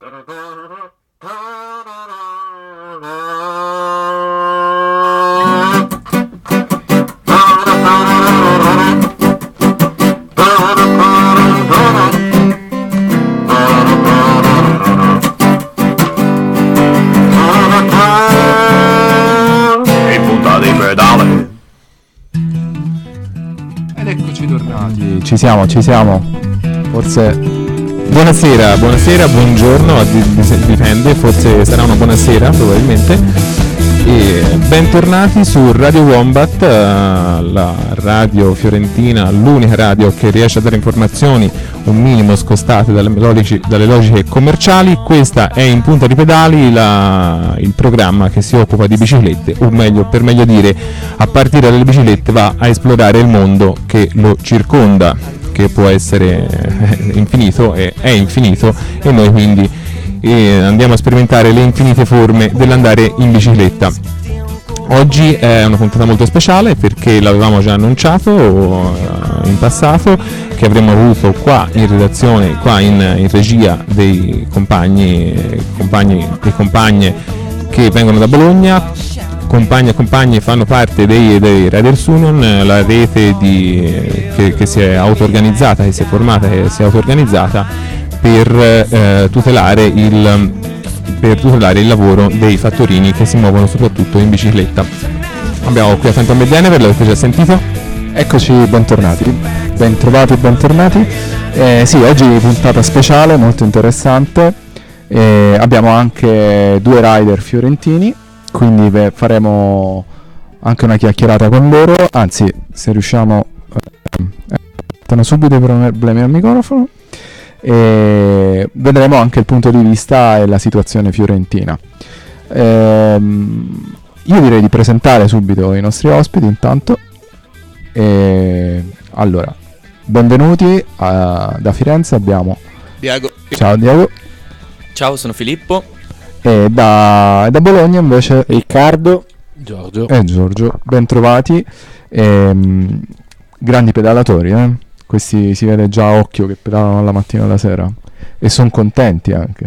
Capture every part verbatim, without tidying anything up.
E puntate in pedale. Ed eccoci tornati. Ci siamo, ci siamo. Forse... Buonasera, buonasera, buongiorno, dipende, forse sarà una buonasera probabilmente. E bentornati su Radio Wombat, la radio fiorentina, l'unica radio che riesce a dare informazioni un minimo scostate dalle logiche, dalle logiche commerciali. Questa è In Punta di Pedali, la, il programma che si occupa di biciclette, o meglio, per meglio dire, a partire dalle biciclette va a esplorare il mondo che lo circonda, che può essere infinito e è infinito, e noi quindi eh, andiamo a sperimentare le infinite forme dell'andare in bicicletta. Oggi è una puntata molto speciale perché l'avevamo già annunciato uh, in passato, che avremmo avuto qua in redazione, qua in, in regia, dei compagni, compagni e compagne che vengono da Bologna. Compagni e compagne fanno parte dei, dei Riders Union, la rete di, che, che si è auto-organizzata, che si è formata, che si è auto-organizzata per, eh, tutelare il, per tutelare il lavoro dei fattorini che si muovono soprattutto in bicicletta. Abbiamo qui a fianco a me Denver, l'avete già sentito? Eccoci, bentornati, bentrovati e bentornati. Eh, sì, oggi puntata speciale, molto interessante. Eh, abbiamo anche due rider fiorentini, quindi beh, faremo anche una chiacchierata con loro, anzi se riusciamo eh, stanno subito i problemi al microfono, e vedremo anche il punto di vista e la situazione fiorentina. Ehm, io direi di presentare subito i nostri ospiti intanto. E, allora, benvenuti a, da Firenze abbiamo Diego. Ciao Diego. Ciao, sono Filippo. E da, da Bologna invece Riccardo, Giorgio e Giorgio. Bentrovati. Ehm, grandi pedalatori, eh? Questi si vede già a occhio che pedalano dalla mattina alla sera e sono contenti anche.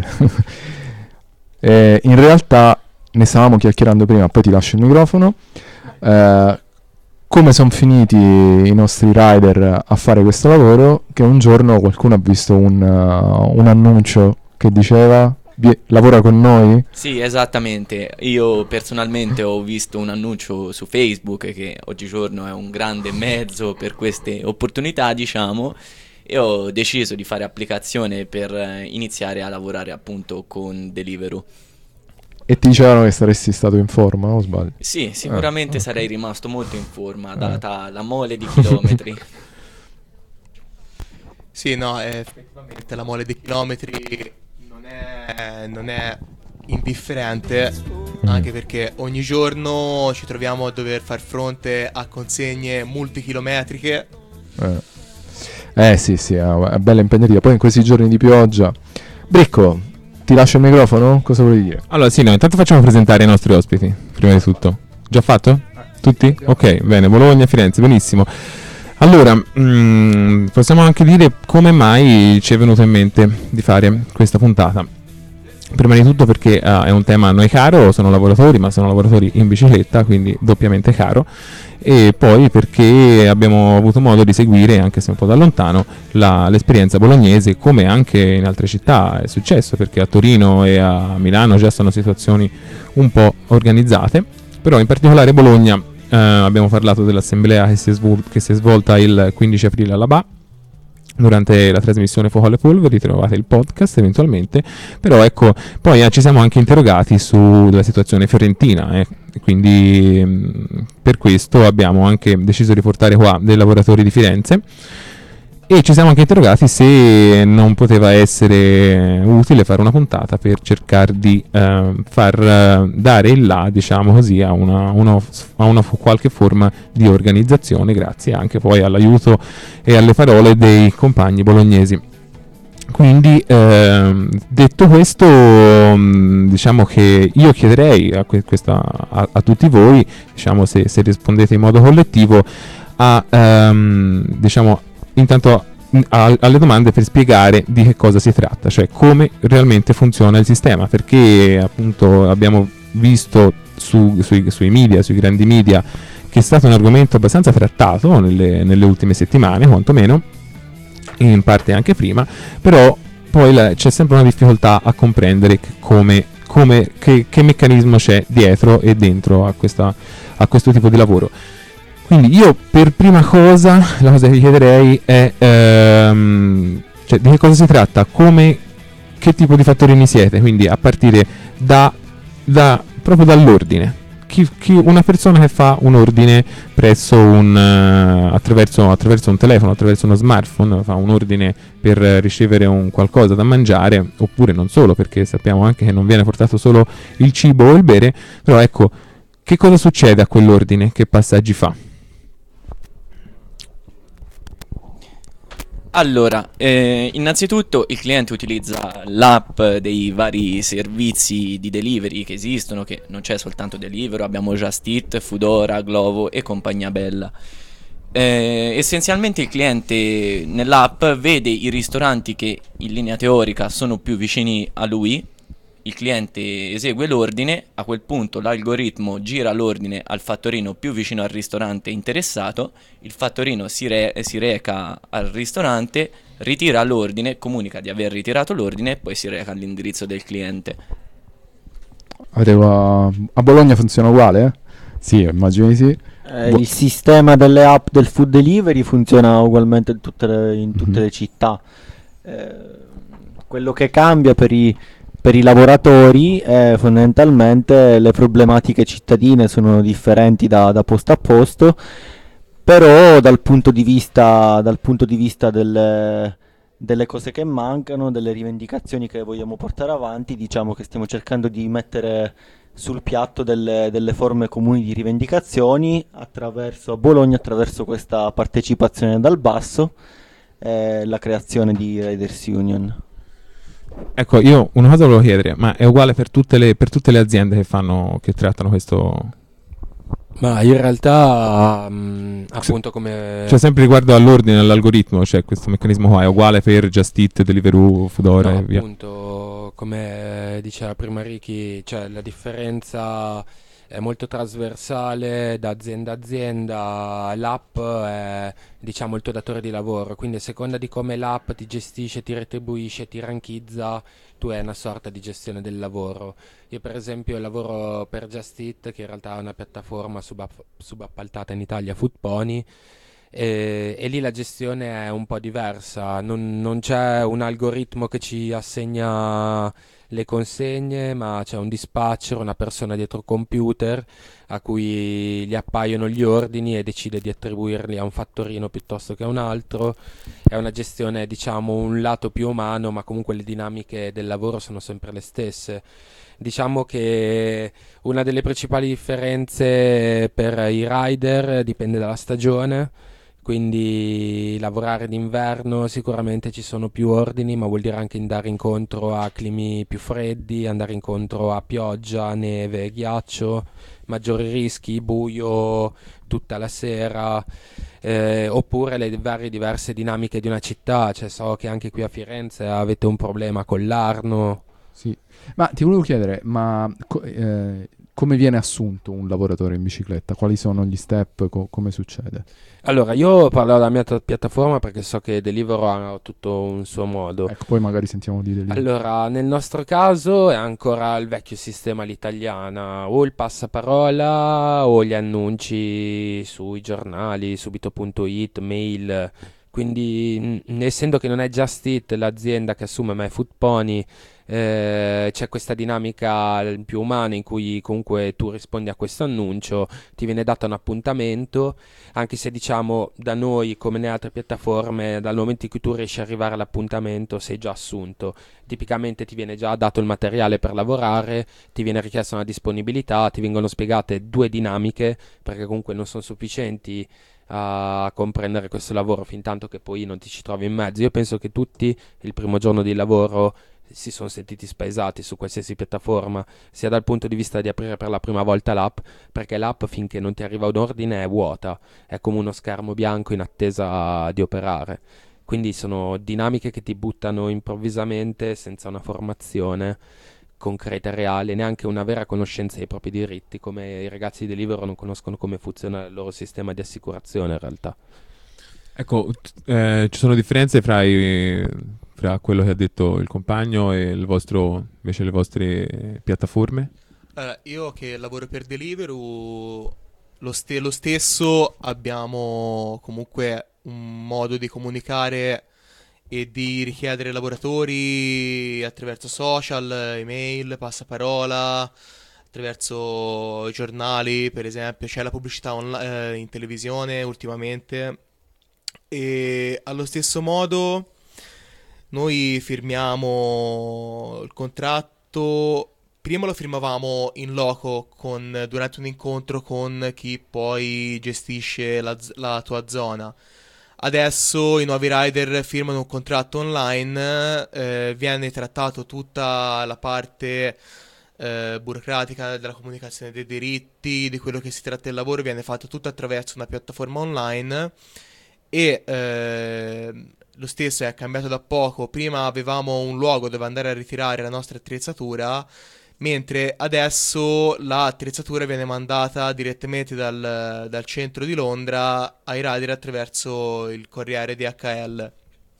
E in realtà ne stavamo chiacchierando prima, poi ti lascio il microfono. Eh, come sono finiti i nostri rider a fare questo lavoro? Che un giorno qualcuno ha visto un, uh, un annuncio che diceva: lavora con noi? Sì, esattamente. Io personalmente ho visto un annuncio su Facebook, che oggigiorno è un grande mezzo per queste opportunità, diciamo, e ho deciso di fare applicazione per iniziare a lavorare appunto con Deliveroo. E ti dicevano che saresti stato in forma, o sbaglio? Sì, sicuramente ah, sarei okay. rimasto molto in forma, data eh. la mole di chilometri. Sì, no, effettivamente la mole di chilometri non è, non è indifferente, mm. anche perché ogni giorno ci troviamo a dover far fronte a consegne multichilometriche. Eh, eh sì, sì, è bella impegnativa. Poi in questi giorni di pioggia. Bricco, ti lascio il microfono? Cosa vuoi dire? Allora sì, no, intanto facciamo presentare i nostri ospiti, prima di tutto. Già fatto? Tutti? Ok, bene, Bologna, Firenze, benissimo. Allora, mh, possiamo anche dire come mai ci è venuto in mente di fare questa puntata. Prima di tutto perché uh, è un tema a noi caro, sono lavoratori, ma sono lavoratori in bicicletta, quindi doppiamente caro. E poi perché abbiamo avuto modo di seguire, anche se un po' da lontano, la, l'esperienza bolognese, come anche in altre città è successo, perché a Torino e a Milano già sono situazioni un po' organizzate, però in particolare Bologna. Uh, abbiamo parlato dell'assemblea che si, è svol- che si è svolta il quindici aprile alla B A durante la trasmissione Fuoco alle Polveri. Trovate il podcast eventualmente, però ecco, poi eh, ci siamo anche interrogati sulla situazione fiorentina, eh. Quindi mh, per questo abbiamo anche deciso di portare qua dei lavoratori di Firenze. E ci siamo anche interrogati se non poteva essere utile fare una puntata per cercare di eh, far eh, dare il là, diciamo così, a una, una, a una qualche forma di organizzazione, grazie anche poi all'aiuto e alle parole dei compagni bolognesi. Quindi eh, detto questo, mh, diciamo che io chiederei a, questa, a, a tutti voi, diciamo, se, se rispondete in modo collettivo, a um, diciamo intanto mh, a- alle domande per spiegare di che cosa si tratta, cioè come realmente funziona il sistema, perché appunto abbiamo visto su- sui, sui media, sui grandi media, che è stato un argomento abbastanza trattato nelle, nelle ultime settimane, quantomeno, in parte anche prima, però poi la- c'è sempre una difficoltà a comprendere che come, come- che, che meccanismo c'è dietro e dentro a, questa, a questo tipo di lavoro. Quindi io per prima cosa, la cosa che vi chiederei è ehm, cioè, di che cosa si tratta, come, che tipo di fattorini siete, quindi a partire da, da- proprio dall'ordine. Chi, chi- una persona che fa un ordine presso un eh, attraverso, attraverso un telefono, attraverso uno smartphone, fa un ordine per eh, ricevere un qualcosa da mangiare, oppure non solo, perché sappiamo anche che non viene portato solo il cibo o il bere, però ecco, che cosa succede a quell'ordine, che passaggi fa? Allora, eh, innanzitutto il cliente utilizza l'app dei vari servizi di delivery che esistono, che non c'è soltanto Deliveroo, abbiamo Just Eat, Foodora, Glovo e compagnia bella. Eh, essenzialmente il cliente nell'app vede i ristoranti che in linea teorica sono più vicini a lui, il cliente esegue l'ordine, a quel punto l'algoritmo gira l'ordine al fattorino più vicino al ristorante interessato, il fattorino si, re- si reca al ristorante, ritira l'ordine, comunica di aver ritirato l'ordine e poi si reca all'indirizzo del cliente. Avevo- a Bologna funziona uguale? Eh? Sì, immagino di sì. Eh, Boh. il sistema delle app del food delivery funziona ugualmente in tutte le, in tutte Mhm. le città. Eh, quello che cambia per i, per i lavoratori è fondamentalmente le problematiche cittadine sono differenti da, da posto a posto, però dal punto di vista, dal punto di vista delle, delle cose che mancano, delle rivendicazioni che vogliamo portare avanti, diciamo che stiamo cercando di mettere sul piatto delle, delle forme comuni di rivendicazioni attraverso a Bologna, attraverso questa partecipazione dal basso e la creazione di Riders Union. Ecco, io una cosa volevo chiedere, ma è uguale per tutte le, per tutte le aziende che fanno, che trattano questo, Ma in realtà, mm, appunto, come... cioè sempre riguardo all'ordine, all'algoritmo, cioè questo meccanismo qua è uguale per Just Eat, Deliveroo, Foodora No, e via. appunto, come diceva prima Ricky, cioè la differenza è molto trasversale da azienda a azienda, l'app è, diciamo, il tuo datore di lavoro, quindi a seconda di come l'app ti gestisce, ti retribuisce, ti ranchizza, tu hai una sorta di gestione del lavoro. Io per esempio lavoro per Just Eat, che in realtà è una piattaforma subapp- subappaltata in Italia, Foodpony, e, e lì la gestione è un po' diversa, non, non c'è un algoritmo che ci assegna le consegne, ma c'è un dispatcher, una persona dietro computer a cui gli appaiono gli ordini e decide di attribuirli a un fattorino piuttosto che a un altro. È una gestione, diciamo, un lato più umano, ma comunque le dinamiche del lavoro sono sempre le stesse. Diciamo che una delle principali differenze per i rider dipende dalla stagione, quindi lavorare d'inverno sicuramente ci sono più ordini, ma vuol dire anche andare incontro a climi più freddi, andare incontro a pioggia, neve, ghiaccio, maggiori rischi, buio tutta la sera, eh, oppure le varie diverse dinamiche di una città, cioè so che anche qui a Firenze avete un problema con l'Arno. Sì. Ma ti volevo chiedere, ma co- eh, come viene assunto un lavoratore in bicicletta? Quali sono gli step? Co- come succede? Allora, io parlo della mia t- piattaforma perché so che Deliveroo ha tutto un suo modo. Ecco, poi magari sentiamo di lì. Allora, nel nostro caso è ancora il vecchio sistema all'italiana, o il passaparola o gli annunci sui giornali, subito punto it, mail. Quindi, mh, essendo che non è Just Eat l'azienda che assume, ma è Foodpony, eh, c'è questa dinamica più umana in cui comunque tu rispondi a questo annuncio, ti viene dato un appuntamento, anche se diciamo da noi come nelle altre piattaforme dal momento in cui tu riesci ad arrivare all'appuntamento sei già assunto, tipicamente ti viene già dato il materiale per lavorare, ti viene richiesta una disponibilità, ti vengono spiegate due dinamiche perché comunque non sono sufficienti a comprendere questo lavoro fin tanto che poi non ti ci trovi in mezzo. Io penso che tutti il primo giorno di lavoro si sono sentiti spaesati su qualsiasi piattaforma, sia dal punto di vista di aprire per la prima volta l'app, perché l'app finché non ti arriva un ordine è vuota, è come uno schermo bianco in attesa di operare. quindi sono dinamiche che ti buttano improvvisamente senza una formazione concreta e reale, neanche una vera conoscenza dei propri diritti, come i ragazzi di Deliveroo non conoscono come funziona il loro sistema di assicurazione in realtà. Ecco, t- eh, ci sono differenze fra, i- fra quello che ha detto il compagno e il vostro, invece le vostre piattaforme? Allora, io che lavoro per Deliveroo, lo, ste- lo stesso abbiamo comunque un modo di comunicare e di richiedere lavoratori attraverso social, email, passaparola, attraverso giornali, per esempio, c'è la pubblicità onli- eh, in televisione ultimamente. E allo stesso modo noi firmiamo il contratto, prima lo firmavamo in loco con- durante un incontro con chi poi gestisce la, z- la tua zona. Adesso i nuovi rider firmano un contratto online, eh, viene trattato tutta la parte eh, burocratica della comunicazione dei diritti, di quello che si tratta del lavoro, viene fatto tutto attraverso una piattaforma online e eh, lo stesso è cambiato da poco. Prima avevamo un luogo dove andare a ritirare la nostra attrezzatura, mentre adesso l'attrezzatura viene mandata direttamente dal, dal centro di Londra ai rider attraverso il corriere D H L.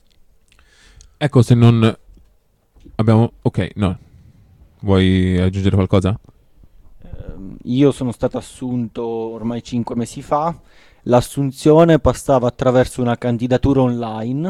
Ecco, se non abbiamo... Ok, no. Vuoi aggiungere qualcosa? Ehm, Io sono stato assunto ormai cinque mesi fa. L'assunzione passava attraverso una candidatura online.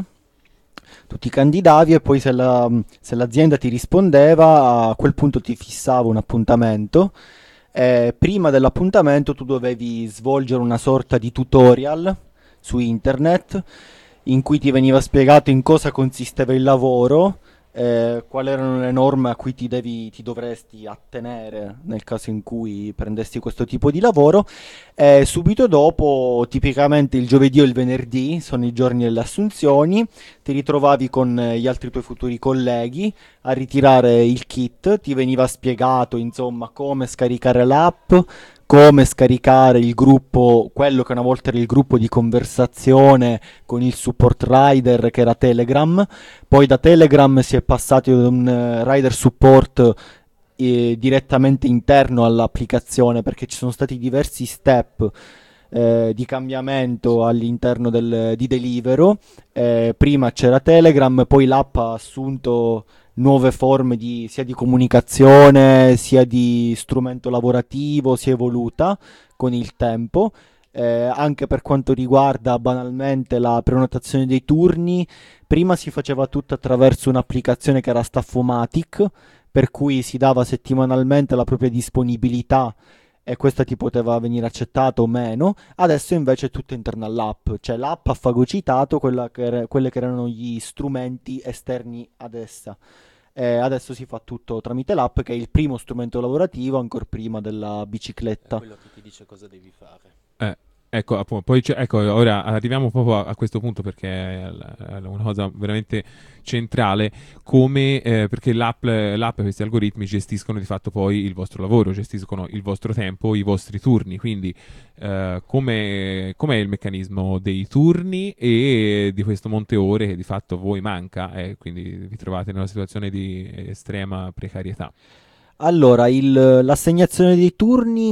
Tu ti candidavi e poi se la- se l'azienda ti rispondeva, a quel punto ti fissava un appuntamento. Eh, prima dell'appuntamento tu dovevi svolgere una sorta di tutorial su internet in cui ti veniva spiegato in cosa consisteva il lavoro, eh, quali erano le norme a cui ti devi, ti dovresti attenere nel caso in cui prendessi questo tipo di lavoro. E subito dopo, tipicamente il giovedì o il venerdì, sono i giorni delle assunzioni, ti ritrovavi con eh, gli altri tuoi futuri colleghi a ritirare il kit, ti veniva spiegato insomma come scaricare l'app, come scaricare il gruppo, quello che una volta era il gruppo di conversazione con il support rider che era Telegram. Poi da Telegram si è passati ad un eh, rider support eh, direttamente interno all'applicazione, perché ci sono stati diversi step eh, di cambiamento all'interno del- di Deliveroo. Eh, prima c'era Telegram, poi l'app ha assunto nuove forme di, sia di comunicazione, sia di strumento lavorativo, si è evoluta con il tempo. Eh, anche per quanto riguarda banalmente la prenotazione dei turni, prima si faceva tutto attraverso un'applicazione che era Staffomatic, per cui si dava settimanalmente la propria disponibilità e questa ti poteva venire accettata o meno. Adesso invece è tutto interno all'app, cioè l'app ha fagocitato quella che era- quelli che erano gli strumenti esterni ad essa. Eh, adesso si fa tutto tramite l'app, che è il primo strumento lavorativo, ancora prima della bicicletta. Quello che ti dice cosa devi fare. Eh, ecco, appunto, poi c'è- ecco, ora arriviamo proprio a, a questo punto perché è, l- è una cosa veramente centrale, come, eh, perché l'app, l'app, questi algoritmi gestiscono di fatto poi il vostro lavoro, gestiscono il vostro tempo, i vostri turni, quindi eh, come, com'è il meccanismo dei turni e di questo monte ore che di fatto a voi manca, e quindi vi trovate in una situazione di estrema precarietà. Allora, il- l'assegnazione dei turni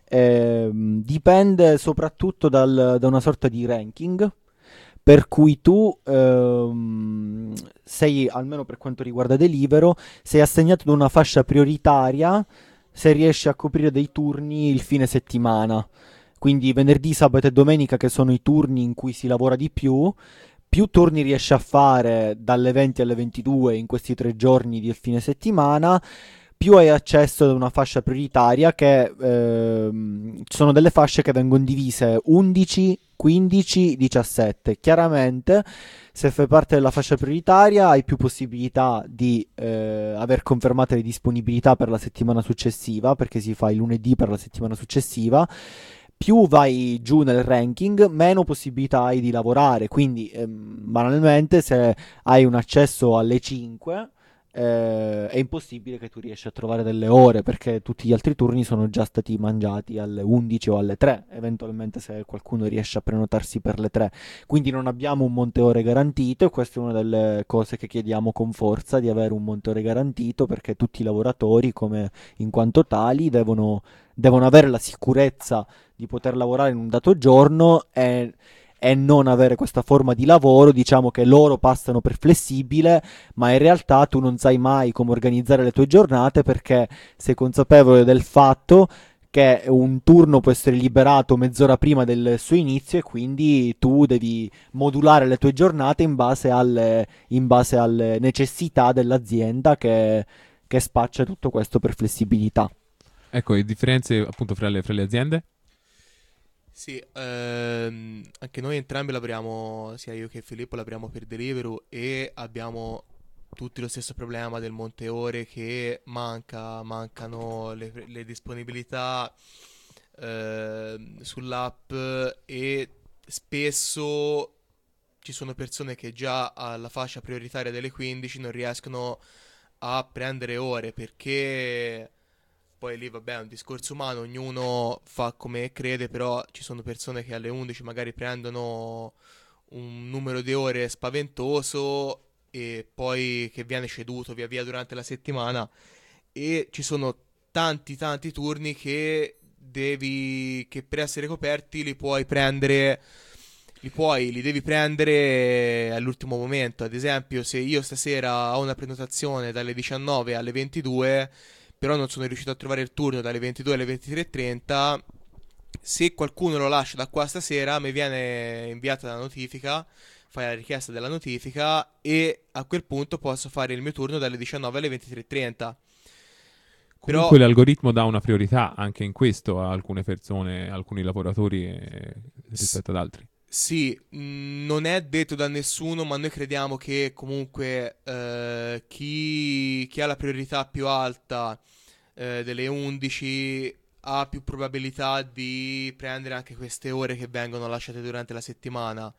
ehm, dipende soprattutto dal- da una sorta di ranking, per cui tu ehm, sei, almeno per quanto riguarda Deliveroo, sei assegnato ad una fascia prioritaria se riesci a coprire dei turni il fine settimana. Quindi venerdì, sabato e domenica, che sono i turni in cui si lavora di più, più turni riesci a fare dalle venti alle ventidue in questi tre giorni del fine settimana, più hai accesso ad una fascia prioritaria che ehm, ci sono delle fasce che vengono divise undici, quindici, diciassette. Chiaramente, se fai parte della fascia prioritaria hai più possibilità di eh, aver confermate le disponibilità per la settimana successiva, perché si fa il lunedì per la settimana successiva. Più vai giù nel ranking, meno possibilità hai di lavorare. Quindi, ehm, banalmente, se hai un accesso alle cinque, eh, è impossibile che tu riesci a trovare delle ore, perché tutti gli altri turni sono già stati mangiati alle undici o alle tre, eventualmente se qualcuno riesce a prenotarsi per le tre. Quindi non abbiamo un monte ore garantito, e questa è una delle cose che chiediamo con forza, di avere un monte ore garantito, perché tutti i lavoratori, come in quanto tali, devono, devono avere la sicurezza di poter lavorare in un dato giorno e e non avere questa forma di lavoro, diciamo che loro passano per flessibile, ma in realtà tu non sai mai come organizzare le tue giornate, perché sei consapevole del fatto che un turno può essere liberato mezz'ora prima del suo inizio, e quindi tu devi modulare le tue giornate in base alle, in base alle necessità dell'azienda che, che spaccia tutto questo per flessibilità. Ecco, le differenze appunto fra le, fra le aziende? Sì, ehm, anche noi entrambi lavoriamo, sia io che Filippo lavoriamo per Deliveroo, e abbiamo tutti lo stesso problema del monte ore, che manca, mancano le, le disponibilità ehm, sull'app, e spesso ci sono persone che già alla fascia prioritaria delle quindici non riescono a prendere ore, perché poi lì vabbè è un discorso umano, ognuno fa come crede, però ci sono persone che alle undici magari prendono un numero di ore spaventoso e poi che viene ceduto via via durante la settimana, e ci sono tanti tanti turni che devi, che per essere coperti li puoi prendere, li puoi, li devi prendere all'ultimo momento. Ad esempio, se io stasera ho una prenotazione dalle diciannove alle ventidue, però non sono riuscito a trovare il turno dalle ventidue alle ventitré e trenta, se qualcuno lo lascia da qua stasera mi viene inviata la notifica, fai la richiesta della notifica, e a quel punto posso fare il mio turno dalle diciannove alle ventitré e trenta. Comunque Però l'algoritmo dà una priorità anche in questo a alcune persone, a alcuni lavoratori eh, rispetto ad altri. sì, mh, non è detto da nessuno, ma noi crediamo che comunque eh, chi, chi ha la priorità più alta eh, delle undici ha più probabilità di prendere anche queste ore che vengono lasciate durante la settimana.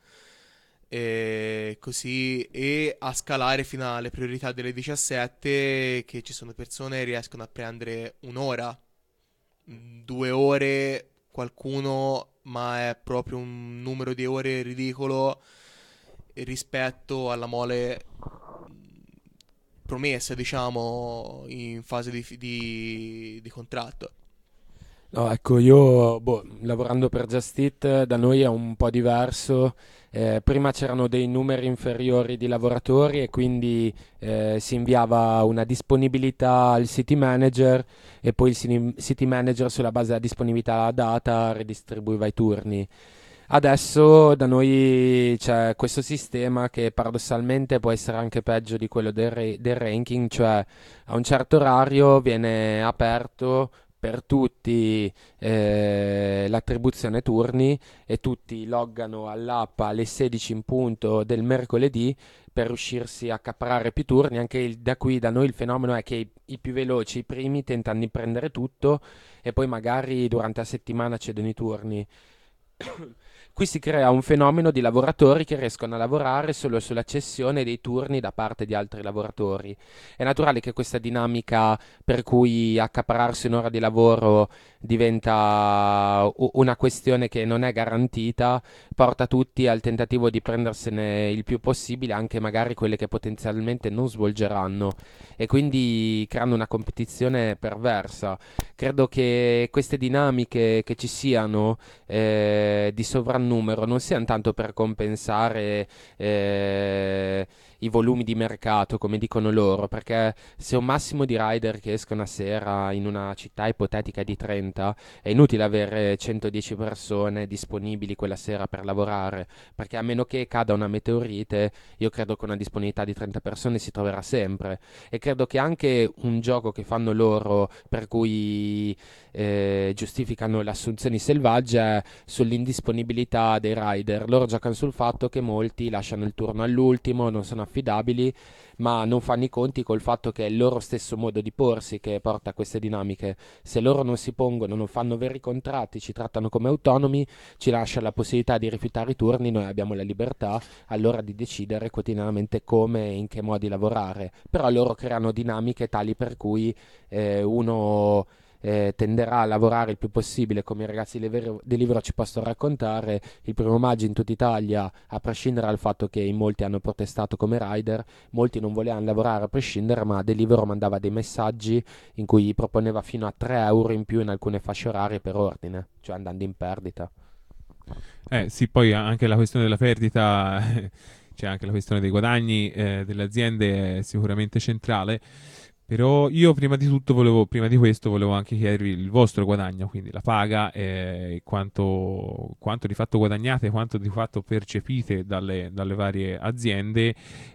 E così, e a scalare fino alle priorità delle diciassette, che ci sono persone che riescono a prendere un'ora, mh, due ore, qualcuno, ma è proprio un numero di ore ridicolo rispetto alla mole promessa, diciamo, in fase di, di, di contratto. No, ecco, io boh, lavorando per Just Eat, da noi è un po' diverso. Eh, prima c'erano dei numeri inferiori di lavoratori, e quindi eh, si inviava una disponibilità al city manager, e poi il city city manager, sulla base della disponibilità data, ridistribuiva i turni. Adesso da noi c'è questo sistema che paradossalmente può essere anche peggio di quello del, ra- del ranking, cioè a un certo orario viene aperto per tutti eh, l'attribuzione turni, e tutti loggano all'app alle sedici in punto del mercoledì per riuscirsi a accaparrare più turni. Anche il- da qui da noi il fenomeno è che i, i più veloci, i primi, tentano di prendere tutto, e poi magari durante la settimana cedono i turni. Qui si crea un fenomeno di lavoratori che riescono a lavorare solo sulla cessione dei turni da parte di altri lavoratori. È naturale che questa dinamica per cui accaparrarsi un'ora di lavoro diventa u- una questione che non è garantita, porta tutti al tentativo di prendersene il più possibile, anche magari quelle che potenzialmente non svolgeranno, e quindi creando una competizione perversa. Credo che queste dinamiche che ci siano eh, di sovrannumero non siano tanto per compensare eh, i volumi di mercato, come dicono loro, perché se un massimo di rider che escono a sera in una città ipotetica di trenta, è inutile avere centodieci persone disponibili quella sera per lavorare, perché a meno che cada una meteorite, io credo che una disponibilità di trenta persone si troverà sempre. E credo che anche un gioco che fanno loro, per cui eh, giustificano le assunzioni selvagge, è sull'indisponibilità dei rider. Loro giocano sul fatto che molti lasciano il turno all'ultimo, non sono affidabili, ma non fanno i conti col fatto che è il loro stesso modo di porsi che porta a queste dinamiche. Se loro non si pongono, non fanno veri contratti, ci trattano come autonomi, ci lascia la possibilità di rifiutare i turni, noi abbiamo la libertà allora di decidere quotidianamente come e in che modi lavorare, però loro creano dinamiche tali per cui eh, uno eh, tenderà a lavorare il più possibile, come i ragazzi di Liver- di Libero ci possono raccontare, il primo maggio in tutta Italia, a prescindere dal fatto che in molti hanno protestato come rider, molti non volevano lavorare a prescindere, ma Deliveroo mandava dei messaggi in cui gli proponeva fino a tre euro in più in alcune fasce orarie per ordine, cioè andando in perdita. Eh sì, poi anche la questione della perdita, c'è anche la questione dei guadagni eh, delle aziende è sicuramente centrale, però io prima di tutto volevo, prima di questo volevo anche chiedervi il vostro guadagno, quindi la paga, eh, quanto, quanto di fatto guadagnate, quanto di fatto percepite dalle, dalle varie aziende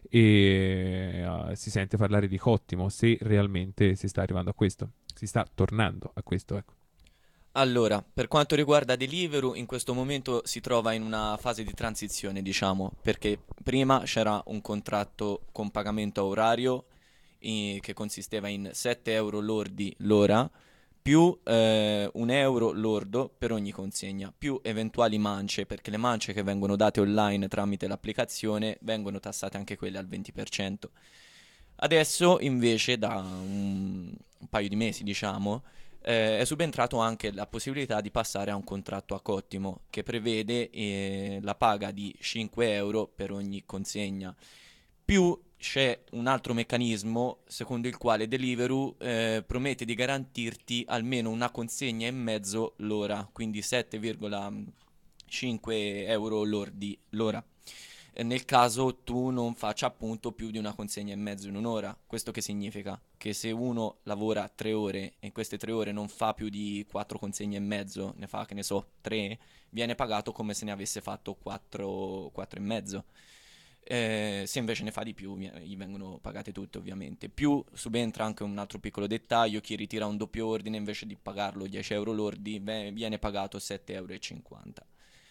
e uh, si sente parlare di cottimo, se realmente si sta arrivando a questo, si sta tornando a questo, ecco. Allora, per quanto riguarda Deliveroo, in questo momento si trova in una fase di transizione, diciamo, perché prima c'era un contratto con pagamento a orario eh, che consisteva in sette euro lordi l'ora, più eh, un euro lordo per ogni consegna, più eventuali mance, perché le mance che vengono date online tramite l'applicazione vengono tassate anche quelle al venti per cento. Adesso, invece, da un, un paio di mesi, diciamo, eh, è subentrato anche la possibilità di passare a un contratto a cottimo che prevede eh, la paga di cinque euro per ogni consegna. Più c'è un altro meccanismo secondo il quale Deliveroo eh, promette di garantirti almeno una consegna e mezzo l'ora, quindi sette virgola cinque euro lordi l'ora. Eh, Nel caso tu non faccia appunto più di una consegna e mezzo in un'ora. Questo che significa? Che se uno lavora tre ore e in queste tre ore non fa più di quattro consegne e mezzo, ne fa che ne so, tre, viene pagato come se ne avesse fatto quattro, quattro e mezzo. Eh, se invece ne fa di più, gli vengono pagate tutte ovviamente. Più subentra anche un altro piccolo dettaglio: chi ritira un doppio ordine invece di pagarlo dieci euro lordi viene pagato sette euro e cinquanta.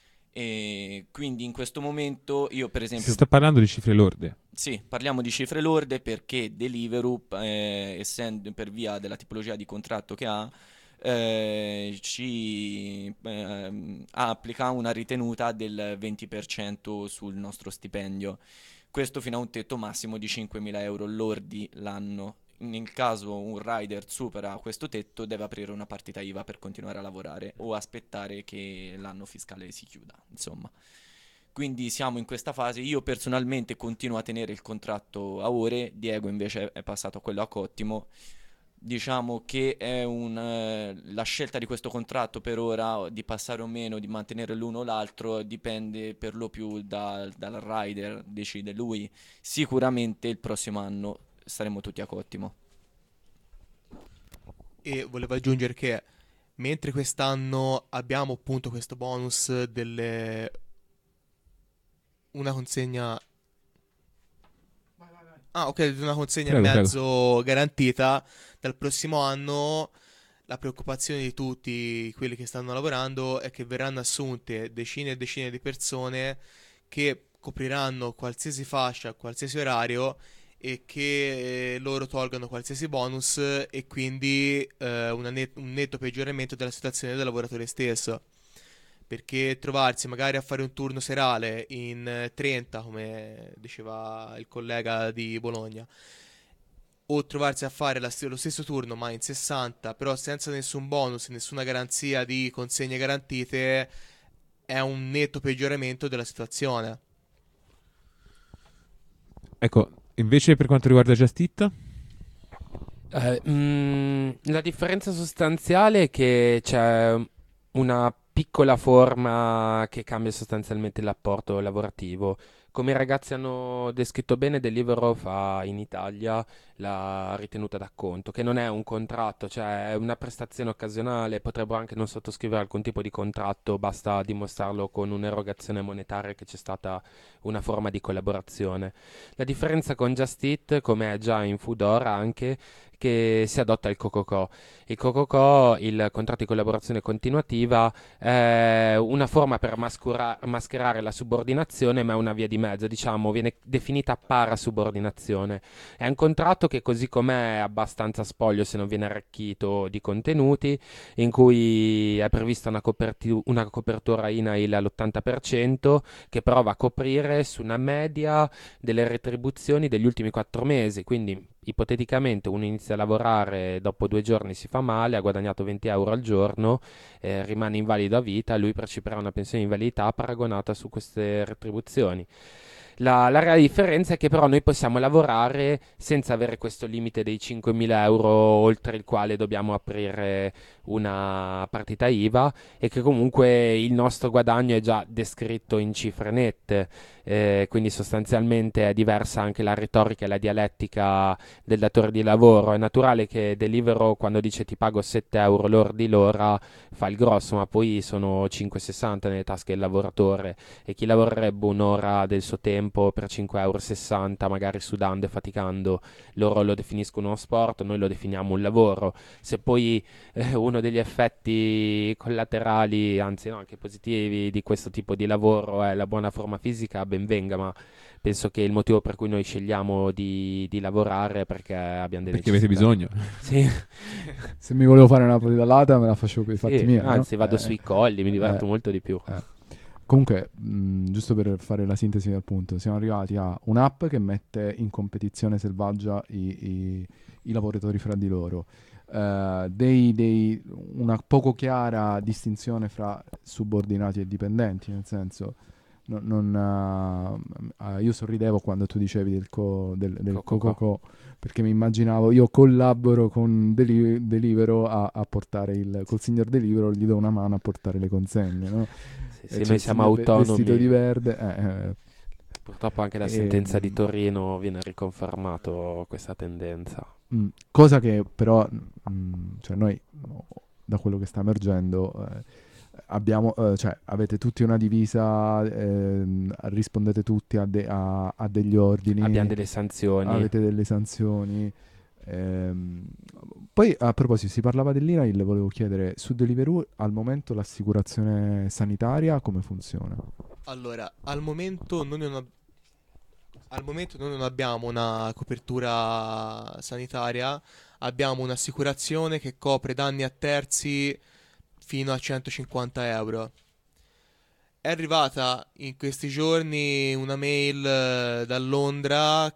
E quindi in questo momento io per esempio... Si sta parlando di cifre lorde. Sì, parliamo di cifre lorde perché Deliveroo, eh, essendo per via della tipologia di contratto che ha, eh, ci eh, applica una ritenuta del venti per cento sul nostro stipendio. Questo fino a un tetto massimo di cinquemila euro lordi l'anno. Nel caso un rider supera questo tetto, deve aprire una partita I V A per continuare a lavorare o aspettare che l'anno fiscale si chiuda, insomma. Quindi siamo in questa fase. Io personalmente continuo a tenere il contratto a ore, Diego invece è passato a quello a cottimo. Diciamo che è un, eh, la scelta di questo contratto per ora, di passare o meno, di mantenere l'uno o l'altro, dipende per lo più da- dal rider, decide lui. Sicuramente il prossimo anno saremo tutti a cottimo. E volevo aggiungere che mentre quest'anno abbiamo appunto questo bonus delle una consegna ah ok una consegna Prego, e prego. mezzo garantita, dal prossimo anno la preoccupazione di tutti quelli che stanno lavorando è che verranno assunte decine e decine di persone che copriranno qualsiasi fascia, qualsiasi orario, e che eh, loro tolgano qualsiasi bonus, e quindi eh, una net- un netto peggioramento della situazione del lavoratore stesso. Perché trovarsi magari a fare un turno serale in eh, trenta, come diceva il collega di Bologna, o trovarsi a fare la st- lo stesso turno ma in sessanta, però senza nessun bonus, nessuna garanzia di consegne garantite, è un netto peggioramento della situazione. Ecco, invece per quanto riguarda Just Eat, Eh, mm, la differenza sostanziale è che c'è una piccola forma che cambia sostanzialmente l'apporto lavorativo. Come i ragazzi hanno descritto bene, Deliveroo fa in Italia la ritenuta d'acconto, che non è un contratto, cioè è una prestazione occasionale, potrebbero anche non sottoscrivere alcun tipo di contratto, basta dimostrarlo con un'erogazione monetaria che c'è stata una forma di collaborazione. La differenza con Just Eat, come è già in Foodora anche, che si adotta il CoCoCo. Il CoCoCo, il contratto di collaborazione continuativa, è una forma per mascura- mascherare la subordinazione, ma è una via di mezzo, diciamo, viene definita parasubordinazione. È un contratto che, così com'è, è abbastanza spoglio se non viene arricchito di contenuti, in cui è prevista una, coperti- una copertura I N A I L all'ottanta per cento, che però va a coprire su una media delle retribuzioni degli ultimi quattro mesi. Quindi ipoteticamente uno inizia a lavorare, dopo due giorni si fa male, ha guadagnato venti euro al giorno, eh, rimane invalido a vita, lui percepirà una pensione di invalidità paragonata su queste retribuzioni. La, la reale differenza è che però noi possiamo lavorare senza avere questo limite dei cinquemila euro oltre il quale dobbiamo aprire una partita I V A, e che comunque il nostro guadagno è già descritto in cifre nette, eh, quindi sostanzialmente è diversa anche la retorica e la dialettica del datore di lavoro. È naturale che Deliveroo, quando dice ti pago sette euro lordi l'ora, fa il grosso, ma poi sono cinque e sessanta nelle tasche del lavoratore, e chi lavorerebbe un'ora del suo tempo per cinque euro e sessanta, magari sudando e faticando, loro lo definiscono uno sport, noi lo definiamo un lavoro. Se poi eh, uno degli effetti collaterali, anzi no, anche positivi, di questo tipo di lavoro è la buona forma fisica, ben venga, ma penso che il motivo per cui noi scegliamo di, di lavorare è perché abbiamo delle Perché avete necessità. bisogno. Sì. Se mi volevo fare una pedalata me la facevo per i fatti Sì, miei, anzi no? vado Eh, sui colli, mi diverto eh, molto di più. eh. Comunque, mh, giusto per fare la sintesi del punto, siamo arrivati a un'app che mette in competizione selvaggia i, i- i lavoratori fra di loro. Eh, dei- dei- una poco chiara distinzione fra subordinati e dipendenti, nel senso, no- non, eh, eh, io sorridevo quando tu dicevi del, co, del, del Co-co-co. co-co-co, perché mi immaginavo, io collaboro con Deli- Deliveroo a, a portare il, col signor Deliveroo, gli do una mano a portare le consegne, no? Sì, E sì, c'è noi il siamo signor ve- vestito di autonomi. verde, eh, eh, Purtroppo anche la e, sentenza di Torino viene riconfermato questa tendenza. mm, cosa che però, mm, cioè noi, no, da quello che sta emergendo, eh, abbiamo, eh, cioè avete tutti una divisa, ehm, rispondete tutti a, de- a- a degli ordini, Abbiamo delle sanzioni. avete delle sanzioni. ehm. Poi a proposito, si parlava dell'I N A I L, volevo chiedere, su Deliveroo al momento l'assicurazione sanitaria come funziona? Allora, al momento noi non, ab- al momento noi non abbiamo una copertura sanitaria, abbiamo un'assicurazione che copre danni a terzi fino a centocinquanta euro. È arrivata in questi giorni una mail eh, da Londra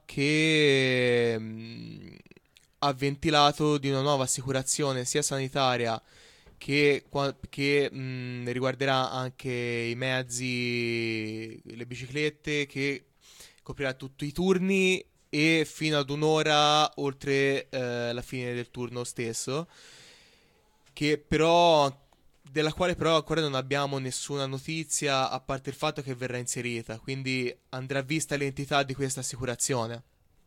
che mm, ha ventilato di una nuova assicurazione sia sanitaria che, qua- che, mm, riguarderà anche i mezzi, le biciclette, che coprirà tutti i turni e fino ad un'ora oltre eh, la fine del turno stesso, che però della quale però ancora non abbiamo nessuna notizia, a parte il fatto che verrà inserita, quindi andrà vista l'entità di questa assicurazione.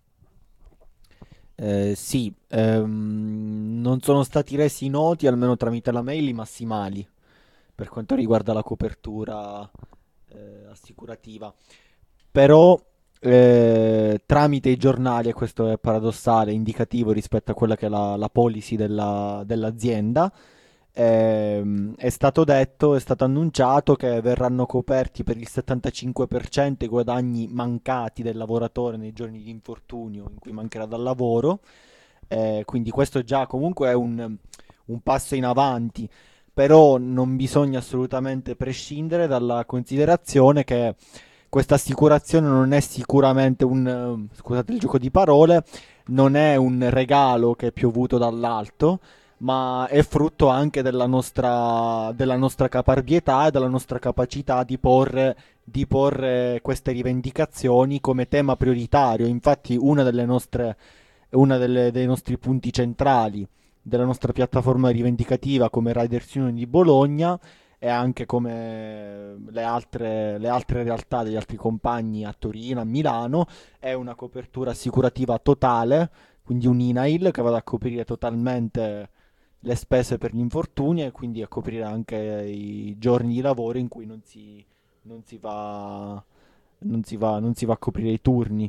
Eh, sì, ehm, non sono stati resi noti, almeno tramite la mail, i massimali per quanto riguarda la copertura eh, assicurativa. Però eh, tramite i giornali, e questo è paradossale, indicativo rispetto a quella che è la, la policy della- dell'azienda, ehm, è stato detto, è stato annunciato che verranno coperti per il settantacinque per cento i guadagni mancati del lavoratore nei giorni di infortunio in cui mancherà dal lavoro. Eh, quindi questo già comunque è un, un passo in avanti, però non bisogna assolutamente prescindere dalla considerazione che questa assicurazione non è sicuramente un, eh, scusate il gioco di parole, non è un regalo che è piovuto dall'alto, ma è frutto anche della nostra, della nostra caparbietà e della nostra capacità di porre, di porre queste rivendicazioni come tema prioritario. Infatti, una delle nostre, una delle- dei nostri punti centrali della nostra piattaforma rivendicativa come Riders Union di Bologna, e anche come le altre, le altre realtà degli altri compagni a Torino, a Milano, è una copertura assicurativa totale, quindi un I N A I L che vada a coprire totalmente le spese per gli infortuni e quindi a coprire anche i giorni di lavoro in cui non si, non si va, non si va, non si va a coprire i turni.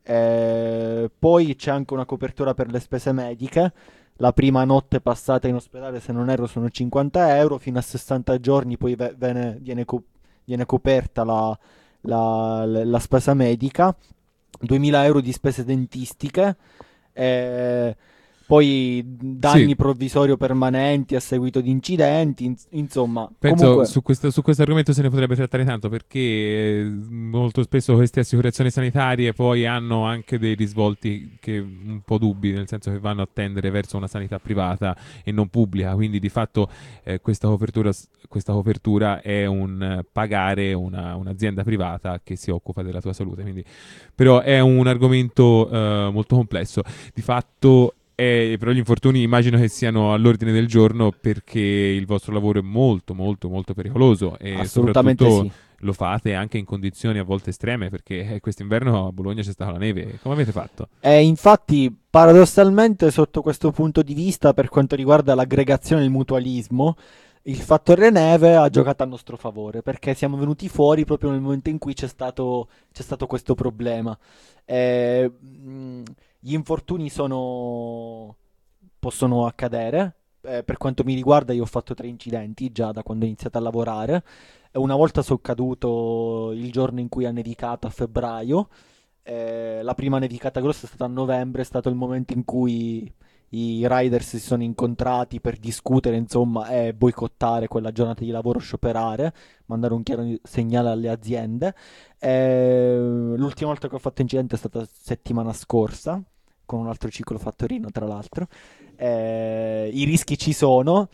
Eh, poi c'è anche una copertura per le spese mediche. La prima notte passata in ospedale, se non erro, sono cinquanta euro, fino a sessanta giorni poi ve- vene- viene, co- viene coperta la, la- la- la spesa medica, duemila euro di spese dentistiche, eh, poi danni Sì, provvisori permanenti a seguito di incidenti, ins- insomma, penso comunque su questo, su questo argomento se ne potrebbe trattare tanto perché eh, molto spesso queste assicurazioni sanitarie poi hanno anche dei risvolti che un po' dubbi, nel senso che vanno a tendere verso una sanità privata e non pubblica, quindi di fatto eh, questa copertura, questa copertura è un eh, pagare una- un'azienda privata che si occupa della tua salute, quindi, però è un argomento eh, molto complesso. Di fatto eh, però gli infortuni immagino che siano all'ordine del giorno perché il vostro lavoro è molto molto molto pericoloso e assolutamente soprattutto sì. lo fate anche in condizioni a volte estreme perché eh, quest'inverno a Bologna c'è stata la neve. Come avete fatto? E infatti, paradossalmente, sotto questo punto di vista, per quanto riguarda l'aggregazione e il mutualismo, il fattore neve ha giocato a nostro favore, perché siamo venuti fuori proprio nel momento in cui c'è stato, c'è stato questo problema. Eh, mh, gli infortuni sono, possono accadere. Eh, per quanto mi riguarda, io ho fatto tre incidenti già da quando ho iniziato a lavorare. E una volta sono caduto il giorno in cui ha nevicato a febbraio. Eh, la prima nevicata grossa è stata a novembre, è stato il momento in cui i riders si sono incontrati per discutere, insomma, e boicottare quella giornata di lavoro, scioperare, mandare un chiaro segnale alle aziende. Eh, l'ultima volta che ho fatto incidente è stata settimana scorsa, con un altro ciclo fattorino, tra l'altro. Eh, i rischi ci sono.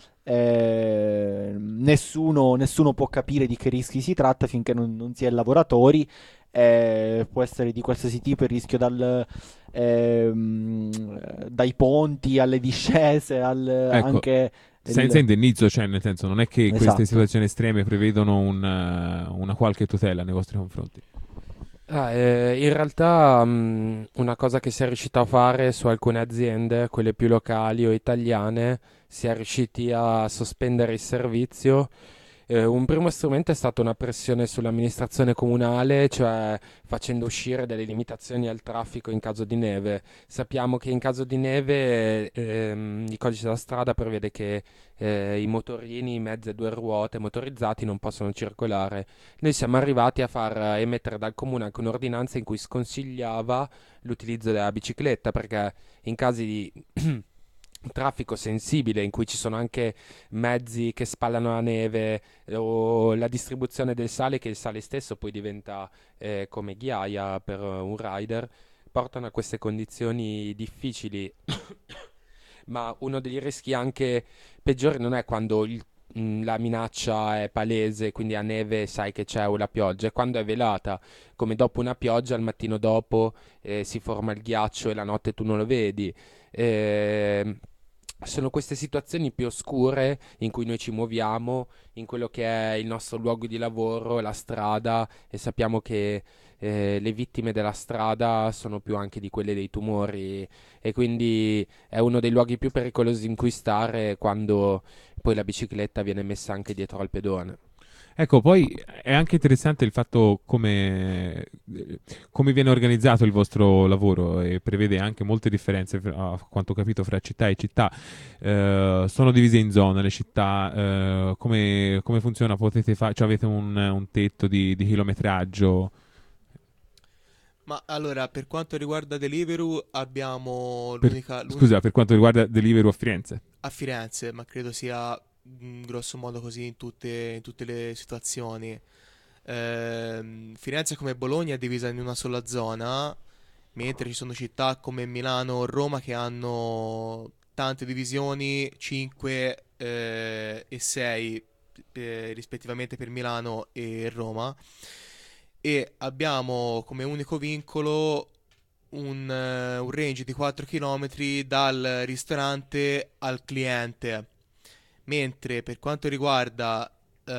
eh, nessuno, nessuno può capire di che rischi si tratta finché non, non si è lavoratori. Eh, può essere di qualsiasi tipo il rischio dal, ehm, dai ponti alle discese, al, Ecco, anche senza il... indennizzo, cioè nel senso non è che queste Esatto. situazioni estreme prevedono un, eh, una qualche tutela nei vostri confronti. Ah, eh, in realtà mh, una cosa che si è riuscito a fare su alcune aziende, quelle più locali o italiane, si è riusciti a sospendere il servizio. Eh, un primo strumento è stata una pressione sull'amministrazione comunale, cioè facendo uscire delle limitazioni al traffico in caso di neve. Sappiamo che in caso di neve ehm, il codice della strada prevede che eh, i motorini, i mezzi a due ruote motorizzati non possono circolare. Noi siamo arrivati a far emettere dal comune anche un'ordinanza in cui sconsigliava l'utilizzo della bicicletta perché in casi di traffico sensibile in cui ci sono anche mezzi che spallano la neve eh, o la distribuzione del sale, che il sale stesso poi diventa eh, come ghiaia per eh, un rider, portano a queste condizioni difficili. Ma uno degli rischi anche peggiori non è quando il- mh, la minaccia è palese, quindi a neve sai che c'è o la pioggia, è quando è velata, come dopo una pioggia, al mattino dopo eh, si forma il ghiaccio e la notte tu non lo vedi. Ehm, sono queste situazioni più oscure in cui noi ci muoviamo, in quello che è il nostro luogo di lavoro, la strada, e sappiamo che eh, le vittime della strada sono più anche di quelle dei tumori, e quindi è uno dei luoghi più pericolosi in cui stare quando poi la bicicletta viene messa anche dietro al pedone. Ecco, poi è anche interessante il fatto come, eh, come viene organizzato il vostro lavoro e prevede anche molte differenze, fra- a quanto ho capito, fra città e città. Eh, sono divise in zone le città, eh, come, come funziona? Potete fare, cioè avete un, un tetto di, di chilometraggio? Ma allora, per quanto riguarda Deliveroo, abbiamo Per- l'unica, l'uni- scusa, per quanto riguarda Deliveroo a Firenze. a Firenze, ma credo sia mh, grosso modo così in tutte, in tutte le situazioni. Ehm, Firenze come Bologna è divisa in una sola zona, mentre ci sono città come Milano o Roma che hanno tante divisioni, cinque e sei rispettivamente per Milano e Roma. E abbiamo come unico vincolo un, eh, un range di quattro chilometri dal ristorante al cliente, mentre per quanto riguarda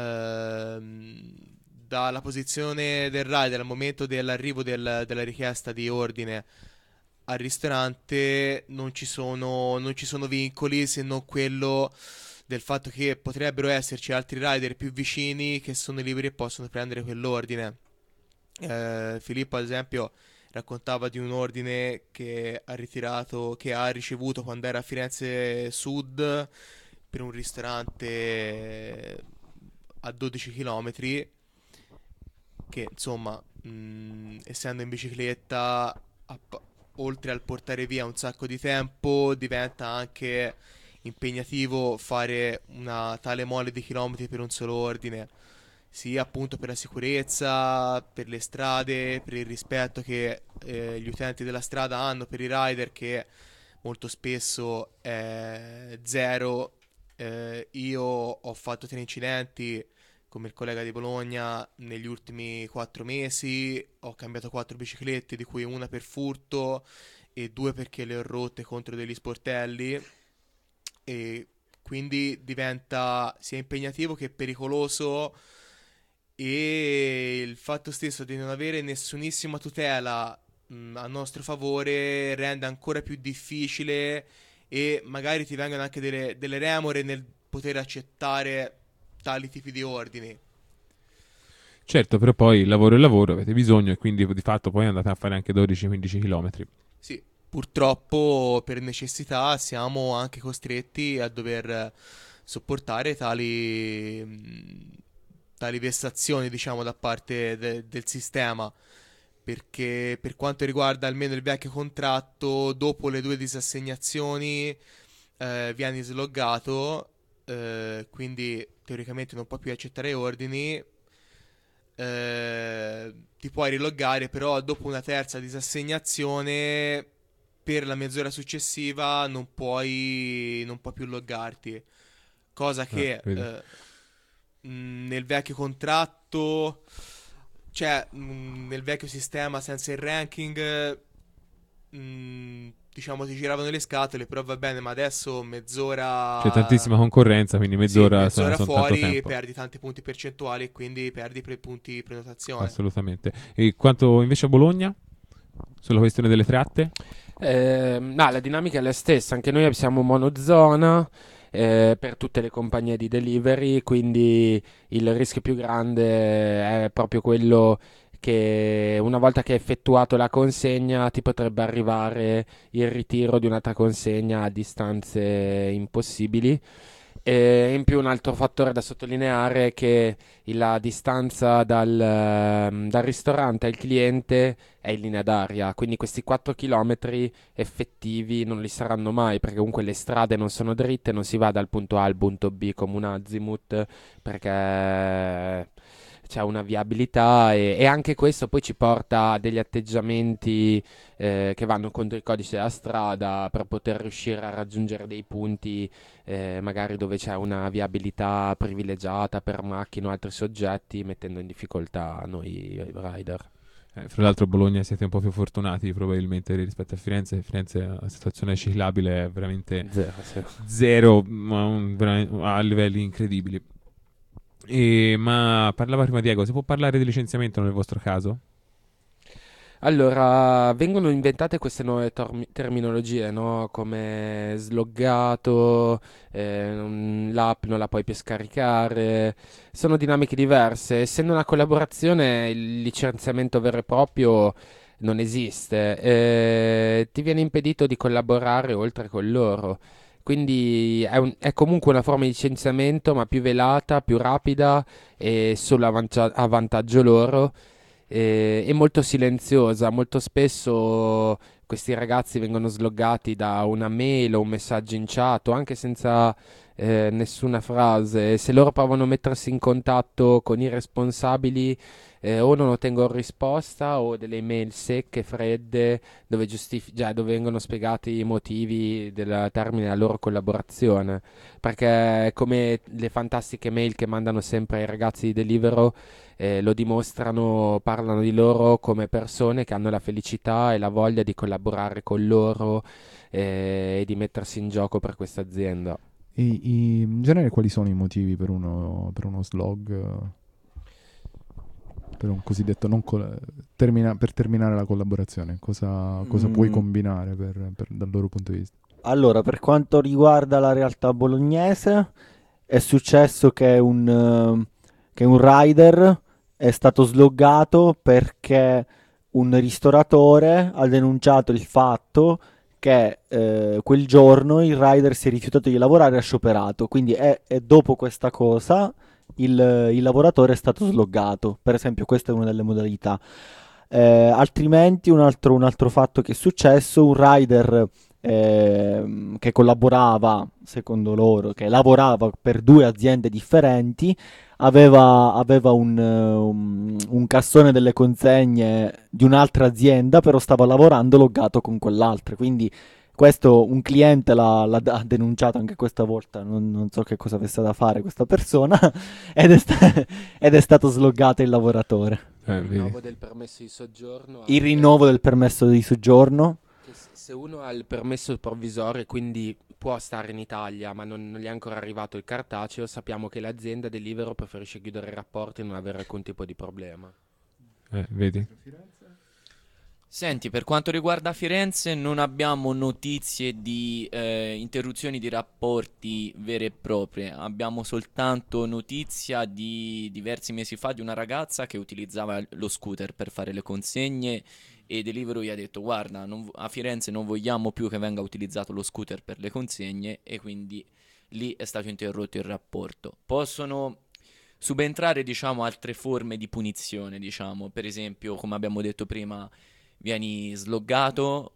ehm, dalla posizione del rider al momento dell'arrivo del- della richiesta di ordine al ristorante non ci sono, non ci sono vincoli, se non quello del fatto che potrebbero esserci altri rider più vicini che sono liberi e possono prendere quell'ordine. Eh, Filippo, ad esempio, raccontava di un ordine che ha ritirato, che ha ricevuto quando era a Firenze Sud per un ristorante a dodici chilometri, che insomma, mh, essendo in bicicletta, app- oltre al portare via un sacco di tempo, diventa anche impegnativo fare una tale mole di chilometri per un solo ordine, sia appunto per la sicurezza, per le strade, per il rispetto che eh, gli utenti della strada hanno per i rider, che molto spesso è zero. Eh, io ho fatto tre incidenti come il collega di Bologna negli ultimi quattro mesi, ho cambiato quattro biciclette, di cui una per furto e due perché le ho rotte contro degli sportelli, e quindi diventa sia impegnativo che pericoloso, e il fatto stesso di non avere nessunissima tutela mh, a nostro favore rende ancora più difficile, e magari ti vengono anche delle, delle remore nel poter accettare tali tipi di ordini. Certo, però poi il lavoro è il lavoro, avete bisogno, e quindi di fatto poi andate a fare anche dodici quindici chilometri. Sì, purtroppo per necessità siamo anche costretti a dover sopportare tali, mh, tali vessazioni, diciamo, da parte de- del sistema, perché per quanto riguarda almeno il vecchio contratto, dopo le due disassegnazioni eh, vieni sloggato, eh, quindi teoricamente non puoi più accettare ordini, eh, ti puoi riloggare, però dopo una terza disassegnazione per la mezz'ora successiva non puoi, non puoi più loggarti, cosa che vedi. eh, mh, nel vecchio contratto, cioè mh, nel vecchio sistema senza il ranking, mh, diciamo ti giravano le scatole, però va bene, ma adesso mezz'ora, C'è tantissima concorrenza, quindi sì, mezz'ora, mezz'ora sono, sono tanto fuori, tempo. perdi tanti punti percentuali e quindi perdi pre- punti prenotazione. Assolutamente. E quanto invece a Bologna? Sulla questione delle tratte? Eh, no, la dinamica è la stessa, anche noi siamo monozona eh, per tutte le compagnie di delivery, quindi il rischio più grande è proprio quello che una volta che hai effettuato la consegna ti potrebbe arrivare il ritiro di un'altra consegna a distanze impossibili. E in più un altro fattore da sottolineare è che la distanza dal, ehm, dal ristorante al cliente è in linea d'aria, quindi questi quattro chilometri effettivi non li saranno mai, perché comunque le strade non sono dritte, non si va dal punto A al punto B come un azimut, perché c'è una viabilità, e, e anche questo poi ci porta a degli atteggiamenti eh, che vanno contro il codice della strada per poter riuscire a raggiungere dei punti eh, magari dove c'è una viabilità privilegiata per macchine o altri soggetti, mettendo in difficoltà noi rider. Eh, fra l'altro a Bologna siete un po' più fortunati probabilmente rispetto a Firenze. Firenze la situazione ciclabile è veramente Zero, sì. zero, ma un- vera- a livelli incredibili. E, ma parlava prima Diego, si può parlare di licenziamento nel vostro caso? Allora, vengono inventate queste nuove tormi- terminologie, no? Come sloggato, eh, non- l'app non la puoi più scaricare, sono dinamiche diverse. Essendo una collaborazione, il licenziamento vero e proprio non esiste, eh, ti viene impedito di collaborare oltre con loro. Quindi è, un- è comunque una forma di licenziamento, ma più velata, più rapida e solo a vangia- a vantaggio loro, e, e molto silenziosa. Molto spesso questi ragazzi vengono sloggati da una mail o un messaggio in chat, o anche senza eh, nessuna frase. Se loro provano a mettersi in contatto con i responsabili, eh, o non ottengono risposta, o delle email secche, fredde, dove, giustif- già, dove vengono spiegati i motivi del termine della loro collaborazione. Perché come le fantastiche mail che mandano sempre ai ragazzi di Deliveroo, eh, lo dimostrano, parlano di loro come persone che hanno la felicità e la voglia di collaborare con loro eh, e di mettersi in gioco per questa azienda. E, i- in genere quali sono i motivi per uno, per uno slog? eh, Per un cosiddetto non col- termina- per terminare la collaborazione? Cosa, cosa puoi Mm. combinare per- per- dal loro punto di vista? Allora, per quanto riguarda la realtà bolognese, è successo che un, eh, che un rider è stato sloggato perché un ristoratore ha denunciato il fatto che eh, quel giorno il rider si è rifiutato di lavorare e ha scioperato, quindi è, è dopo questa cosa il, il lavoratore è stato sloggato, per esempio questa è una delle modalità. Eh, altrimenti un altro, un altro fatto che è successo, un rider ehm, che collaborava, secondo loro, che lavorava per due aziende differenti, aveva, aveva un, eh, un- un cassone delle consegne di un'altra azienda, però stava lavorando loggato con quell'altra. Quindi questo un cliente l'ha, l'ha- ha denunciato anche questa volta, non, non so che cosa avesse da fare questa persona, ed è, sta- ed è stato sloggato il lavoratore. Eh, Il vedi. rinnovo del permesso di soggiorno. Il anche- rinnovo del permesso di soggiorno. che se se uno ha il permesso provvisorio e quindi può stare in Italia, ma non, non gli è ancora arrivato il cartaceo, sappiamo che l'azienda Deliveroo preferisce chiudere i rapporti e non avere alcun tipo di problema. Eh, vedi? Senti, per quanto riguarda Firenze non abbiamo notizie di eh, interruzioni di rapporti vere e proprie, abbiamo soltanto notizia di diversi mesi fa di una ragazza che utilizzava lo scooter per fare le consegne e Deliveroo gli ha detto guarda, non vo- a Firenze non vogliamo più che venga utilizzato lo scooter per le consegne e quindi lì è stato interrotto il rapporto. Possono subentrare, diciamo, altre forme di punizione, diciamo, per esempio, come abbiamo detto prima vieni sloggato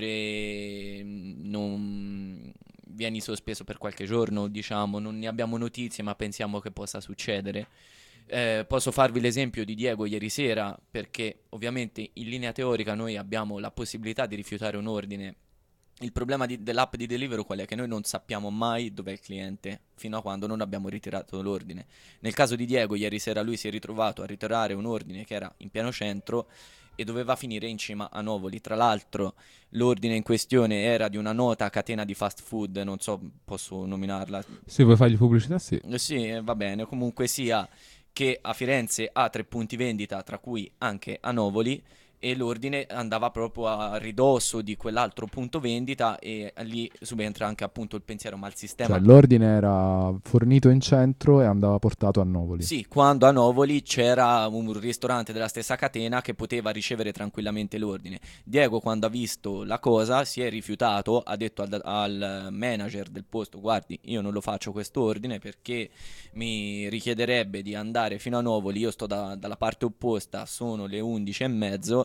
oppure mm, non vieni sospeso per qualche giorno, diciamo, non ne abbiamo notizie, ma pensiamo che possa succedere. Eh, posso farvi l'esempio di Diego ieri sera, perché ovviamente in linea teorica noi abbiamo la possibilità di rifiutare un ordine. Il problema di- dell'app di Deliveroo qual è? Che noi non sappiamo mai dov'è il cliente fino a quando non abbiamo ritirato l'ordine. Nel caso di Diego, ieri sera lui si è ritrovato a ritirare un ordine che era in pieno centro e doveva finire in cima a Novoli. Tra l'altro, l'ordine in questione era di una nota catena di fast food, non so, posso nominarla. Se vuoi fargli pubblicità, sì. Eh, Sì, eh, va bene, comunque sia che a Firenze ha tre punti vendita, tra cui anche a Novoli, e l'ordine andava proprio a ridosso di quell'altro punto vendita e lì subentra anche appunto il pensiero, ma il sistema... Cioè, l'ordine era fornito in centro e andava portato a Novoli. Sì, quando a Novoli c'era un ristorante della stessa catena che poteva ricevere tranquillamente l'ordine. Diego, quando ha visto la cosa, si è rifiutato, ha detto al, al manager del posto: guardi, io non lo faccio questo ordine perché mi richiederebbe di andare fino a Novoli, io sto da- dalla parte opposta, sono le undici e mezzo.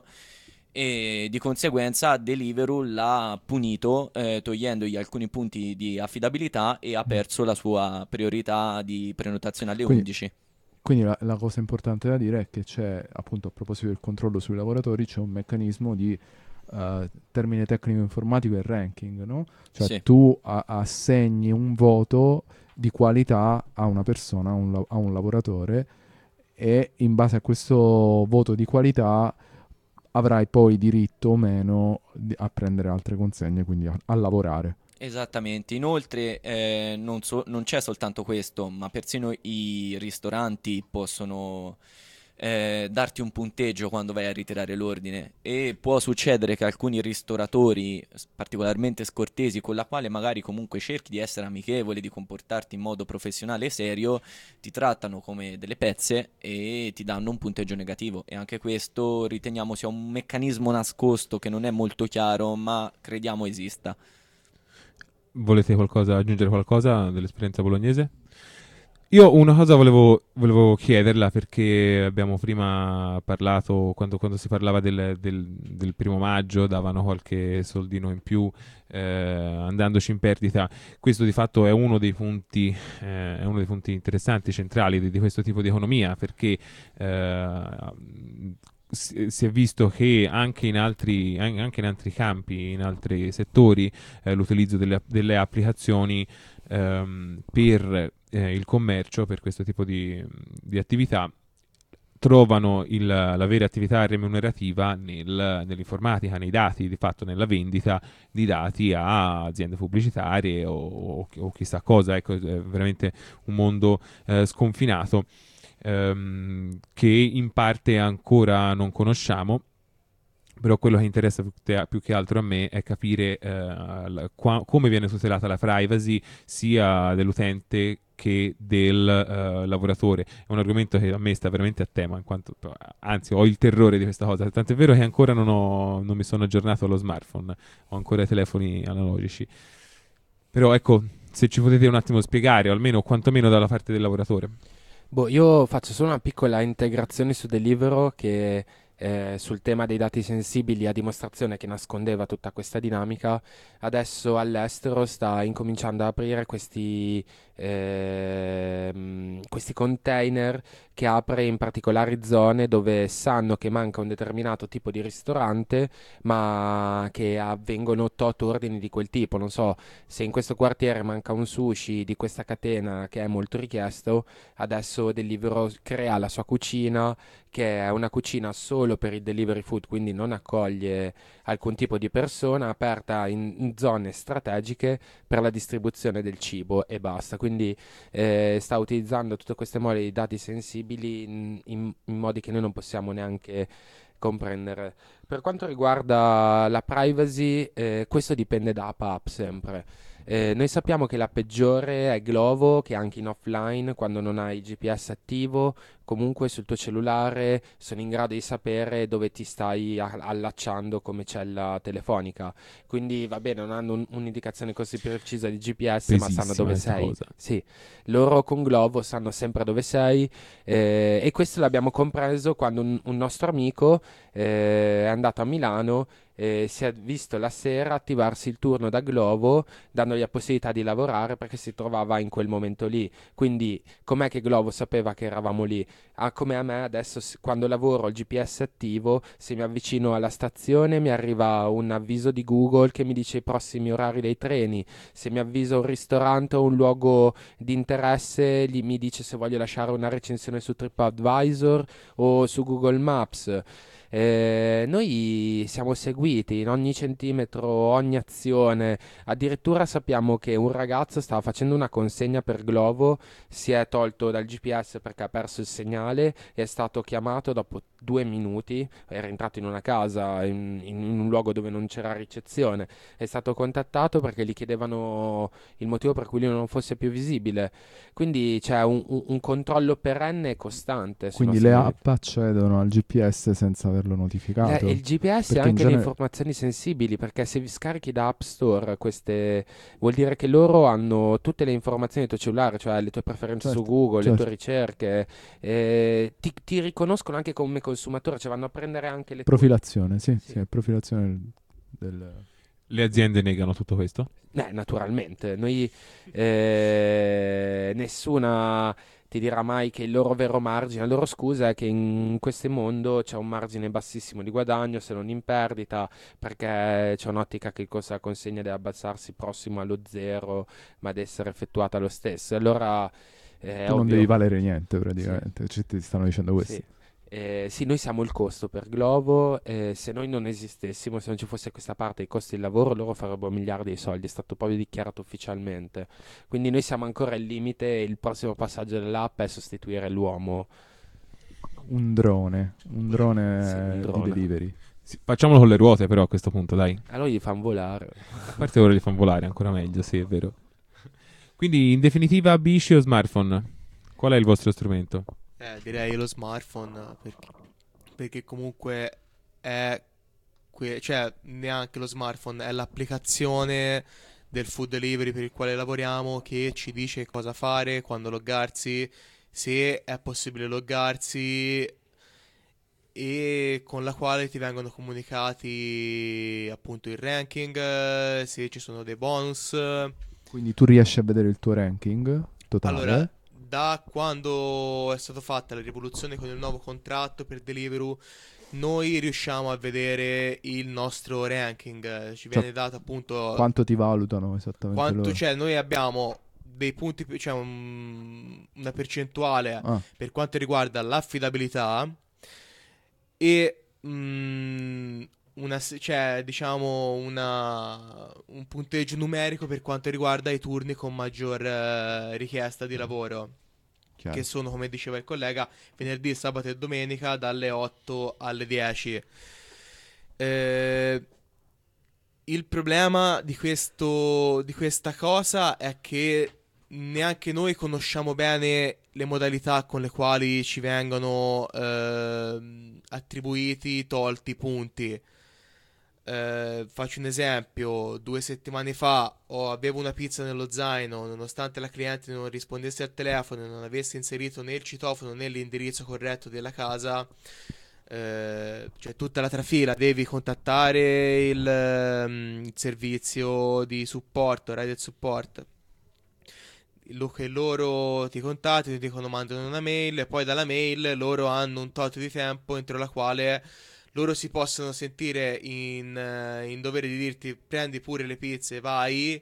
E di conseguenza Deliveroo l'ha punito eh, togliendogli alcuni punti di affidabilità e ha perso la sua priorità di prenotazione alle Quindi- undici. Quindi la, la cosa importante da dire è che c'è, appunto, a proposito del controllo sui lavoratori, c'è un meccanismo di eh, termine tecnico informatico e ranking, no? Cioè Sì. tu a- assegni un voto di qualità a una persona, a un, la- a un lavoratore, e in base a questo voto di qualità avrai poi diritto o meno di- a prendere altre consegne, quindi a, a lavorare. Esattamente, inoltre eh, non, so- non c'è soltanto questo, ma persino i ristoranti possono eh, darti un punteggio quando vai a ritirare l'ordine e può succedere che alcuni ristoratori s- particolarmente scortesi, con la quale magari comunque cerchi di essere amichevole, di comportarti in modo professionale e serio, ti trattano come delle pezze e ti danno un punteggio negativo e anche questo riteniamo sia un meccanismo nascosto che non è molto chiaro, ma crediamo esista. Volete qualcosa, aggiungere qualcosa dell'esperienza bolognese? Io una cosa volevo, volevo chiederla perché abbiamo prima parlato, quando, quando si parlava del, del- del primo maggio, davano qualche soldino in più eh, andandoci in perdita. Questo di fatto è uno dei punti, eh, è uno dei punti interessanti, centrali di, di questo tipo di economia, perché eh, si, si è visto che anche in altri, an- anche in altri campi, in altri settori, eh, l'utilizzo delle, delle applicazioni ehm, per eh, il commercio, per questo tipo di, di attività, trovano il- la vera attività remunerativa nel- nell'informatica, nei dati, di fatto nella vendita di dati a aziende pubblicitarie o, o- o chissà cosa. Ecco, è veramente un mondo eh, sconfinato ehm, che in parte ancora non conosciamo. Però quello che interessa più, te- più che altro a me è capire eh, la- qua- come viene tutelata la privacy sia dell'utente che del eh, lavoratore. È un argomento che a me sta veramente a tema, in quanto, anzi, ho il terrore di questa cosa. Tant'è vero che ancora non, ho, non mi sono aggiornato allo smartphone, ho ancora i telefoni analogici. Però ecco, se ci potete un attimo spiegare, o almeno quantomeno dalla parte del lavoratore. Boh, io faccio solo una piccola integrazione su Deliveroo che eh, sul tema dei dati sensibili a dimostrazione che nascondeva tutta questa dinamica. Adesso all'estero sta incominciando ad aprire questi, ehm, questi container che apre in particolari zone dove sanno che manca un determinato tipo di ristorante, ma che avvengono tot ordini di quel tipo. Non so, se in questo quartiere manca un sushi di questa catena che è molto richiesto, adesso Deliveroo crea la sua cucina, che è una cucina solo per il delivery food, quindi non accoglie alcun tipo di persona, aperta in, in zone strategiche per la distribuzione del cibo e basta. Quindi eh, sta utilizzando tutte queste mole di dati sensibili in, in- in modi che noi non possiamo neanche comprendere. Per quanto riguarda la privacy, eh, questo dipende da app a app sempre. Eh, noi sappiamo che la peggiore è Glovo, che anche in offline, quando non hai il G P S attivo, comunque sul tuo cellulare sono in grado di sapere dove ti stai a- allacciando come cella telefonica. Quindi va bene, non hanno un- un'indicazione così precisa di G P S, ma sanno Pesissima dove questa sei. cosa. Sì, loro con Glovo sanno sempre dove sei, eh, e questo l'abbiamo compreso quando un, un nostro amico eh, è andato a Milano e si è visto la sera attivarsi il turno da Glovo, dandogli la possibilità di lavorare perché si trovava in quel momento lì. Quindi, com'è che Glovo sapeva che eravamo lì? Ah, come a me adesso, s- quando lavoro ho il G P S attivo, se mi avvicino alla stazione mi arriva un avviso di Google che mi dice i prossimi orari dei treni. Se mi avvisa un ristorante o un luogo di interesse, gli- mi dice se voglio lasciare una recensione su TripAdvisor o su Google Maps. Eh, noi siamo seguiti in ogni centimetro, ogni azione. Addirittura sappiamo che un ragazzo stava facendo una consegna per Glovo, si è tolto dal G P S perché ha perso il segnale e è stato chiamato dopo due minuti. Era entrato in una casa, in, in un luogo dove non c'era ricezione. È stato contattato perché gli chiedevano il motivo per cui lui non fosse più visibile. Quindi c'è un, un- un controllo perenne e costante sui Quindi nostri le diritti. app accedono al G P S senza averlo Le- notificato? il G P S ha Perché in anche le genere... informazioni sensibili perché se vi scarichi da App Store queste vuol dire che loro hanno tutte le informazioni del tuo cellulare, cioè le tue preferenze su Certo, Google, le tue certo. ricerche, eh, ti, ti riconoscono anche come consumatore, cioè vanno a prendere anche le tue. Profilazione, sì, Sì. sì, è profilazione del... del- Le aziende negano tutto questo? Eh, naturalmente, noi eh, nessuna ti dirà mai che il loro vero margine, la loro scusa è che in questo mondo c'è un margine bassissimo di guadagno, se non in perdita, perché c'è un'ottica che il costo della consegna deve abbassarsi prossimo allo zero, ma deve essere effettuata lo stesso. E allora eh, è Tu non ovvio. devi valere niente Sì. praticamente, cioè, ti stanno dicendo questo. Sì. Eh, sì, noi siamo il costo per Glovo, eh, se noi non esistessimo, se non ci fosse questa parte dei costi del lavoro, loro farebbero miliardi di soldi, è stato proprio dichiarato ufficialmente. Quindi noi siamo ancora al limite e il prossimo passaggio dell'app è sostituire l'uomo. Un drone, un drone Sì, un di drone. delivery. Sì, facciamolo con le ruote però a questo punto, dai. Allora gli fanno volare. A parte ora li fanno volare, ancora meglio, sì, è vero. Quindi, in definitiva, bici o smartphone? Qual è il vostro strumento? Eh, direi lo smartphone, perché, perché comunque è, que- cioè neanche lo smartphone, è l'applicazione del food delivery per il quale lavoriamo che ci dice cosa fare, quando loggarsi, se è possibile loggarsi e con la quale ti vengono comunicati appunto il ranking, eh, se ci sono dei bonus. Quindi tu riesci a vedere il tuo ranking totale? Allora, da quando è stata fatta la rivoluzione con il nuovo contratto per Deliveroo, noi riusciamo a vedere il nostro ranking. Ci viene dato appunto Quanto ti valutano esattamente quanto loro? c'è. Noi abbiamo dei punti, più- cioè un- una percentuale Ah, per quanto riguarda l'affidabilità e mm, una, s- cioè, diciamo una, un punteggio numerico per quanto riguarda i turni con maggior eh, richiesta di lavoro, chiaro. che sono, come diceva il collega, venerdì, sabato e domenica dalle otto alle dieci. Eh, il problema di questo di questa cosa è che neanche noi conosciamo bene le modalità con le quali ci vengono eh, attribuiti, tolti punti. Eh, faccio un esempio: due settimane fa ho, avevo una pizza nello zaino, nonostante la cliente non rispondesse al telefono e non avesse inserito né il citofono né l'indirizzo corretto della casa. Eh, cioè tutta la trafila, devi contattare il, um, il servizio di supporto, rider support, lo che loro ti contattano, ti dicono, mandano una mail, e poi dalla mail loro hanno un tot di tempo entro la quale loro si possono sentire in, uh, in dovere di dirti prendi pure le pizze, vai,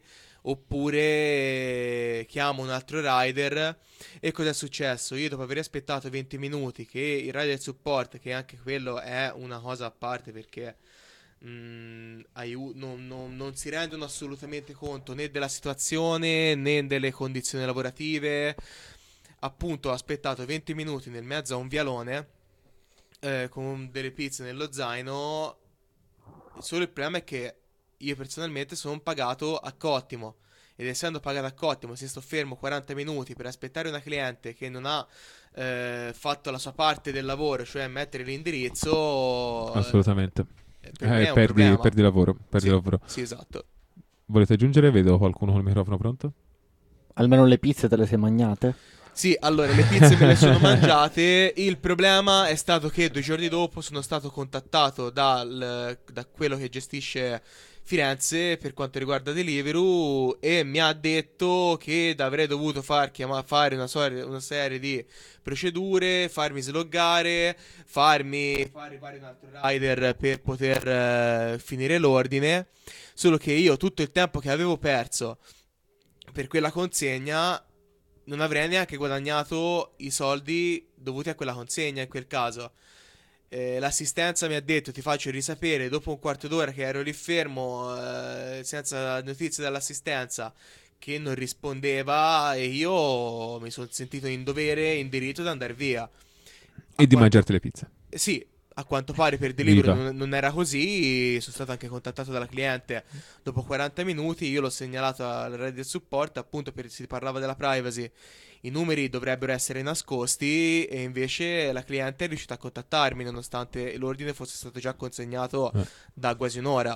oppure chiamo un altro rider. E cosa è successo? Io, dopo aver aspettato venti minuti che il rider support, che anche quello è una cosa a parte, perché mh, aiu- non, non, non si rendono assolutamente conto né della situazione né delle condizioni lavorative, appunto ho aspettato venti minuti nel mezzo a un vialone eh, con delle pizze nello zaino. Solo il problema è che io personalmente sono pagato a cottimo, ed essendo pagato a cottimo, se sto fermo quaranta minuti per aspettare una cliente che non ha eh, fatto la sua parte del lavoro, cioè mettere l'indirizzo, assolutamente eh, per me eh, è un perdi, problema. perdi lavoro, perdi Sì, lavoro. sì, esatto. Volete aggiungere? Vedo qualcuno col microfono pronto? Almeno le pizze te le sei mangiate? Sì, allora le pizze me le sono mangiate. Il problema è stato che due giorni dopo sono stato contattato dal, da quello che gestisce Firenze per quanto riguarda Deliveroo, e mi ha detto che avrei dovuto far chiama- fare una, sor- una serie di procedure, farmi sloggare, farmi far arrivare un altro rider per poter eh, finire l'ordine. Solo che io tutto il tempo che avevo perso per quella consegna non avrei neanche guadagnato i soldi dovuti a quella consegna in quel caso. Eh, l'assistenza mi ha detto ti faccio risapere dopo un quarto d'ora che ero lì fermo eh, senza notizie dall'assistenza, che non rispondeva, e io mi sono sentito in dovere, in diritto di andare via. E di quanto... mangiarti le pizze. Sì, a quanto pare per Deliveroo Viva. non, non era così. Sono stato anche contattato dalla cliente dopo quaranta minuti. Io l'ho segnalato al rider support, appunto, perché si parlava della privacy. I numeri dovrebbero essere nascosti, e invece la cliente è riuscita a contattarmi nonostante l'ordine fosse stato già consegnato Eh. da quasi un'ora.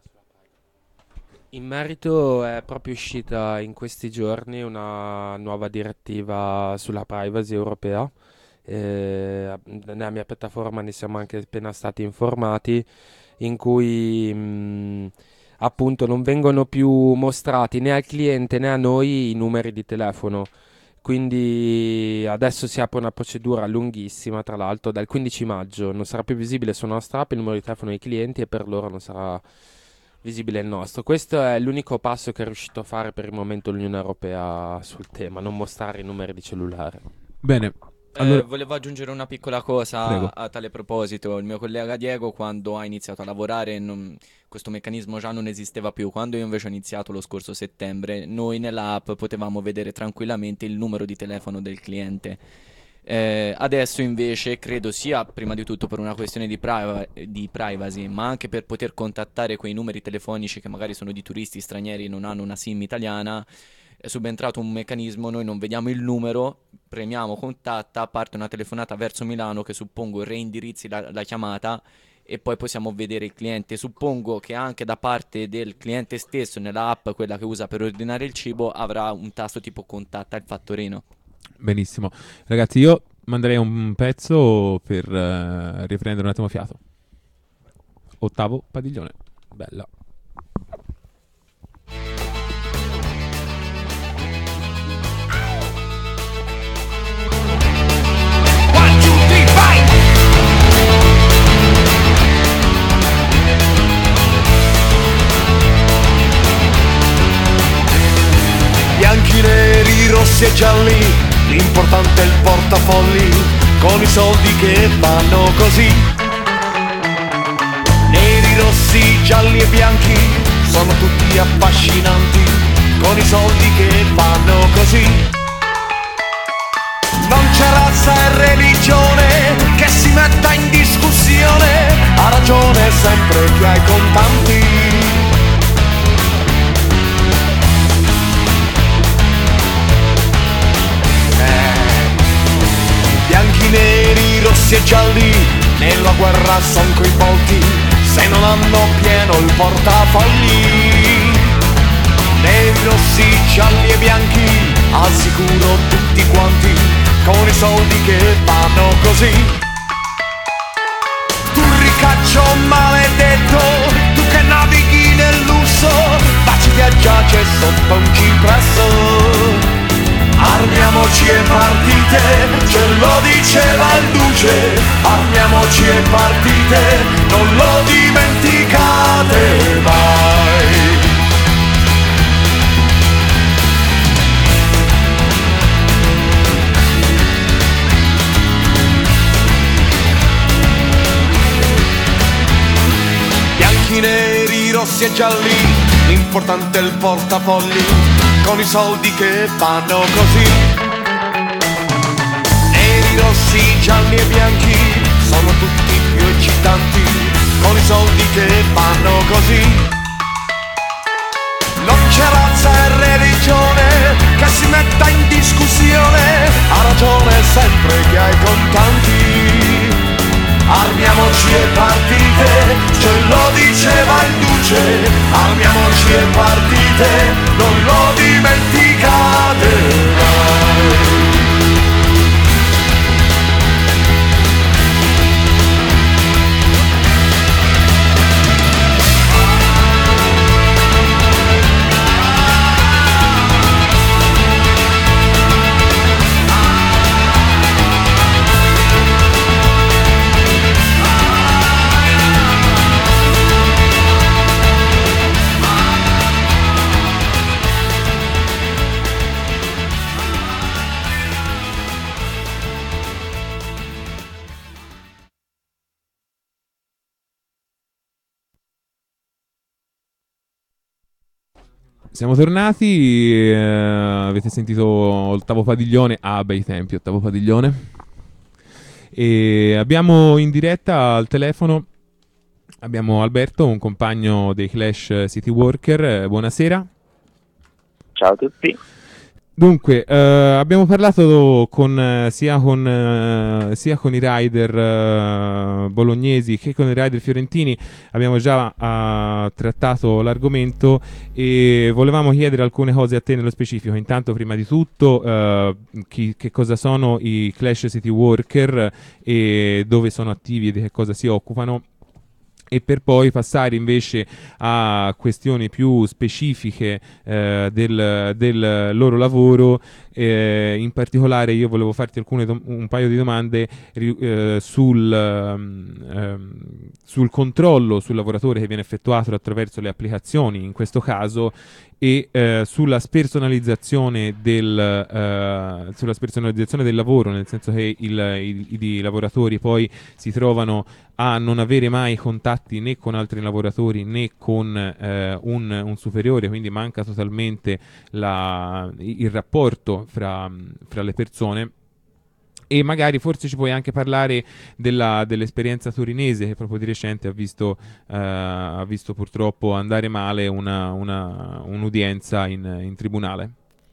In merito è proprio uscita in questi giorni una nuova direttiva sulla privacy europea. Eh, nella mia piattaforma ne siamo anche appena stati informati, in cui mh, appunto non vengono più mostrati né al cliente né a noi i numeri di telefono. Quindi adesso si apre una procedura lunghissima, tra l'altro dal quindici maggio non sarà più visibile sulla nostra app il numero di telefono dei clienti, e per loro non sarà visibile il nostro. Questo è l'unico passo che è riuscito a fare per il momento l'Unione Europea sul tema, non mostrare i numeri di cellulare. Bene. Eh, Allora, volevo aggiungere una piccola cosa Prego. a, a tale proposito. Il mio collega Diego, quando ha iniziato a lavorare, non- questo meccanismo già non esisteva più. Quando io invece ho iniziato lo scorso settembre, noi nella app potevamo vedere tranquillamente il numero di telefono del cliente. Eh, adesso invece credo sia prima di tutto per una questione di, priva- di privacy, ma anche per poter contattare quei numeri telefonici che magari sono di turisti stranieri e non hanno una SIM italiana. È subentrato un meccanismo: noi non vediamo il numero, premiamo contatta, parte una telefonata verso Milano che suppongo reindirizzi la, la chiamata, e poi possiamo vedere il cliente. Suppongo che anche da parte del cliente stesso nella app, quella che usa per ordinare il cibo, avrà un tasto tipo contatta il fattorino. benissimo. Ragazzi, io manderei un pezzo per eh, riprendere un attimo fiato. Ottavo padiglione. Bella. One, two, three, fight! Bianchi, neri, rossi e gialli, l'importante è il portafogli, con i soldi che vanno così. Neri, rossi, gialli e bianchi, sono tutti affascinanti, con i soldi che vanno così. Non c'è razza e religione che si metta in discussione, a ragione sempre che hai contanti. Bianchi, neri, rossi e gialli nella guerra son coinvolti, se non hanno pieno il portafogli. Neri, rossi, gialli e bianchi, al sicuro tutti quanti, con i soldi che vanno così. Tu ricaccio maledetto, tu che navighi nel lusso, baciti a giace sotto un cipresso. Armiamoci e partite, ce lo diceva il duce. Armiamoci e partite, non lo dimenticate mai. Bianchi, neri, rossi e gialli, l'importante è il portafogli, con i soldi che vanno così. Neri, rossi, gialli e bianchi sono tutti più eccitanti, con i soldi che vanno così. Non c'è razza e religione che si metta in discussione, ha ragione sempre che hai contanti. Armiamoci e partite, ce lo diceva il duce. Armiamoci e partite, non lo dimenticate mai. Siamo tornati, eh, avete sentito Ottavo Padiglione, ah bei tempi, Ottavo Padiglione. E abbiamo in diretta al telefono, abbiamo Alberto, un compagno dei Clash City Worker, eh, buonasera. Ciao a tutti. Dunque, eh, abbiamo parlato con, eh, sia, con, eh, sia con i rider eh, bolognesi che con i rider fiorentini, abbiamo già eh, trattato l'argomento e volevamo chiedere alcune cose a te nello specifico. Intanto, prima di tutto, eh, chi, che cosa sono i Clash City Worker e dove sono attivi e di che cosa si occupano, e per poi passare invece a questioni più specifiche eh, del, del loro lavoro. Eh, in particolare io volevo farti alcune dom- un paio di domande eh, sul, ehm, sul controllo sul lavoratore che viene effettuato attraverso le applicazioni in questo caso, e eh, sulla spersonalizzazione del eh, sulla spersonalizzazione del lavoro, nel senso che il, il, i lavoratori poi si trovano a non avere mai contatti né con altri lavoratori né con eh, un, un superiore, quindi manca totalmente la, il rapporto fra, fra le persone. E magari forse ci puoi anche parlare della, dell'esperienza torinese, che proprio di recente ha visto, eh, ha visto purtroppo andare male una, una, un'udienza in, in tribunale.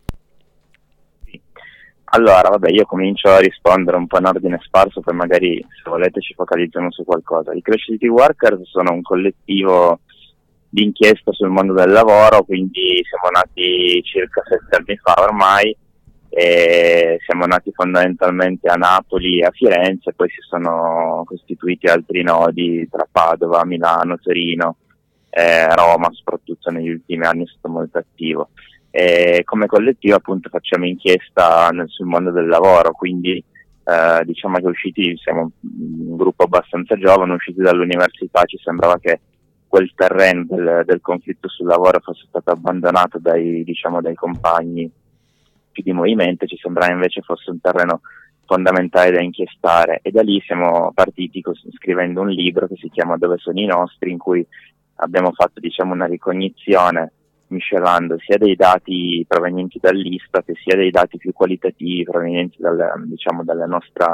Allora, vabbè, io comincio a rispondere un po' in ordine sparso, poi magari, se volete, ci focalizziamo su qualcosa. I Clash City Workers sono un collettivo di inchiesta sul mondo del lavoro, quindi siamo nati circa sette anni fa ormai, e siamo nati fondamentalmente a Napoli e a Firenze, poi si sono costituiti altri nodi tra Padova, Milano, Torino, eh, Roma, soprattutto negli ultimi anni è stato molto attivo. E come collettivo appunto facciamo inchiesta nel, sul mondo del lavoro, quindi eh, diciamo che usciti, siamo un gruppo abbastanza giovane, usciti dall'università, ci sembrava che quel terreno del, del conflitto sul lavoro fosse stato abbandonato dai, diciamo, dai compagni più di movimento, ci sembrava invece fosse un terreno fondamentale da inchiestare, e da lì siamo partiti cos- scrivendo un libro che si chiama Dove sono i nostri, in cui abbiamo fatto diciamo una ricognizione miscelando sia dei dati provenienti dall'Istat sia dei dati più qualitativi provenienti dal, diciamo, dalla nostra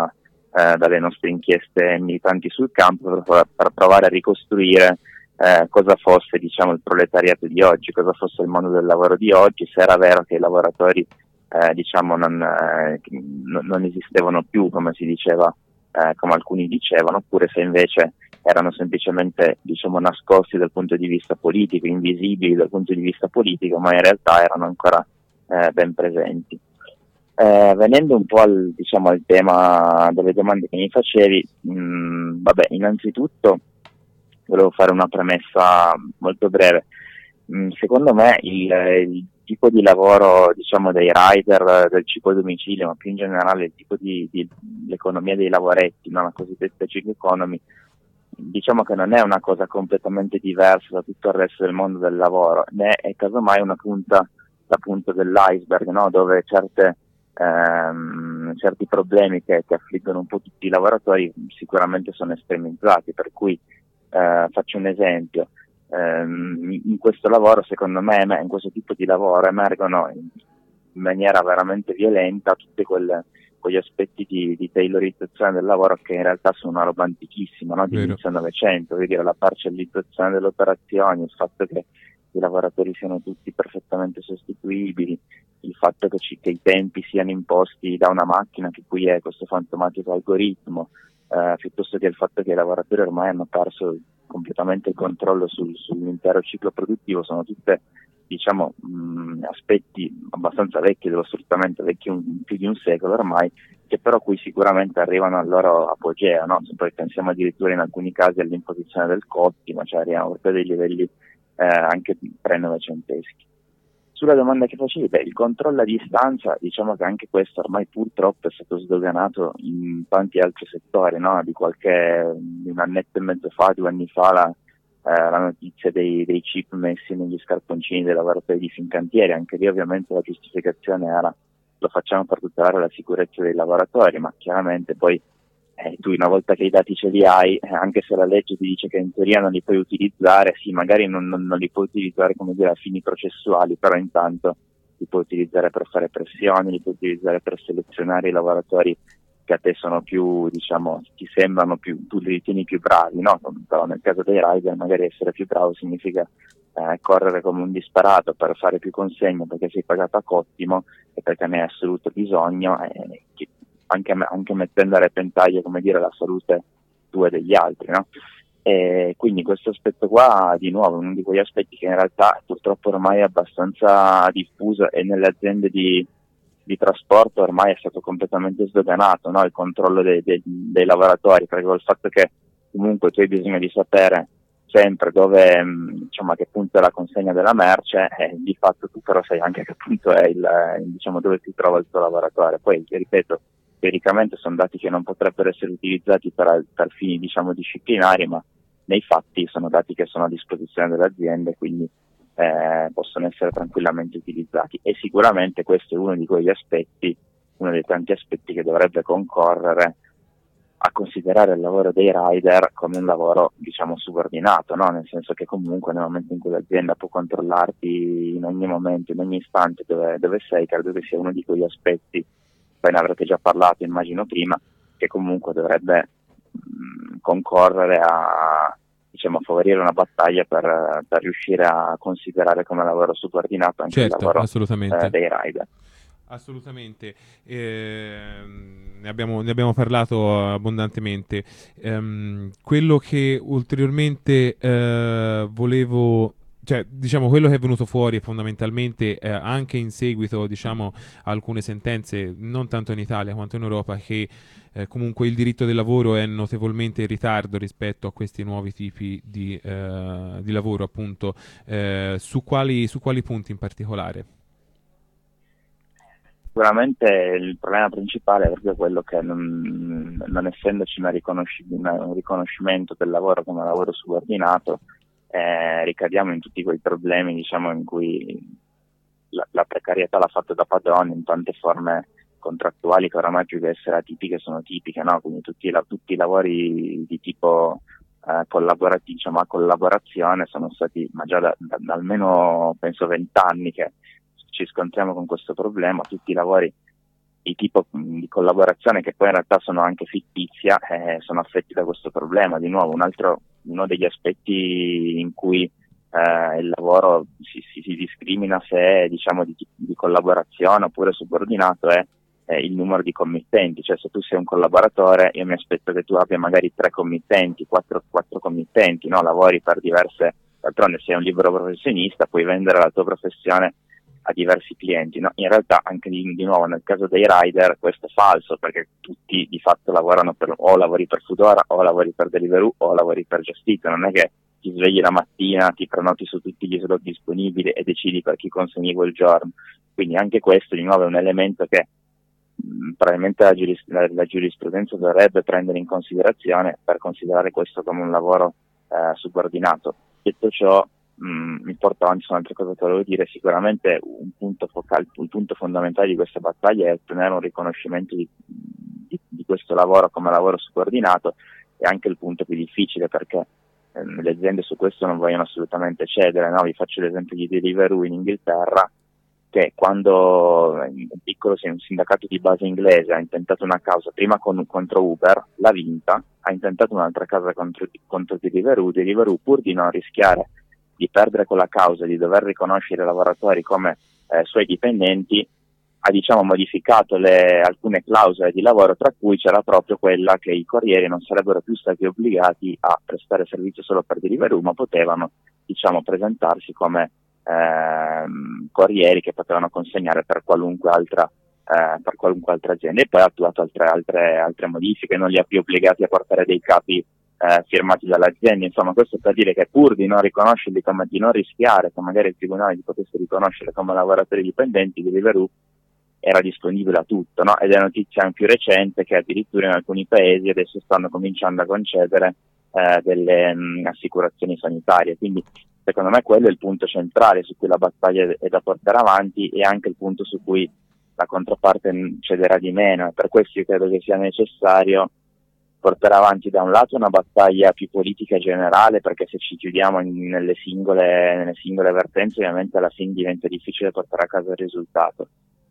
eh, dalle nostre inchieste militanti sul campo per, per provare a ricostruire eh, cosa fosse, diciamo, il proletariato di oggi, cosa fosse il mondo del lavoro di oggi, se era vero che i lavoratori eh, diciamo non, eh, non esistevano più, come si diceva, eh, come alcuni dicevano, oppure se invece erano semplicemente, diciamo, nascosti dal punto di vista politico, invisibili dal punto di vista politico, ma in realtà erano ancora eh, ben presenti. Eh, venendo un po' al, diciamo, al tema delle domande che mi facevi, mh, vabbè, innanzitutto volevo fare una premessa molto breve. Mh, secondo me il, il tipo di lavoro, diciamo, dei rider del ciclo domicilio, ma più in generale il tipo di, di l'economia dei lavoretti, no? La cosiddetta gig economy, diciamo che non è una cosa completamente diversa da tutto il resto del mondo del lavoro, né è casomai una punta, la punta dell'iceberg, no? Dove certe, ehm, certi problemi che, che affliggono un po' tutti i lavoratori sicuramente sono estremizzati, per cui eh, faccio un esempio. Um, in questo lavoro, secondo me, in questo tipo di lavoro emergono in, in maniera veramente violenta tutti quelle, quegli aspetti di, di tailorizzazione del lavoro che in realtà sono una roba antichissima, no? Di Vero. inizio Novecento, vuol dire la parcellizzazione delle operazioni, il fatto che i lavoratori siano tutti perfettamente sostituibili, il fatto che, ci, che i tempi siano imposti da una macchina che qui è questo fantomatico algoritmo, eh, piuttosto che il fatto che i lavoratori ormai hanno perso completamente il controllo sul, sull'intero ciclo produttivo, sono tutte, diciamo, mh, aspetti abbastanza vecchi dello sfruttamento, vecchi un, più di un secolo ormai, che però qui sicuramente arrivano al loro apogeo, no? Se poi pensiamo addirittura in alcuni casi all'imposizione del cottimo, cioè arriviamo proprio a dei livelli eh, anche pre-novecenteschi. Sulla domanda che facevi, beh, il controllo a distanza, diciamo che anche questo ormai purtroppo è stato sdoganato in tanti altri settori, no? Di qualche, di un annetto e mezzo fa, due anni fa, la, eh, la notizia dei, dei chip messi negli scarponcini dei lavoratori di Fincantieri, anche lì ovviamente la giustificazione era lo facciamo per tutelare la sicurezza dei lavoratori, ma chiaramente poi eh, tu una volta che i dati ce li hai, eh, anche se la legge ti dice che in teoria non li puoi utilizzare, sì, magari non, non, non li puoi utilizzare, come dire, a fini processuali, però intanto li puoi utilizzare per fare pressioni, li puoi utilizzare per selezionare i lavoratori che a te sono più, diciamo, ti sembrano più, tu li ritieni più bravi, no? Però nel caso dei rider magari essere più bravo significa eh, correre come un disperato per fare più consegne perché sei pagato a cottimo e perché ne hai assoluto bisogno, eh, che, anche, anche mettendo a repentaglio, come dire, la salute tua e degli altri, no? E quindi questo aspetto qua, di nuovo, è uno di quegli aspetti che in realtà purtroppo ormai è abbastanza diffuso e nelle aziende di, di trasporto ormai è stato completamente sdoganato, no? Il controllo dei, dei, dei lavoratori, perché col fatto che comunque tu hai bisogno di sapere sempre dove, diciamo, a che punto è la consegna della merce, e di fatto tu però sai anche a che punto è il, diciamo, dove si trova il tuo lavoratore. Poi, ripeto, teoricamente sono dati che non potrebbero essere utilizzati per, per fini, diciamo, disciplinari, ma nei fatti sono dati che sono a disposizione delle aziende, quindi eh, possono essere tranquillamente utilizzati. E sicuramente questo è uno di quegli aspetti, uno dei tanti aspetti che dovrebbe concorrere a considerare il lavoro dei rider come un lavoro, diciamo, subordinato, no? Nel senso che comunque nel momento in cui l'azienda può controllarti in ogni momento, in ogni istante dove, dove sei, credo che sia uno di quegli aspetti, poi ne avrete già parlato immagino prima, che comunque dovrebbe mh, concorrere a, diciamo, a favorire una battaglia per, per riuscire a considerare come lavoro subordinato anche Certo, il lavoro assolutamente. eh, dei rider. Assolutamente, eh, ne, abbiamo, ne abbiamo parlato abbondantemente. Ehm, quello che ulteriormente eh, volevo, cioè, diciamo, quello che è venuto fuori è fondamentalmente eh, anche in seguito, diciamo, a alcune sentenze, non tanto in Italia quanto in Europa, che eh, comunque il diritto del lavoro è notevolmente in ritardo rispetto a questi nuovi tipi di, eh, di lavoro, appunto. Eh, su quali, su quali punti in particolare? Sicuramente il problema principale è proprio quello che non, non essendoci una riconosci- una, un riconoscimento del lavoro come lavoro subordinato, eh, ricadiamo in tutti quei problemi, diciamo, in cui la, la precarietà l'ha fatta da padrone in tante forme contrattuali che oramai più che essere atipiche sono tipiche, no? Quindi tutti, la, tutti i lavori di tipo eh, collaborativo, diciamo, a collaborazione sono stati, ma già da, da, da almeno penso vent'anni che ci scontriamo con questo problema, tutti i lavori di tipo di collaborazione che poi in realtà sono anche fittizia, eh, sono affetti da questo problema. Di nuovo, un altro, uno degli aspetti in cui eh, il lavoro si, si, si discrimina se è, diciamo, di, di collaborazione oppure subordinato è eh, il numero di committenti. Cioè, se tu sei un collaboratore, io mi aspetto che tu abbia magari tre committenti, quattro, quattro committenti, no? Lavori per diverse, d'altronde sei un libero professionista, puoi vendere la tua professione a diversi clienti, no? In realtà anche di, di nuovo nel caso dei rider questo è falso, perché tutti di fatto lavorano per, o lavori per Foodora o lavori per Deliveroo o lavori per Just Eat. Non è che ti svegli la mattina, ti prenoti su tutti gli slot disponibili e decidi per chi consegni quel giorno. Quindi anche questo di nuovo è un elemento che mh, probabilmente la, giuris- la, la giurisprudenza dovrebbe prendere in considerazione per considerare questo come un lavoro eh, subordinato. Detto ciò, Mm, mi porto avanti su un'altra cosa che volevo dire. Sicuramente un punto focale, un punto fondamentale di questa battaglia è ottenere un riconoscimento di, di, di questo lavoro come lavoro subordinato. È anche il punto più difficile, perché ehm, le aziende su questo non vogliono assolutamente cedere, no? Vi faccio l'esempio di Deliveroo in Inghilterra, che quando un piccolo un sindacato di base inglese ha intentato una causa prima con, contro Uber, l'ha vinta, ha intentato un'altra causa contro, contro Deliveroo, Deliveroo pur di non rischiare di perdere quella causa, di dover riconoscere i lavoratori come eh, suoi dipendenti, ha diciamo modificato le, alcune clausole di lavoro, tra cui c'era proprio quella che i corrieri non sarebbero più stati obbligati a prestare servizio solo per Deliveroo, ma potevano diciamo presentarsi come ehm, corrieri che potevano consegnare per qualunque altra eh, per qualunque altra azienda. E poi ha attuato altre, altre, altre modifiche, non li ha più obbligati a portare dei capi Eh, firmati dall'azienda. Insomma, questo per dire che pur di non riconoscerli come, di non rischiare che magari il tribunale li potesse riconoscere come lavoratori dipendenti, Deliveroo era disponibile a tutto, no? Ed è notizia più recente che addirittura in alcuni paesi adesso stanno cominciando a concedere eh, delle mh, assicurazioni sanitarie. Quindi secondo me quello è il punto centrale su cui la battaglia è da portare avanti, e anche il punto su cui la controparte cederà di meno. E per questo io credo che sia necessario portare avanti da un lato una battaglia più politica generale, perché se ci chiudiamo in, nelle singole nelle singole vertenze ovviamente alla fine diventa difficile portare a casa il risultato.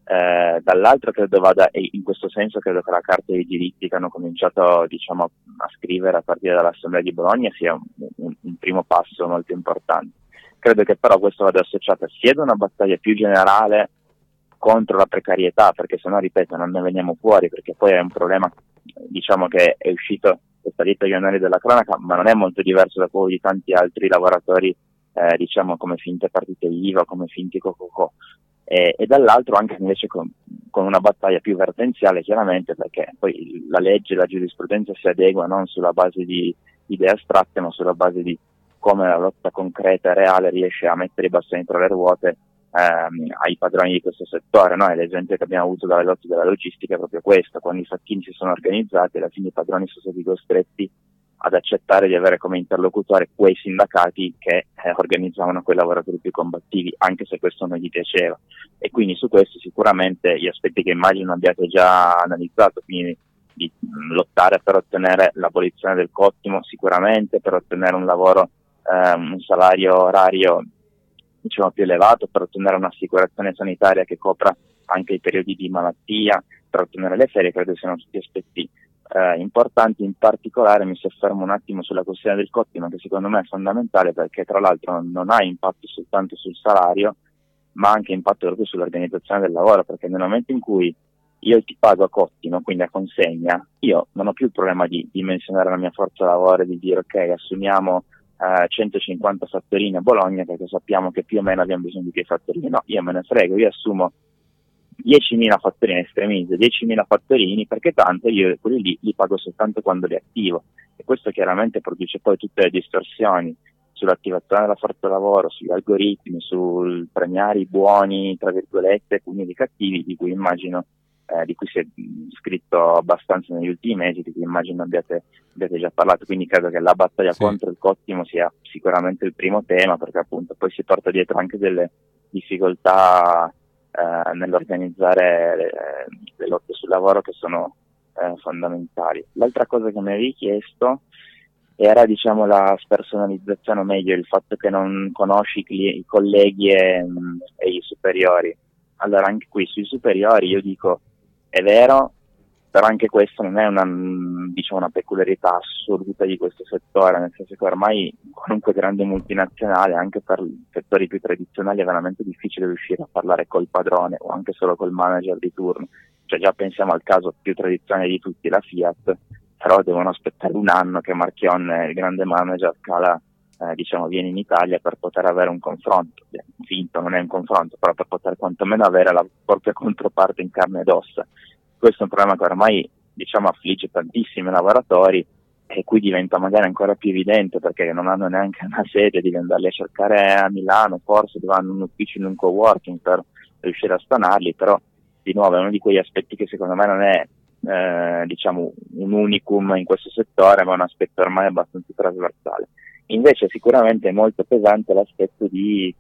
Eh, dall'altro credo vada, e in questo senso credo che la Carta dei diritti che hanno cominciato diciamo a scrivere a partire dall'Assemblea di Bologna sia un, un, un primo passo molto importante. Credo che però questo vada associato sia ad una battaglia più generale contro la precarietà, perché sennò, ripeto, non ne veniamo fuori, perché poi è un problema diciamo che è uscito, è salito agli onori della cronaca, ma non è molto diverso da quello di tanti altri lavoratori eh, diciamo come finte partite I V A, come finti Cococò, e, e dall'altro anche invece con, con una battaglia più vertenziale, chiaramente, perché poi la legge, la giurisprudenza si adegua non sulla base di idee astratte, ma sulla base di come la lotta concreta e reale riesce a mettere i bastoni tra le ruote Ehm, ai padroni di questo settore, no? E l'esempio che abbiamo avuto dalle lotte della logistica è proprio questo: quando i facchini si sono organizzati, alla fine i padroni sono stati costretti ad accettare di avere come interlocutore quei sindacati che eh, organizzavano quei lavoratori più combattivi, anche se questo non gli piaceva. E quindi su questo sicuramente gli aspetti che immagino abbiate già analizzato, quindi di mh, lottare per ottenere l'abolizione del cottimo, sicuramente per ottenere un lavoro, eh, un salario orario diciamo più elevato, per ottenere un'assicurazione sanitaria che copra anche i periodi di malattia, per ottenere le ferie, credo siano tutti aspetti eh, importanti. In particolare mi soffermo un attimo sulla questione del cottimo, che secondo me è fondamentale, perché tra l'altro non ha impatto soltanto sul salario, ma anche impatto proprio sull'organizzazione del lavoro, perché nel momento in cui io ti pago a cottimo, quindi a consegna, io non ho più il problema di dimensionare la mia forza lavoro e di dire ok, assumiamo Uh, centocinquanta fattorini a Bologna perché sappiamo che più o meno abbiamo bisogno di quei fattorini. No, io me ne frego, io assumo diecimila fattorini, estremizzo diecimila fattorini, perché tanto io quelli lì li pago soltanto quando li attivo, e questo chiaramente produce poi tutte le distorsioni sull'attivazione della forza lavoro, sugli algoritmi, sul premiare i buoni tra virgolette, quindi i cattivi, di cui immagino Eh, di cui si è scritto abbastanza negli ultimi mesi, di cui immagino abbiate, abbiate già parlato. Quindi credo che la battaglia sì. contro il cottimo sia sicuramente il primo tema, perché appunto poi si porta dietro anche delle difficoltà eh, nell'organizzare le, le lotte sul lavoro che sono eh, fondamentali. L'altra cosa che mi avevi chiesto era diciamo la spersonalizzazione, o meglio il fatto che non conosci i, cli- i colleghi e, e i superiori. Allora anche qui sui superiori io dico è vero, però anche questo non è una, diciamo, una peculiarità assoluta di questo settore, nel senso che ormai qualunque grande multinazionale, anche per settori più tradizionali, è veramente difficile riuscire a parlare col padrone o anche solo col manager di turno. Cioè già pensiamo al caso più tradizionale di tutti, la Fiat, però devono aspettare un anno che Marchionne, il grande manager, Scala, eh, diciamo, viene in Italia per poter avere un confronto. Finto, non è un confronto, però per poter quantomeno avere la propria controparte in carne ed ossa. Questo è un problema che ormai, diciamo, affligge tantissimi lavoratori, e qui diventa magari ancora più evidente perché non hanno neanche una sede, devi andarli a cercare a Milano, forse dove hanno un ufficio in un coworking per riuscire a stanarli, però di nuovo è uno di quegli aspetti che secondo me non è eh, diciamo un unicum in questo settore, ma un aspetto ormai abbastanza trasversale. Invece sicuramente è molto pesante l'aspetto di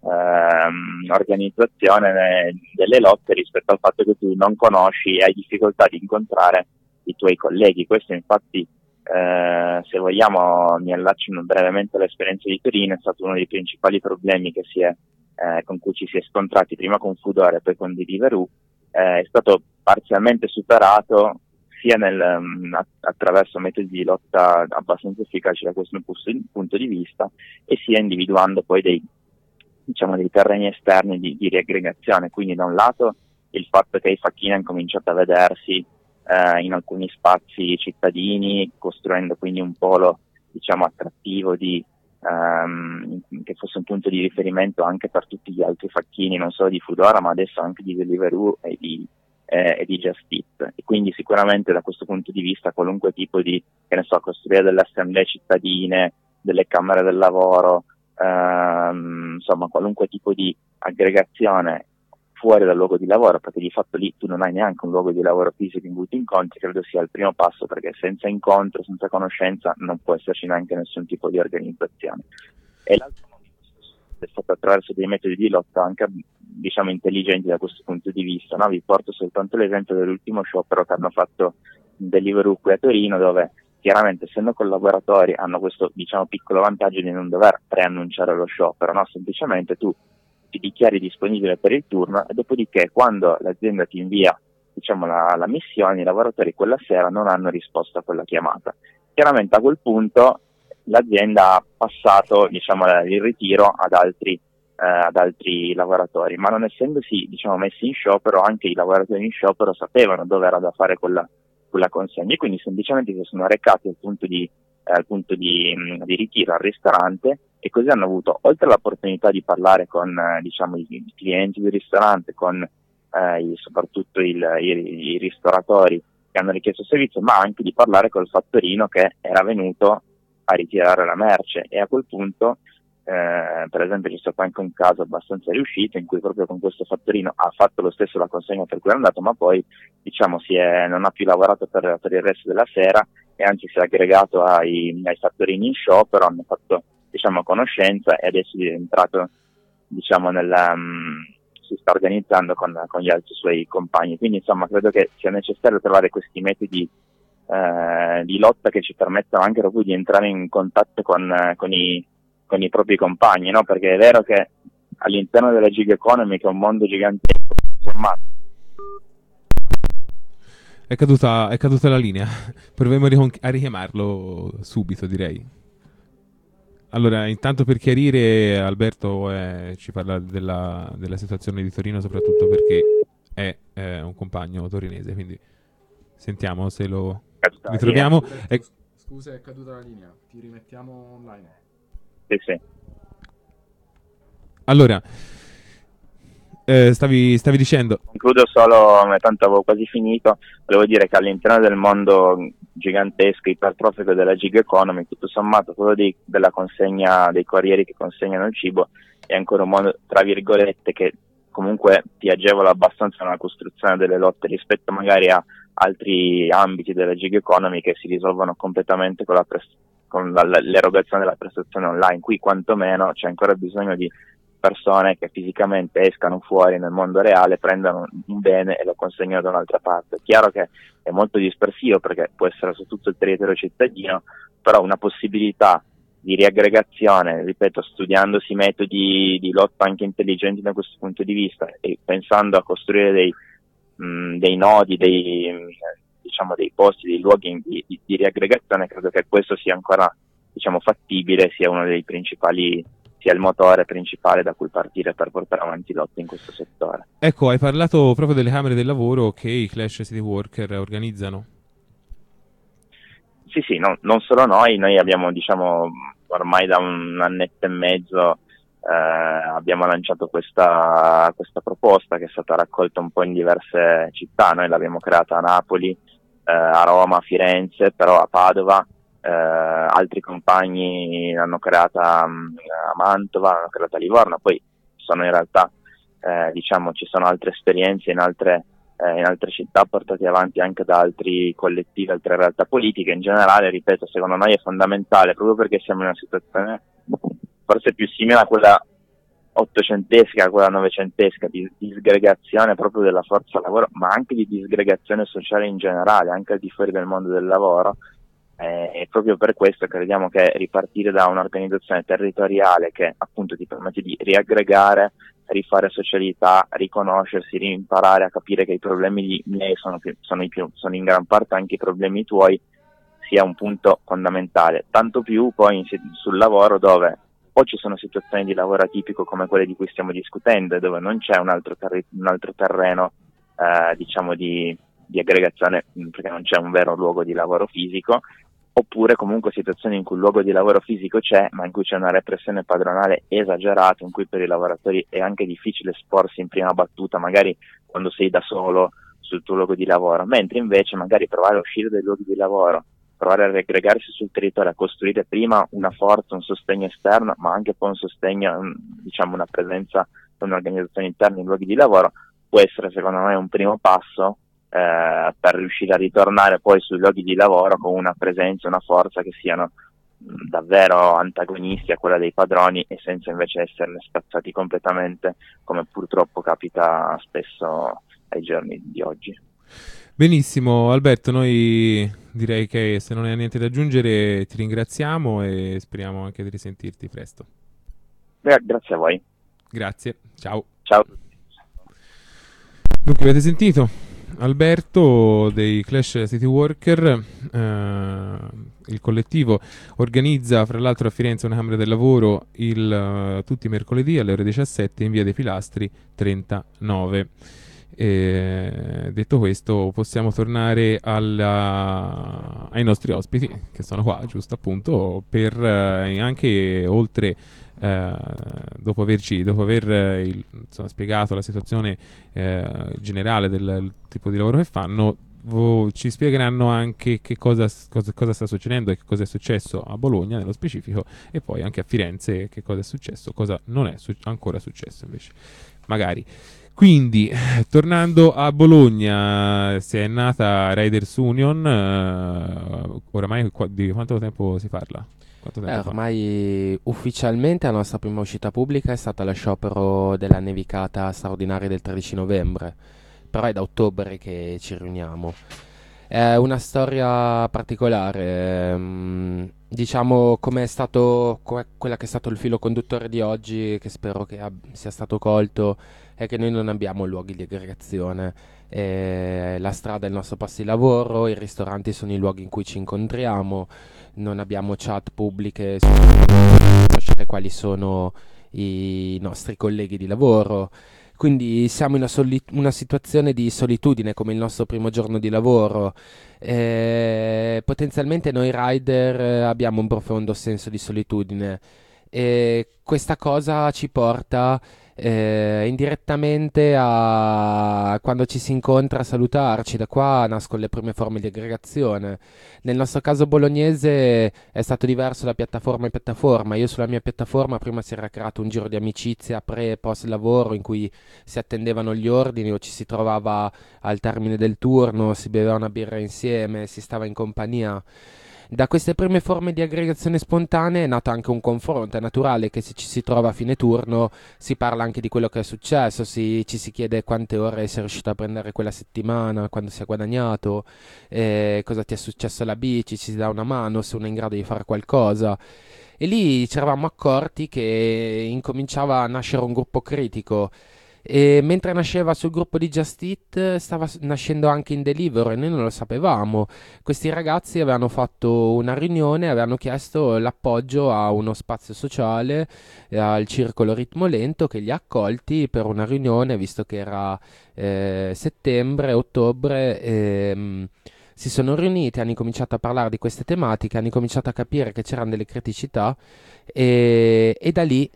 ehm, organizzazione delle lotte rispetto al fatto che tu non conosci e hai difficoltà di incontrare i tuoi colleghi. Questo infatti, eh, se vogliamo, mi allaccio brevemente all'esperienza di Torino, è stato uno dei principali problemi che si è, eh, con cui ci si è scontrati prima con Foodora e poi con Deliveroo. Eh, è stato parzialmente superato sia nel, um, attraverso metodi di lotta abbastanza efficaci da questo punto di vista, e sia individuando poi dei, diciamo, dei terreni esterni di, di riaggregazione. Quindi da un lato il fatto che i facchini hanno cominciato a vedersi eh, in alcuni spazi cittadini, costruendo quindi un polo, diciamo, attrattivo di Um, che fosse un punto di riferimento anche per tutti gli altri facchini, non solo di Foodora ma adesso anche di Deliveroo e di, eh, e di Just Eat. E quindi sicuramente da questo punto di vista qualunque tipo di, che ne so, costruire delle assemblee cittadine, delle camere del lavoro, ehm, insomma qualunque tipo di aggregazione fuori dal luogo di lavoro, perché di fatto lì tu non hai neanche un luogo di lavoro fisico in cui ti incontri, credo sia il primo passo, perché senza incontro, senza conoscenza non può esserci neanche nessun tipo di organizzazione. E l'altro è stato attraverso dei metodi di lotta anche, diciamo, intelligenti da questo punto di vista, no? Vi porto soltanto l'esempio dell'ultimo sciopero che hanno fatto Deliveroo qui a Torino, dove chiaramente essendo collaboratori hanno questo, diciamo, piccolo vantaggio di non dover preannunciare lo sciopero, no? Semplicemente tu ti dichiari disponibile per il turno e dopodiché quando l'azienda ti invia, diciamo, la, la missione, i lavoratori quella sera non hanno risposto a quella chiamata. Chiaramente a quel punto l'azienda ha passato, diciamo, il ritiro ad altri, eh, ad altri lavoratori, ma non essendosi, diciamo, messi in sciopero, anche i lavoratori in sciopero sapevano dove era da fare quella, quella consegna, e quindi semplicemente si sono recati al punto di, eh, al punto di, mh, di ritiro al ristorante, e così hanno avuto, oltre all'opportunità di parlare con eh, diciamo, i, i clienti del ristorante, con eh, i, soprattutto il, i, i ristoratori che hanno richiesto il servizio, ma anche di parlare col fattorino che era venuto a ritirare la merce. E a quel punto, eh, per esempio, c'è stato anche un caso abbastanza riuscito in cui proprio con questo fattorino ha fatto lo stesso la consegna per cui è andato, ma poi, diciamo, si è, non ha più lavorato per, per il resto della sera, e anzi si è aggregato ai, ai fattorini in sciopero, hanno fatto, diciamo, conoscenza, e adesso è entrato, diciamo, nella, um, si sta organizzando con, con gli altri suoi compagni. Quindi insomma credo che sia necessario trovare questi metodi eh, di lotta che ci permettano anche proprio di entrare in contatto con, con, i, con i propri compagni, no? Perché è vero che all'interno della gig economy, che è un mondo gigantesco, insomma, è caduta, è caduta la linea. Proviamo a, ricon- a richiamarlo subito, direi. Allora, intanto per chiarire, Alberto eh, ci parla della, della situazione di Torino, soprattutto perché è eh, un compagno torinese, quindi sentiamo se lo ritroviamo. È... Scusa, è caduta la linea, ti rimettiamo online. Sì, sì. Allora, eh, stavi, stavi dicendo... Concludo solo, tanto avevo quasi finito, volevo dire che all'interno del mondo gigantesco, ipertrofico della gig economy, tutto sommato quello di, della consegna, dei corrieri che consegnano il cibo, è ancora un modo, tra virgolette, che comunque ti agevola abbastanza nella costruzione delle lotte rispetto magari a altri ambiti della gig economy che si risolvono completamente con, la pres- con la, l'erogazione della prestazione online. Qui quantomeno c'è ancora bisogno di persone che fisicamente escano fuori nel mondo reale, prendano un bene e lo consegnano da un'altra parte. È chiaro che è molto dispersivo perché può essere su tutto il territorio cittadino, però una possibilità di riaggregazione, ripeto, studiandosi metodi di lotta anche intelligenti da questo punto di vista e pensando a costruire dei, mh, dei nodi, dei, diciamo, dei posti, dei luoghi di, di, di riaggregazione, credo che questo sia ancora, diciamo, fattibile, sia uno dei principali, sia il motore principale da cui partire per portare avanti lotte in questo settore. Ecco, hai parlato proprio delle camere del lavoro che i Clash City Worker organizzano. Sì, sì, no, non solo noi, noi abbiamo, diciamo, ormai da un annetto e mezzo eh, abbiamo lanciato questa, questa proposta che è stata raccolta un po' in diverse città. Noi l'abbiamo creata a Napoli, eh, a Roma, a Firenze, però a Padova, eh, altri compagni l'hanno creata mh, a Mantova, l'hanno creata a Livorno, poi sono in realtà, eh, diciamo, ci sono altre esperienze in altre Eh, in altre città portati avanti anche da altri collettivi, altre realtà politiche. In generale, ripeto, secondo noi è fondamentale, proprio perché siamo in una situazione forse più simile a quella ottocentesca, a quella novecentesca, di disgregazione proprio della forza lavoro, ma anche di disgregazione sociale in generale, anche al di fuori del mondo del lavoro. Eh, e proprio per questo crediamo che ripartire da un'organizzazione territoriale che appunto ti permette di riaggregare, rifare socialità, riconoscersi, imparare a capire che i problemi di miei sono, più, sono, i più, sono in gran parte anche i problemi tuoi, sia un punto fondamentale. Tanto più poi in, sul lavoro, dove o ci sono situazioni di lavoro atipico come quelle di cui stiamo discutendo, dove non c'è un altro, terri- un altro terreno eh, diciamo di, di aggregazione, perché non c'è un vero luogo di lavoro fisico, oppure comunque situazioni in cui il luogo di lavoro fisico c'è, ma in cui c'è una repressione padronale esagerata, in cui per i lavoratori è anche difficile esporsi in prima battuta, magari quando sei da solo sul tuo luogo di lavoro, mentre invece magari provare a uscire dai luoghi di lavoro, provare a riaggregarsi sul territorio, a costruire prima una forza, un sostegno esterno, ma anche poi un sostegno, diciamo una presenza, un'organizzazione interna in luoghi di lavoro, può essere secondo me un primo passo Eh, per riuscire a ritornare poi sui luoghi di lavoro con una presenza, una forza che siano mh, davvero antagonisti a quella dei padroni, e senza invece esserne spazzati completamente, come purtroppo capita spesso ai giorni di oggi. Benissimo Alberto, noi direi che se non hai niente da aggiungere ti ringraziamo e speriamo anche di risentirti presto. Beh, grazie a voi. Grazie, ciao. Ciao. Dunque avete sentito Alberto dei Clash City Worker, eh, il collettivo organizza fra l'altro a Firenze una camera del lavoro il, uh, tutti i mercoledì alle ore diciassette in via dei Pilastri trentanove. E, detto questo, possiamo tornare alla, ai nostri ospiti che sono qua, giusto appunto, per eh, anche oltre eh, dopo averci dopo aver eh, il, insomma, spiegato la situazione eh, generale del tipo di lavoro che fanno, vo, ci spiegheranno anche che cosa, cosa, cosa sta succedendo e che cosa è successo a Bologna nello specifico, e poi anche a Firenze che cosa è successo, cosa non è su- ancora successo invece, magari. Quindi, tornando a Bologna, si è nata Riders Union, eh, oramai qu- di quanto tempo si parla? Quanto tempo Eh, fa? ormai ufficialmente la nostra prima uscita pubblica è stata lo sciopero della nevicata straordinaria del tredici novembre, però è da ottobre che ci riuniamo. È una storia particolare, ehm, diciamo come è stato, come quella che è stato il filo conduttore di oggi, che spero che ab- sia stato colto, è che noi non abbiamo luoghi di aggregazione. Eh, la strada è il nostro posto di lavoro, i ristoranti sono i luoghi in cui ci incontriamo, non abbiamo chat pubbliche su cui conoscere quali sono i nostri colleghi di lavoro. Quindi siamo in una, soli- una situazione di solitudine come il nostro primo giorno di lavoro. Eh, potenzialmente noi rider eh, abbiamo un profondo senso di solitudine, e questa cosa ci porta eh, indirettamente a quando ci si incontra a salutarci. Da qua nascono le prime forme di aggregazione. Nel nostro caso bolognese è stato diverso da piattaforma in piattaforma. Io sulla mia piattaforma prima si era creato un giro di amicizia pre e post lavoro in cui si attendevano gli ordini o ci si trovava al termine del turno, si beveva una birra insieme, si stava in compagnia. Da queste prime forme di aggregazione spontanea è nato anche un confronto. È naturale che se ci si trova a fine turno si parla anche di quello che è successo, si, ci si chiede quante ore sei riuscito a prendere quella settimana, quando si è guadagnato, eh, cosa ti è successo alla bici, ci si dà una mano se uno è in grado di fare qualcosa. E lì ci eravamo accorti che incominciava a nascere un gruppo critico E mentre nasceva sul gruppo di Just Eat, stava s- nascendo anche in Deliveroo e noi non lo sapevamo. Questi ragazzi avevano fatto una riunione, avevano chiesto l'appoggio a uno spazio sociale, eh, al Circolo Ritmo Lento, che li ha accolti per una riunione, visto che era eh, settembre, ottobre. ehm, si sono riuniti, hanno incominciato a parlare di queste tematiche, hanno incominciato a capire che c'erano delle criticità e, e da lì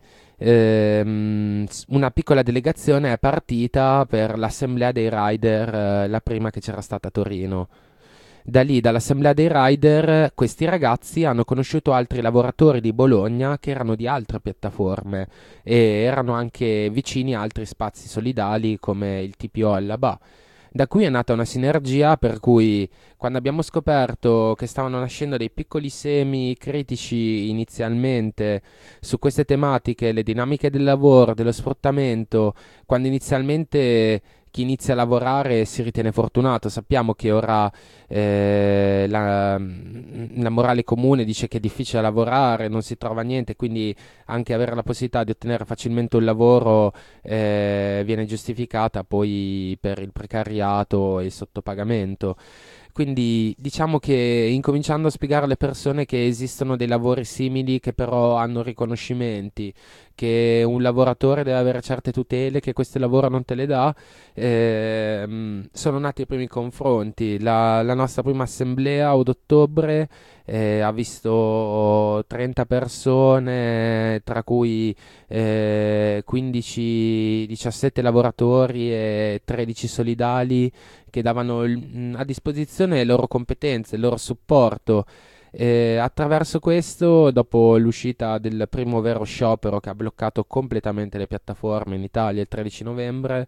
ehm, s- una piccola delegazione è partita per l'assemblea dei rider, eh, la prima che c'era stata a Torino. Da lì, dall'assemblea dei rider, questi ragazzi hanno conosciuto altri lavoratori di Bologna che erano di altre piattaforme e erano anche vicini a altri spazi solidali come il T P O alla Ba. Da qui è nata una sinergia per cui quando abbiamo scoperto che stavano nascendo dei piccoli semi critici inizialmente su queste tematiche, le dinamiche del lavoro, dello sfruttamento, quando inizialmente chi inizia a lavorare si ritiene fortunato, sappiamo che ora eh, la, la morale comune dice che è difficile lavorare, non si trova niente, quindi anche avere la possibilità di ottenere facilmente un lavoro eh, viene giustificata poi per il precariato e il sottopagamento. Quindi diciamo che incominciando a spiegare alle persone che esistono dei lavori simili che però hanno riconoscimenti, che un lavoratore deve avere certe tutele, che questo lavoro non te le dà, ehm, sono nati i primi confronti. La, la nostra prima assemblea ad ottobre eh, ha visto trenta persone, tra cui eh, quindici diciassette lavoratori e tredici solidali che davano il- mh, a disposizione le loro competenze, il loro supporto. E attraverso questo, dopo l'uscita del primo vero sciopero che ha bloccato completamente le piattaforme in Italia il tredici novembre,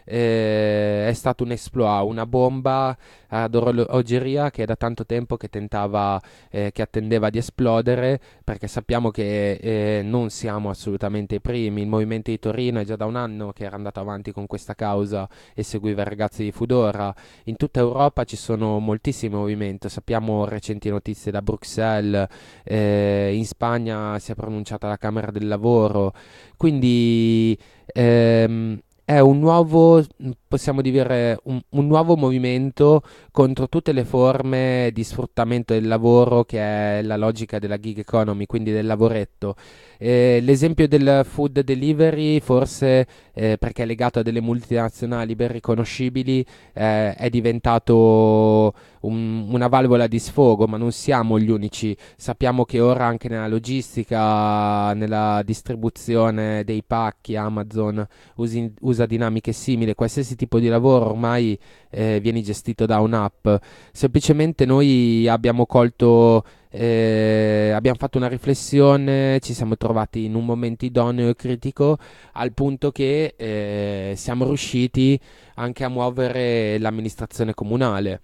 eh, è stato un exploit, una bomba ad orologeria che è da tanto tempo che tentava, eh, che attendeva di esplodere, perché sappiamo che eh, non siamo assolutamente i primi. Il movimento di Torino è già da un anno che era andato avanti con questa causa e seguiva i ragazzi di Foodora. In tutta Europa ci sono moltissimi movimenti, sappiamo recenti notizie da Bruxelles, eh, in Spagna si è pronunciata la Camera del Lavoro, quindi ehm, è un nuovo, possiamo dire, un, un nuovo movimento contro tutte le forme di sfruttamento del lavoro che è la logica della gig economy, quindi del lavoretto. Eh, l'esempio del food delivery forse eh, perché è legato a delle multinazionali ben riconoscibili eh, è diventato un- una valvola di sfogo, ma non siamo gli unici. Sappiamo che ora anche nella logistica, nella distribuzione dei pacchi, Amazon usi- usa dinamiche simili. Qualsiasi tipo di lavoro ormai eh, viene gestito da un'app. Semplicemente noi abbiamo colto, eh, abbiamo fatto una riflessione, ci siamo trovati in un momento idoneo e critico, al punto che eh, siamo riusciti anche a muovere l'amministrazione comunale.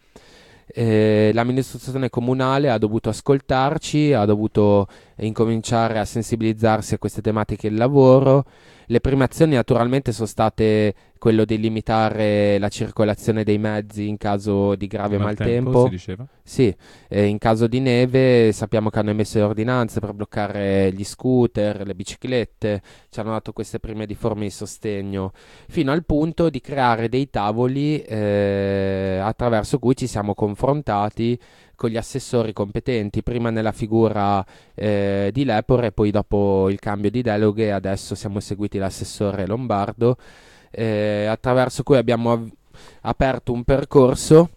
Eh, l'amministrazione comunale ha dovuto ascoltarci, ha dovuto incominciare a sensibilizzarsi a queste tematiche del lavoro. Le prime azioni naturalmente sono state quello di limitare la circolazione dei mezzi in caso di grave Maltempo, maltempo. si diceva? Sì, eh, in caso di neve sappiamo che hanno emesso le ordinanze per bloccare gli scooter, le biciclette, ci hanno dato queste prime di forme di sostegno, fino al punto di creare dei tavoli eh, attraverso cui ci siamo confrontati con gli assessori competenti, prima nella figura eh, di Lepore e poi dopo il cambio di deleghe, adesso siamo seguiti l'assessore Lombardo, eh, attraverso cui abbiamo av- aperto un percorso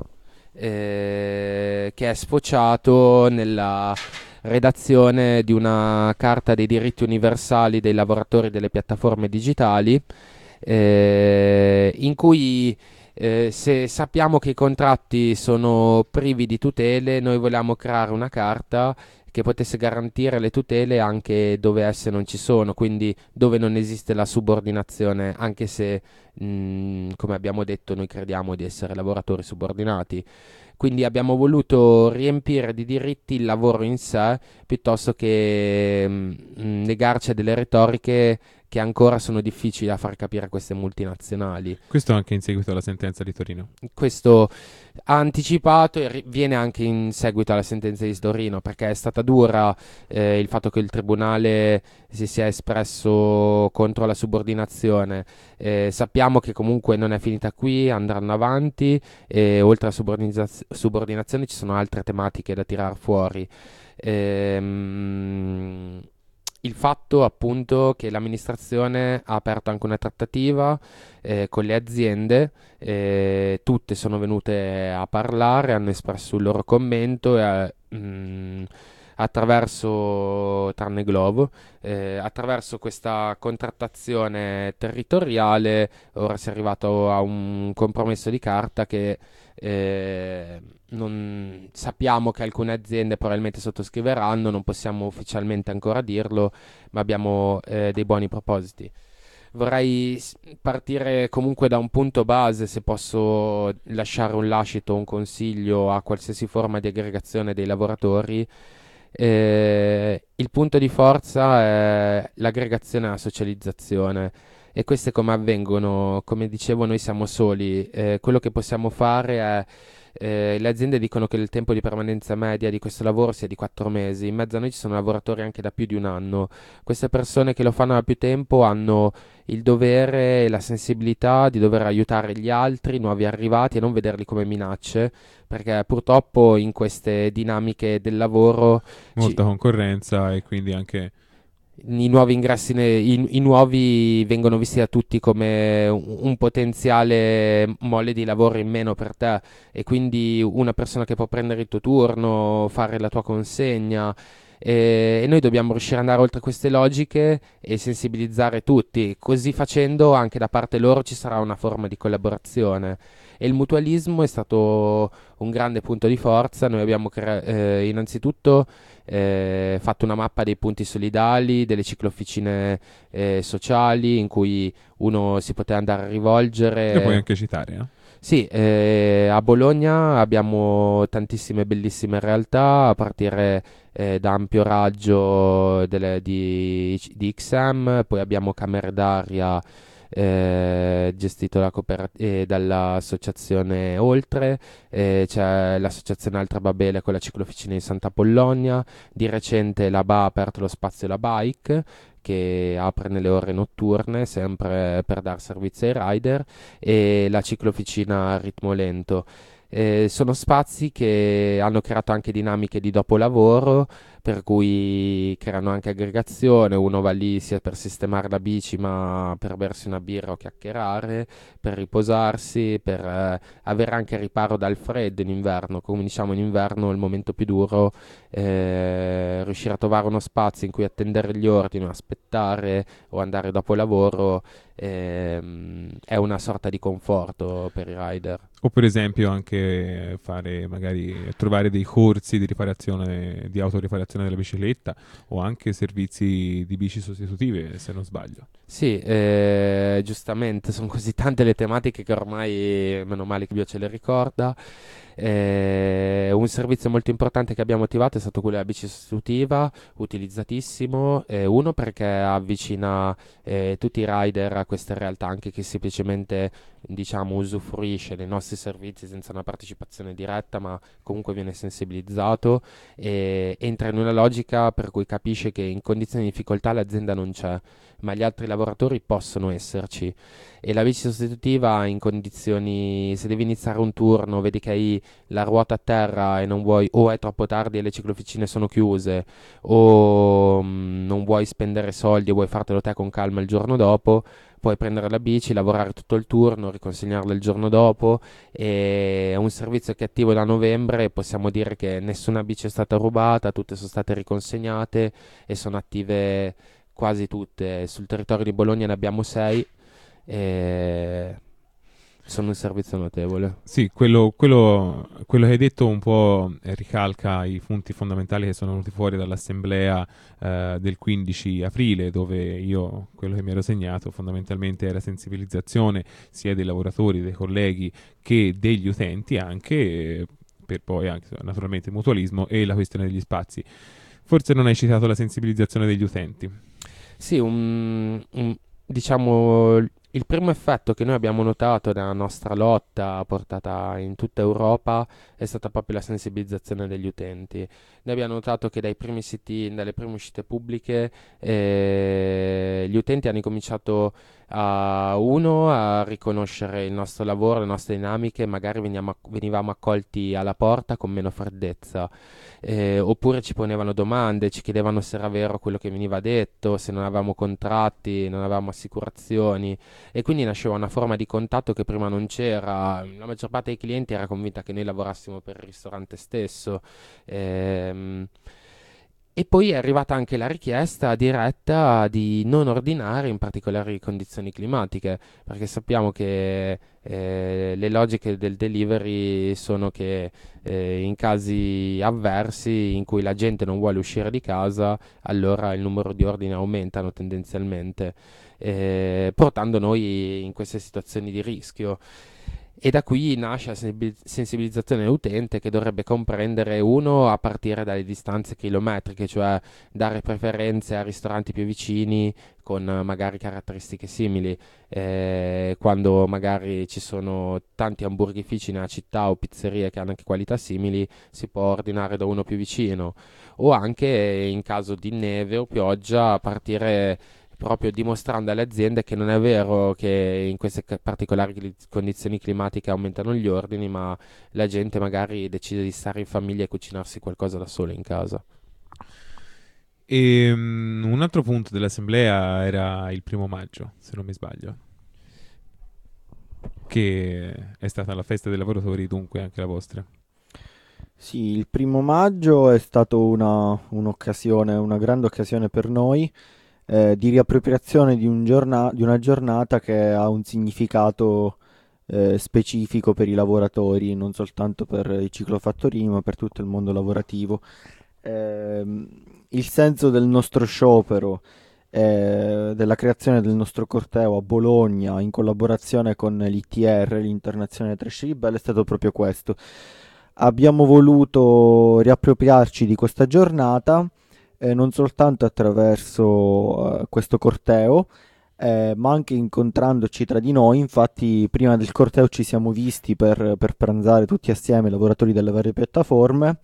eh, che è sfociato nella redazione di una carta dei diritti universali dei lavoratori delle piattaforme digitali, eh, in cui eh, se sappiamo che i contratti sono privi di tutele, noi vogliamo creare una carta che potesse garantire le tutele anche dove esse non ci sono, quindi dove non esiste la subordinazione, anche se, mh, come abbiamo detto, noi crediamo di essere lavoratori subordinati. Quindi abbiamo voluto riempire di diritti il lavoro in sé, piuttosto che mh, negarci a delle retoriche che ancora sono difficili da far capire a queste multinazionali. Questo anche in seguito alla sentenza di Torino. Questo ha anticipato e ri- viene anche in seguito alla sentenza di Torino, perché è stata dura eh, il fatto che il tribunale si sia espresso contro la subordinazione. Eh, sappiamo che comunque non è finita qui, andranno avanti e oltre alla subordinaz- subordinazione ci sono altre tematiche da tirar fuori. Ehm, il fatto appunto che l'amministrazione ha aperto anche una trattativa eh, con le aziende, eh, tutte sono venute a parlare, hanno espresso il loro commento e, mh, attraverso tranne Glovo, eh, attraverso questa contrattazione territoriale ora si è arrivato a un compromesso di carta che eh, non sappiamo che alcune aziende probabilmente sottoscriveranno, non possiamo ufficialmente ancora dirlo, ma abbiamo eh, dei buoni propositi. Vorrei s- partire comunque da un punto base, se posso lasciare un lascito, un consiglio a qualsiasi forma di aggregazione dei lavoratori. Eh, il punto di forza è l'aggregazione e la socializzazione. E queste come avvengono? Come dicevo, noi siamo soli. Eh, quello che possiamo fare è eh, le aziende dicono che il tempo di permanenza media di questo lavoro sia di quattro mesi. In mezzo a noi ci sono lavoratori anche da più di un anno. Queste persone che lo fanno da più tempo hanno il dovere e la sensibilità di dover aiutare gli altri, nuovi arrivati, e non vederli come minacce, perché purtroppo in queste dinamiche del lavoro Molta ci- concorrenza e quindi anche... i nuovi ingressi, ne- i, i nuovi vengono visti da tutti come un, un potenziale mole di lavoro in meno per te, e quindi una persona che può prendere il tuo turno, fare la tua consegna. E, e noi dobbiamo riuscire ad andare oltre queste logiche e sensibilizzare tutti. Così facendo, anche da parte loro ci sarà una forma di collaborazione. E il mutualismo è stato un grande punto di forza. Noi abbiamo crea- eh, innanzitutto eh, fatto una mappa dei punti solidali, delle ciclofficine eh, sociali in cui uno si poteva andare a rivolgere. Che puoi anche citare, eh? Sì, eh, a Bologna abbiamo tantissime bellissime realtà, a partire eh, da Ampio Raggio delle- di, di X M, poi abbiamo Camere d'Aria eh, gestito da cooper- eh, dall'associazione Oltre, eh, c'è l'associazione Altra Babele con la ciclofficina di Santa Polonia, di recente la B A ha aperto lo spazio La Bike, che apre nelle ore notturne sempre per dar servizio ai rider, e la ciclofficina a ritmo lento. Eh, sono spazi che hanno creato anche dinamiche di dopolavoro, per cui creano anche aggregazione, uno va lì sia per sistemare la bici ma per bersi una birra o chiacchierare, per riposarsi, per eh, avere anche riparo dal freddo in inverno. Come diciamo, in inverno è il momento più duro, eh, riuscire a trovare uno spazio in cui attendere gli ordini, aspettare o andare dopo lavoro ehm, è una sorta di conforto per i rider. O per esempio anche fare, magari trovare dei corsi di riparazione, di autoriparazione della bicicletta, o anche servizi di bici sostitutive, se non sbaglio. Sì, eh, giustamente, sono così tante le tematiche che ormai, meno male che Dio ce le ricorda. Eh, un servizio molto importante che abbiamo attivato è stato quello della bici sostitutiva, utilizzatissimo. Eh, uno perché avvicina eh, tutti i rider a queste realtà, anche chi semplicemente, diciamo, usufruisce dei nostri servizi senza una partecipazione diretta, ma comunque viene sensibilizzato e entra in una logica per cui capisce che in condizioni di difficoltà l'azienda non c'è, ma gli altri lavoratori possono esserci. E la bici sostitutiva in condizioni, se devi iniziare un turno, vedi che hai la ruota a terra e non vuoi, o è troppo tardi e le ciclofficine sono chiuse, o mm, non vuoi spendere soldi e vuoi fartelo te con calma il giorno dopo, puoi prendere la bici, lavorare tutto il turno, riconsegnarla il giorno dopo. E è un servizio che è attivo da novembre, possiamo dire che nessuna bici è stata rubata, tutte sono state riconsegnate e sono attive quasi tutte. Sul territorio di Bologna ne abbiamo sei e sono un servizio notevole. Sì, quello, quello, quello che hai detto un po' eh, ricalca i punti fondamentali che sono venuti fuori dall'assemblea eh, del quindici aprile, dove io, quello che mi ero segnato fondamentalmente era sensibilizzazione sia dei lavoratori, dei colleghi, che degli utenti anche, eh, per poi anche naturalmente il mutualismo e la questione degli spazi. Forse non hai citato la sensibilizzazione degli utenti. Sì, un, un- diciamo il primo effetto che noi abbiamo notato nella nostra lotta portata in tutta Europa è stata proprio la sensibilizzazione degli utenti. Noi abbiamo notato che dai primi sit-in, dalle prime uscite pubbliche, eh, gli utenti hanno incominciato a uno a riconoscere il nostro lavoro, le nostre dinamiche, magari veniamo- venivamo accolti alla porta con meno freddezza, eh, oppure ci ponevano domande, ci chiedevano se era vero quello che veniva detto, se non avevamo contratti, non avevamo assicurazioni, e quindi nasceva una forma di contatto che prima non c'era. La maggior parte dei clienti era convinta che noi lavorassimo per il ristorante stesso. Ehm, e poi è arrivata anche la richiesta diretta di non ordinare in particolari condizioni climatiche, perché sappiamo che eh, le logiche del delivery sono che eh, in casi avversi in cui la gente non vuole uscire di casa, allora il numero di ordini aumentano tendenzialmente, eh, portando noi in queste situazioni di rischio. E da qui nasce la sensibil- sensibilizzazione dell'utente, che dovrebbe comprendere, uno, a partire dalle distanze chilometriche, cioè dare preferenze a ristoranti più vicini con eh, magari caratteristiche simili. Eh, quando magari ci sono tanti hamburgifici nella città o pizzerie che hanno anche qualità simili, si può ordinare da uno più vicino, o anche in caso di neve o pioggia partire proprio dimostrando alle aziende che non è vero che in queste ca- particolari cli- condizioni climatiche aumentano gli ordini, ma la gente magari decide di stare in famiglia e cucinarsi qualcosa da solo in casa. E mm, un altro punto dell'assemblea era il primo maggio, se non mi sbaglio, che è stata la festa dei lavoratori, dunque anche la vostra. Sì, il primo maggio è stato una, un'occasione, una grande occasione per noi, eh, di riappropriazione di, un giorna- di una giornata che ha un significato eh, specifico per i lavoratori, non soltanto per i ciclofattorini, ma per tutto il mondo lavorativo. Ehm, il senso del nostro sciopero, eh, della creazione del nostro corteo a Bologna in collaborazione con l'I T R, l'Internazionale Trash Ribelle, è stato proprio questo. Abbiamo voluto riappropriarci di questa giornata, eh, non soltanto attraverso eh, questo corteo, eh, ma anche incontrandoci tra di noi. Infatti, prima del corteo ci siamo visti per, per pranzare tutti assieme, i lavoratori delle varie piattaforme.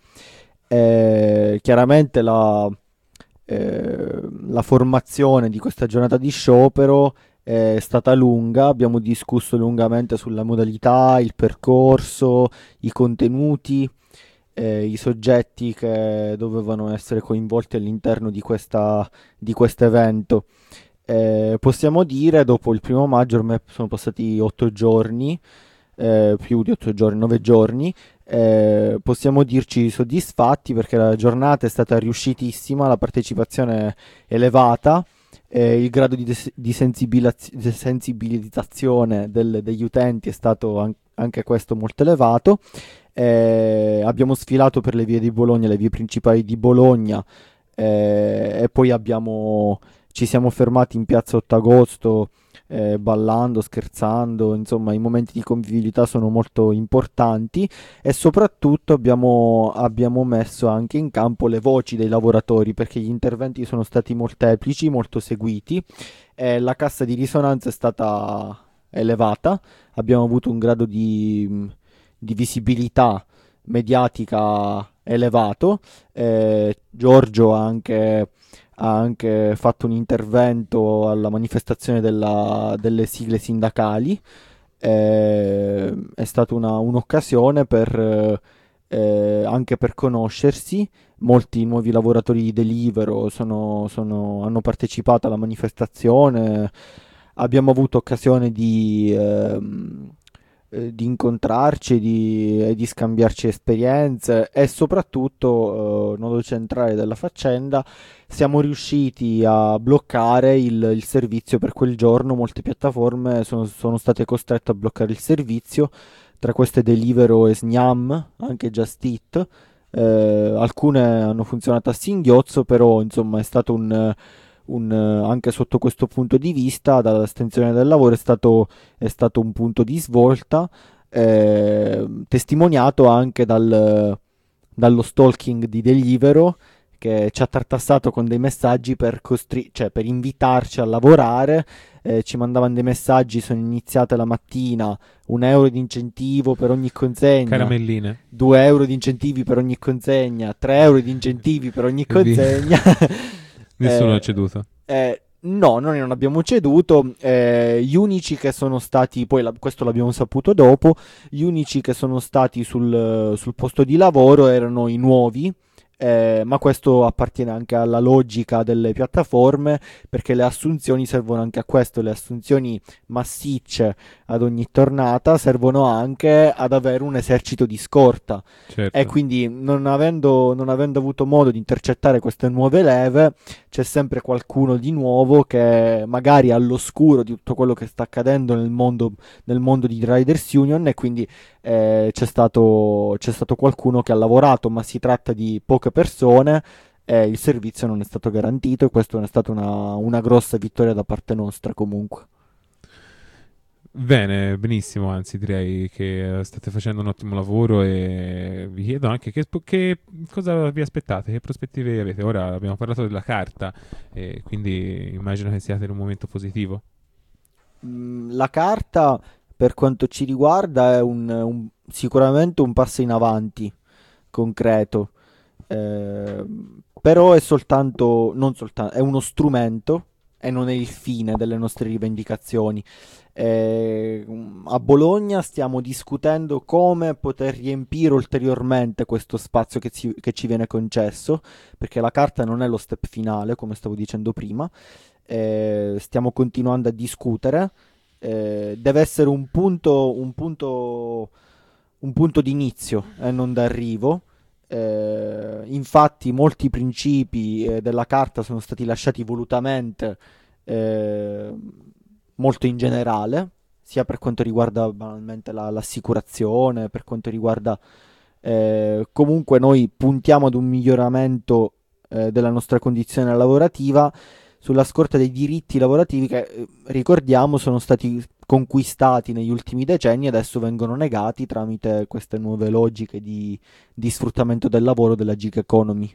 Eh, chiaramente la, eh, la formazione di questa giornata di sciopero è stata lunga, abbiamo discusso lungamente sulla modalità, il percorso, i contenuti, eh, i soggetti che dovevano essere coinvolti all'interno di questa, di questo evento. Eh, possiamo dire, dopo il primo maggio, ormai sono passati otto giorni, eh, più di otto giorni, nove giorni, eh, possiamo dirci soddisfatti perché la giornata è stata riuscitissima, la partecipazione è elevata, eh, il grado di, des- di sensibilaz- di sensibilizzazione del- degli utenti è stato an- anche questo molto elevato. Eh, abbiamo sfilato per le vie di Bologna, le vie principali di Bologna, eh, e poi abbiamo, ci siamo fermati in piazza otto agosto, eh, ballando, scherzando, insomma i momenti di convivialità sono molto importanti, e soprattutto abbiamo, abbiamo messo anche in campo le voci dei lavoratori, perché gli interventi sono stati molteplici, molto seguiti, e la cassa di risonanza è stata elevata, abbiamo avuto un grado di, di visibilità mediatica elevato. eh, Giorgio ha anche ha anche fatto un intervento alla manifestazione della- delle sigle sindacali. Eh, è stata una- un'occasione per, eh, anche per conoscersi. Molti nuovi lavoratori di Deliveroo sono- sono- hanno partecipato alla manifestazione. Abbiamo avuto occasione di, ehm, eh, di incontrarci e di, e di scambiarci esperienze, e soprattutto, eh, nodo centrale della faccenda, siamo riusciti a bloccare il, il servizio per quel giorno. Molte piattaforme sono, sono state costrette a bloccare il servizio, tra queste Deliveroo e Sgnam, anche Just Eat. Eh, alcune hanno funzionato a singhiozzo, però insomma è stato un, un, eh, anche sotto questo punto di vista, dalla estensione del lavoro, è stato, è stato un punto di svolta, eh, testimoniato anche dal, dallo stalking di Deliveroo, che ci ha tartassato con dei messaggi per, costri- cioè, per invitarci a lavorare. Eh, ci mandavano dei messaggi, sono iniziate la mattina, un euro di incentivo per ogni consegna, Caramelline. due euro di incentivi per ogni consegna, tre euro di incentivi per ogni E via. consegna. Nessuno Eh, ha ceduto. eh, no, noi non abbiamo ceduto. Eh, gli unici che sono stati, poi la- questo l'abbiamo saputo dopo, gli unici che sono stati sul, sul posto di lavoro erano i nuovi. Eh, ma questo appartiene anche alla logica delle piattaforme, perché le assunzioni servono anche a questo, le assunzioni massicce ad ogni tornata servono anche ad avere un esercito di scorta. Certo. E quindi non avendo, non avendo avuto modo di intercettare queste nuove leve, c'è sempre qualcuno di nuovo che magari è all'oscuro di tutto quello che sta accadendo nel mondo, nel mondo di Riders Union, e quindi eh, c'è stato, c'è stato qualcuno che ha lavorato, ma si tratta di poche persone e il servizio non è stato garantito, e questa è stata una, una grossa vittoria da parte nostra comunque. Bene, benissimo, anzi direi che eh, state facendo un ottimo lavoro e vi chiedo anche che, sp- che cosa vi aspettate, che prospettive avete. Ora abbiamo parlato della carta e quindi immagino che siate in un momento positivo. Mm, La carta, per quanto ci riguarda, è un, un- sicuramente un passo in avanti concreto. Eh, Però è soltanto, non soltanto, è uno strumento e non è il fine delle nostre rivendicazioni. Eh, a Bologna stiamo discutendo come poter riempire ulteriormente questo spazio che ci, che ci viene concesso, perché la carta non è lo step finale, come stavo dicendo prima. Eh, stiamo continuando a discutere. Eh, deve essere un punto, un punto, un punto di inizio e non d'arrivo. Eh, infatti molti principi eh, della carta sono stati lasciati volutamente, eh, molto in generale, sia per quanto riguarda banalmente la- l'assicurazione, per quanto riguarda eh, comunque noi puntiamo ad un miglioramento eh, della nostra condizione lavorativa sulla scorta dei diritti lavorativi che, eh, ricordiamo, sono stati conquistati negli ultimi decenni e adesso vengono negati tramite queste nuove logiche di, di sfruttamento del lavoro della gig economy.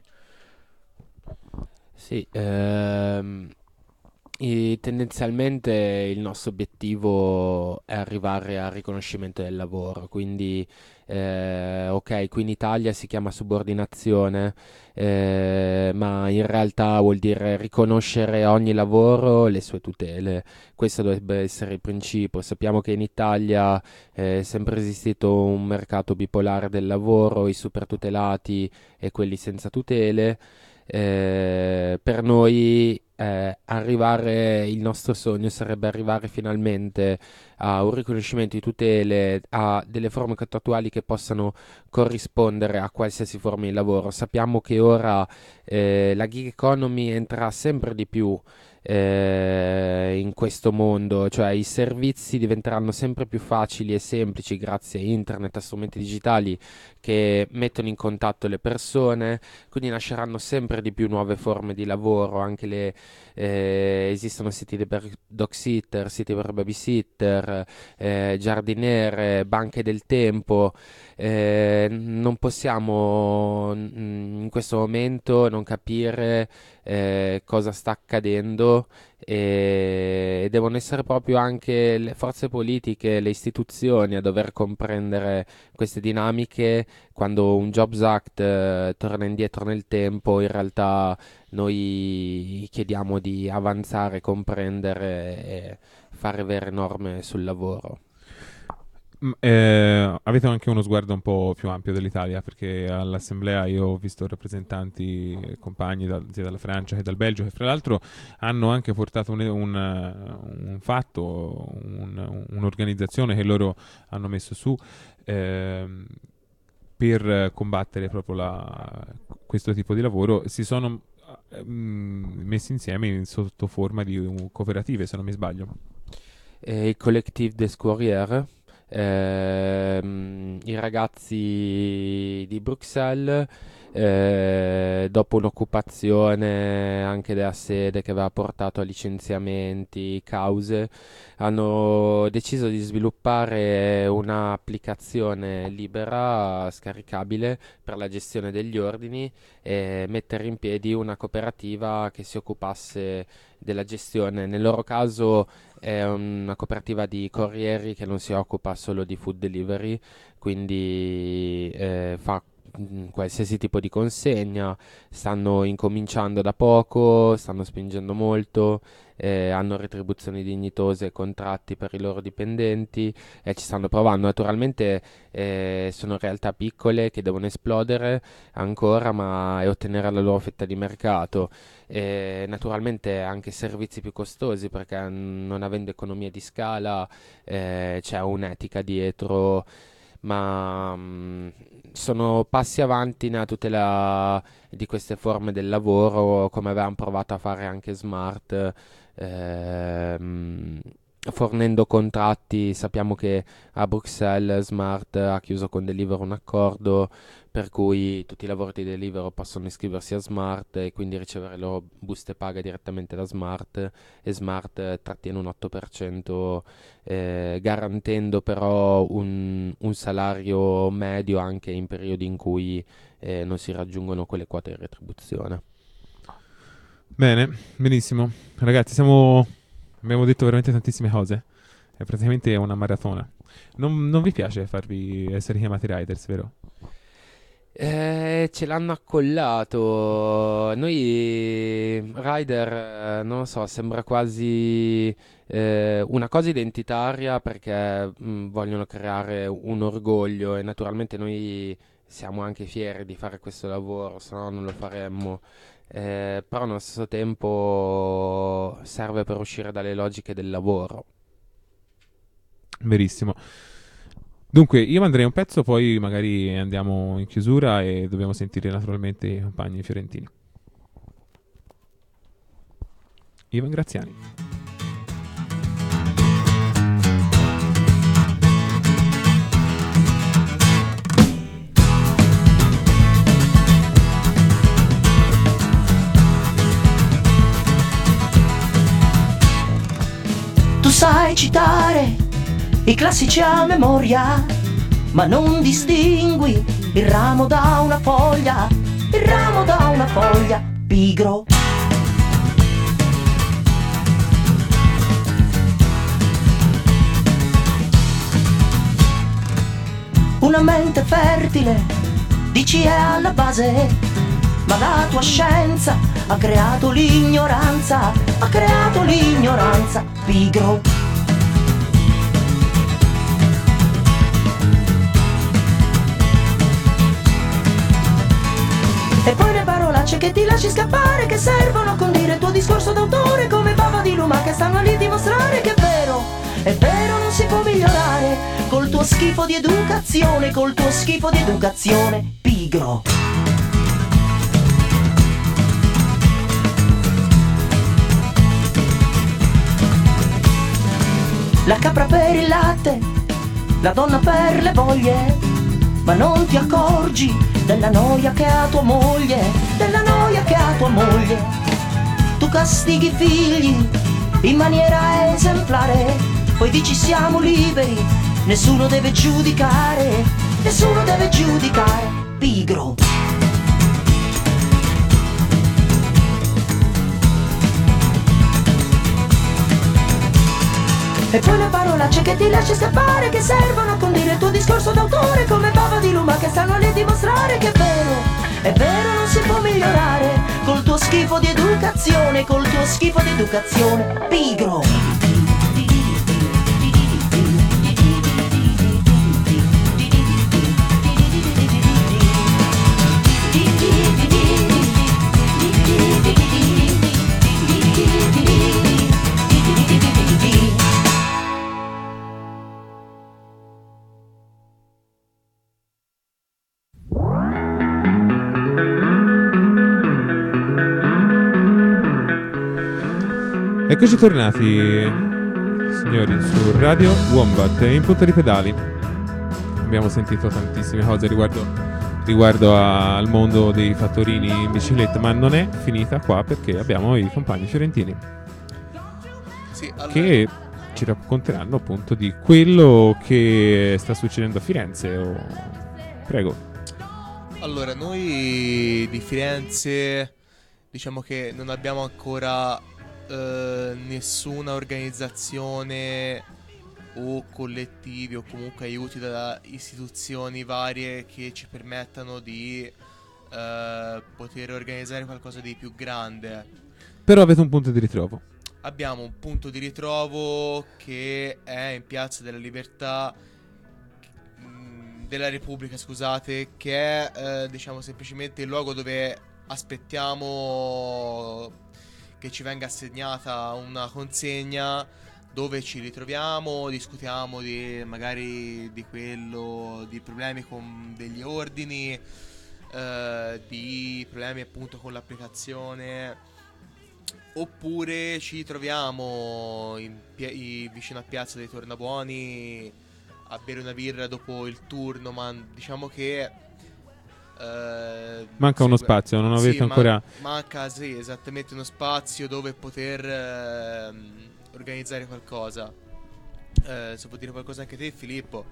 Sì, ehm, e tendenzialmente il nostro obiettivo è arrivare al riconoscimento del lavoro, quindi eh, ok, qui in Italia si chiama subordinazione, eh, ma in realtà vuol dire riconoscere a ogni lavoro le sue tutele. Questo dovrebbe essere il principio. Sappiamo che in Italia eh, è sempre esistito un mercato bipolare del lavoro, i supertutelati e quelli senza tutele. Eh, per noi eh, arrivare, il nostro sogno sarebbe arrivare finalmente a un riconoscimento di tutele, a delle forme contrattuali che possano corrispondere a qualsiasi forma di lavoro. Sappiamo che ora eh, la gig economy entra sempre di più eh, in questo mondo, cioè i servizi diventeranno sempre più facili e semplici grazie a internet, a strumenti digitali che mettono in contatto le persone, quindi nasceranno sempre di più nuove forme di lavoro, anche le, eh, esistono siti per dog sitter, siti per babysitter, eh, giardiniere, banche del tempo. Eh, non possiamo mm, in questo momento non capire eh, cosa sta accadendo, e devono essere proprio anche le forze politiche, le istituzioni a dover comprendere queste dinamiche. Quando un Jobs Act eh, torna indietro nel tempo, in realtà noi chiediamo di avanzare, comprendere e fare vere norme sul lavoro. Mm, eh, avete anche uno sguardo un po' più ampio dell'Italia, perché all'assemblea io ho visto rappresentanti, eh, compagni dal- sia dalla Francia che dal Belgio, che fra l'altro hanno anche portato un, un, eh, un fatto, un- un'organizzazione che loro hanno messo su ehm, per combattere proprio la- questo tipo di lavoro. Si sono eh, mm, messi insieme in- sotto forma di uh, cooperative, se non mi sbaglio. E il Collectif des Courriers, ehm, i ragazzi di Bruxelles eh, dopo un'occupazione anche della sede che aveva portato a licenziamenti, cause, hanno deciso di sviluppare un'applicazione libera, scaricabile, per la gestione degli ordini e mettere in piedi una cooperativa che si occupasse della gestione. Nel loro caso è una cooperativa di corrieri che non si occupa solo di food delivery, quindi eh, fa mh, qualsiasi tipo di consegna. Stanno incominciando da poco, stanno spingendo molto, eh, hanno retribuzioni dignitose e contratti per i loro dipendenti e ci stanno provando. Naturalmente eh, sono realtà piccole che devono esplodere ancora ma e ottenere la loro fetta di mercato. E naturalmente anche servizi più costosi, perché mm, non avendo economie di scala eh, c'è un'etica dietro, ma mm, sono passi avanti nella tutela di queste forme del lavoro, come avevamo provato a fare anche Smart, ehm, fornendo contratti. Sappiamo che a Bruxelles Smart ha chiuso con Deliveroo un accordo per cui tutti i lavoratori di Deliveroo possono iscriversi a Smart e quindi ricevere le loro buste paga direttamente da Smart, e Smart eh, trattiene un otto per cento, eh, garantendo però un, un salario medio anche in periodi in cui eh, non si raggiungono quelle quote di retribuzione. Bene, benissimo. Ragazzi, siamo... abbiamo detto veramente tantissime cose. È praticamente una maratona. Non, non vi piace farvi essere chiamati riders, vero? Eh, ce l'hanno accollato. Noi Rider, eh, non lo so, sembra quasi eh, una cosa identitaria, perché mh, vogliono creare un orgoglio, e naturalmente noi siamo anche fieri di fare questo lavoro, se no non lo faremmo. Eh, però allo stesso tempo serve per uscire dalle logiche del lavoro. Verissimo. Dunque, io manderei un pezzo, poi magari andiamo in chiusura e dobbiamo sentire naturalmente i compagni fiorentini. Ivan Graziani. Tu sai citare i classici a memoria, ma non distingui il ramo da una foglia, il ramo da una foglia, pigro. Una mente fertile, dici è alla base, ma la tua scienza ha creato l'ignoranza, ha creato l'ignoranza, pigro. E poi le parolacce che ti lasci scappare, che servono a condire il tuo discorso d'autore, come bava di luma che stanno lì a dimostrare che è vero, è vero, non si può migliorare col tuo schifo di educazione, col tuo schifo di educazione, pigro. La capra per il latte, la donna per le voglie, ma non ti accorgi della noia che ha tua moglie, della noia che ha tua moglie. Tu castighi i figli in maniera esemplare, poi dici siamo liberi, nessuno deve giudicare, nessuno deve giudicare, pigro. E poi le parolacce che ti lasci scappare, che servono a condire il tuo discorso d'autore, come bava di luma che stanno lì a dimostrare che è vero, è vero, non si può migliorare col tuo schifo di educazione, col tuo schifo di educazione, pigro. Eccoci tornati, signori, su Radio Wombat in punta di pedali. Abbiamo sentito tantissime cose riguardo riguardo a- al mondo dei fattorini in bicicletta, ma non è finita qua perché abbiamo i compagni fiorentini Sì, allora, che ci racconteranno appunto di quello che sta succedendo a Firenze. o- Prego. allora, noi di Firenze diciamo che non abbiamo ancora eh, nessuna organizzazione o collettivi o comunque aiuti da istituzioni varie che ci permettano di eh, poter organizzare qualcosa di più grande. Però avete un punto di ritrovo. Abbiamo un punto di ritrovo che è in Piazza della Libertà mh, della Repubblica, scusate, che è eh, diciamo semplicemente il luogo dove aspettiamo che ci venga assegnata una consegna, dove ci ritroviamo, discutiamo di magari di quello, di problemi con degli ordini, eh, di problemi appunto con l'applicazione. Oppure ci troviamo in pia- i- vicino a Piazza dei Tornabuoni a bere una birra dopo il turno, ma diciamo che eh, Manca uno segue- spazio, non sì, avete man- ancora... manca sì, esattamente uno spazio dove poter ehm, organizzare qualcosa. Eh, se può dire qualcosa anche te, Filippo.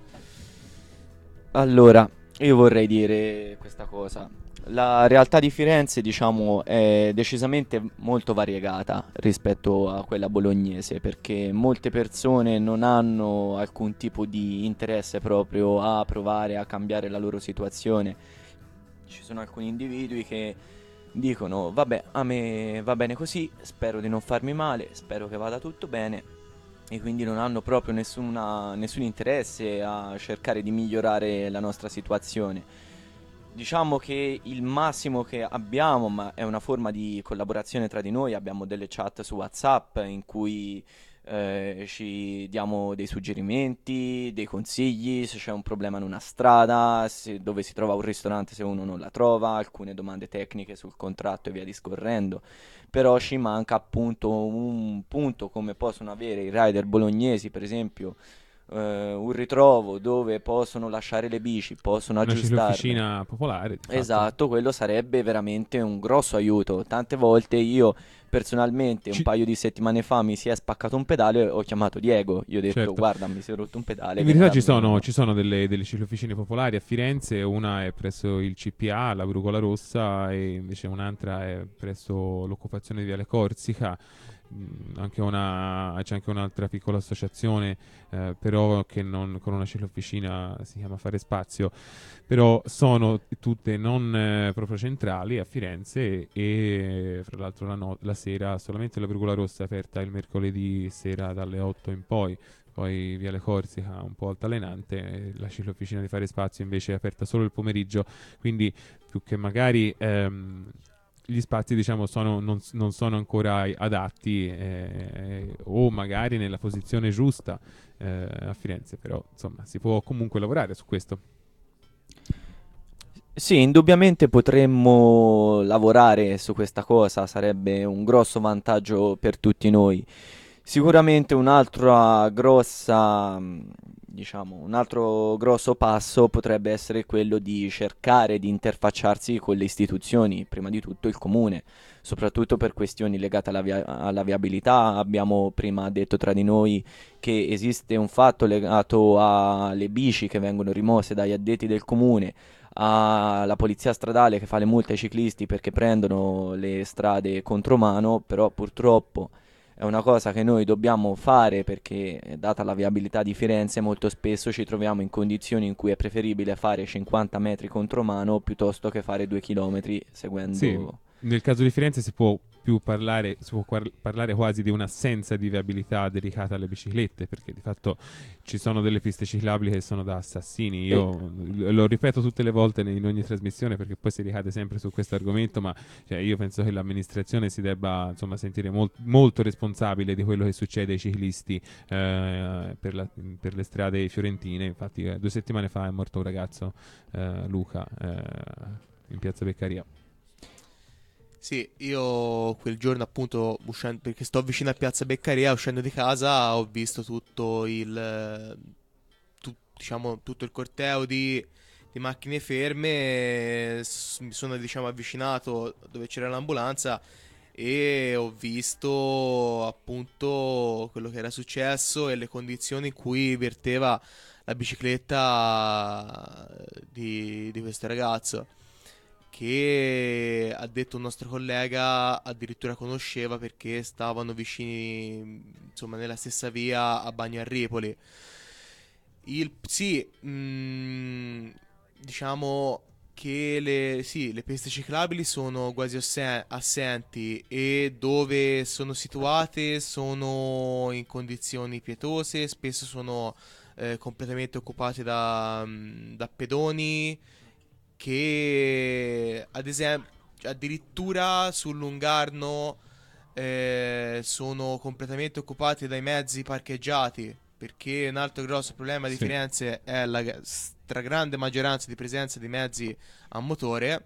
Allora, io vorrei dire questa cosa. La realtà di Firenze, diciamo, è decisamente molto variegata rispetto a quella bolognese, perché molte persone non hanno alcun tipo di interesse proprio a provare a cambiare la loro situazione. Ci sono alcuni individui che dicono, vabbè, a me va bene così, spero di non farmi male, spero che vada tutto bene, e quindi non hanno proprio nessuna- nessun interesse a cercare di migliorare la nostra situazione. Diciamo che il massimo che abbiamo, ma è una forma di collaborazione tra di noi, abbiamo delle chat su WhatsApp in cui eh, ci diamo dei suggerimenti, dei consigli, se c'è un problema in una strada, se- dove si trova un ristorante se uno non la trova, alcune domande tecniche sul contratto e via discorrendo. Però ci manca appunto un punto come possono avere i rider bolognesi, per esempio, eh, un ritrovo dove possono lasciare le bici, possono Una aggiustarle. ciclofficina popolare, di fatto. Esatto, quello sarebbe veramente un grosso aiuto. Tante volte io personalmente Ci- un paio di settimane fa mi si è spaccato un pedale, ho chiamato Diego, gli ho detto Certo. guarda mi si è rotto un pedale. In verità vieni ci a darmi una sono, mano." ci sono delle, delle ciclofficine popolari a Firenze, una è presso il C P A, la Brugola Rossa, e invece un'altra è presso l'occupazione di Viale Corsica. Mm, anche una, c'è anche un'altra piccola associazione, eh, però che non, con una ciclofficina, si chiama Fare Spazio, però sono tutte non eh, proprio centrali a Firenze, e fra l'altro la, no- la sera solamente la Brugola Rossa è aperta il mercoledì sera dalle otto in poi. Poi Viale Corsica un po' altalenante, e la ciclofficina di Fare Spazio invece è aperta solo il pomeriggio, quindi più che magari ehm, gli spazi diciamo sono, non, s- non sono ancora i- adatti, eh, o magari nella posizione giusta eh, a Firenze, però insomma si può comunque lavorare su questo. Sì, indubbiamente potremmo lavorare su questa cosa, sarebbe un grosso vantaggio per tutti noi. Sicuramente un'altra grossa, mh, diciamo, un altro grosso passo potrebbe essere quello di cercare di interfacciarsi con le istituzioni, prima di tutto il comune, soprattutto per questioni legate alla, via- alla viabilità. Abbiamo prima detto tra di noi che esiste un fatto legato alle bici che vengono rimosse dagli addetti del comune, alla polizia stradale che fa le multe ai ciclisti perché prendono le strade contromano, però purtroppo è una cosa che noi dobbiamo fare perché, eh, data la viabilità di Firenze, molto spesso ci troviamo in condizioni in cui è preferibile fare cinquanta metri contromano piuttosto che fare due chilometri seguendo... Sì, nel caso di Firenze si può più parlare, si può quar- parlare quasi di un'assenza di viabilità dedicata alle biciclette, perché di fatto ci sono delle piste ciclabili che sono da assassini. Io l- lo ripeto tutte le volte in ogni trasmissione perché poi si ricade sempre su questo argomento, ma cioè, io penso che l'amministrazione si debba insomma sentire mol- molto responsabile di quello che succede ai ciclisti eh, per, la- per le strade fiorentine. Infatti eh, due settimane fa è morto un ragazzo, eh, Luca, eh, in piazza Beccaria. Sì, io quel giorno appunto uscendo, perché sto vicino a Piazza Beccaria, uscendo di casa ho visto tutto il, eh, tu- diciamo, tutto il corteo di di macchine ferme, s- mi sono diciamo avvicinato dove c'era l'ambulanza e ho visto appunto quello che era successo e le condizioni in cui verteva la bicicletta di, di questo ragazzo, che ha detto un nostro collega addirittura conosceva perché stavano vicini, insomma, nella stessa via a Bagno a Ripoli. Il, sì, mh, diciamo che le, sì, le piste ciclabili sono quasi assen- assenti e dove sono situate sono in condizioni pietose, spesso sono eh, completamente occupate da, mh, da pedoni che ad esempio addirittura sul Lungarno eh, sono completamente occupati dai mezzi parcheggiati, perché un altro grosso problema di Sì. Firenze è la g- stragrande maggioranza di presenza di mezzi a motore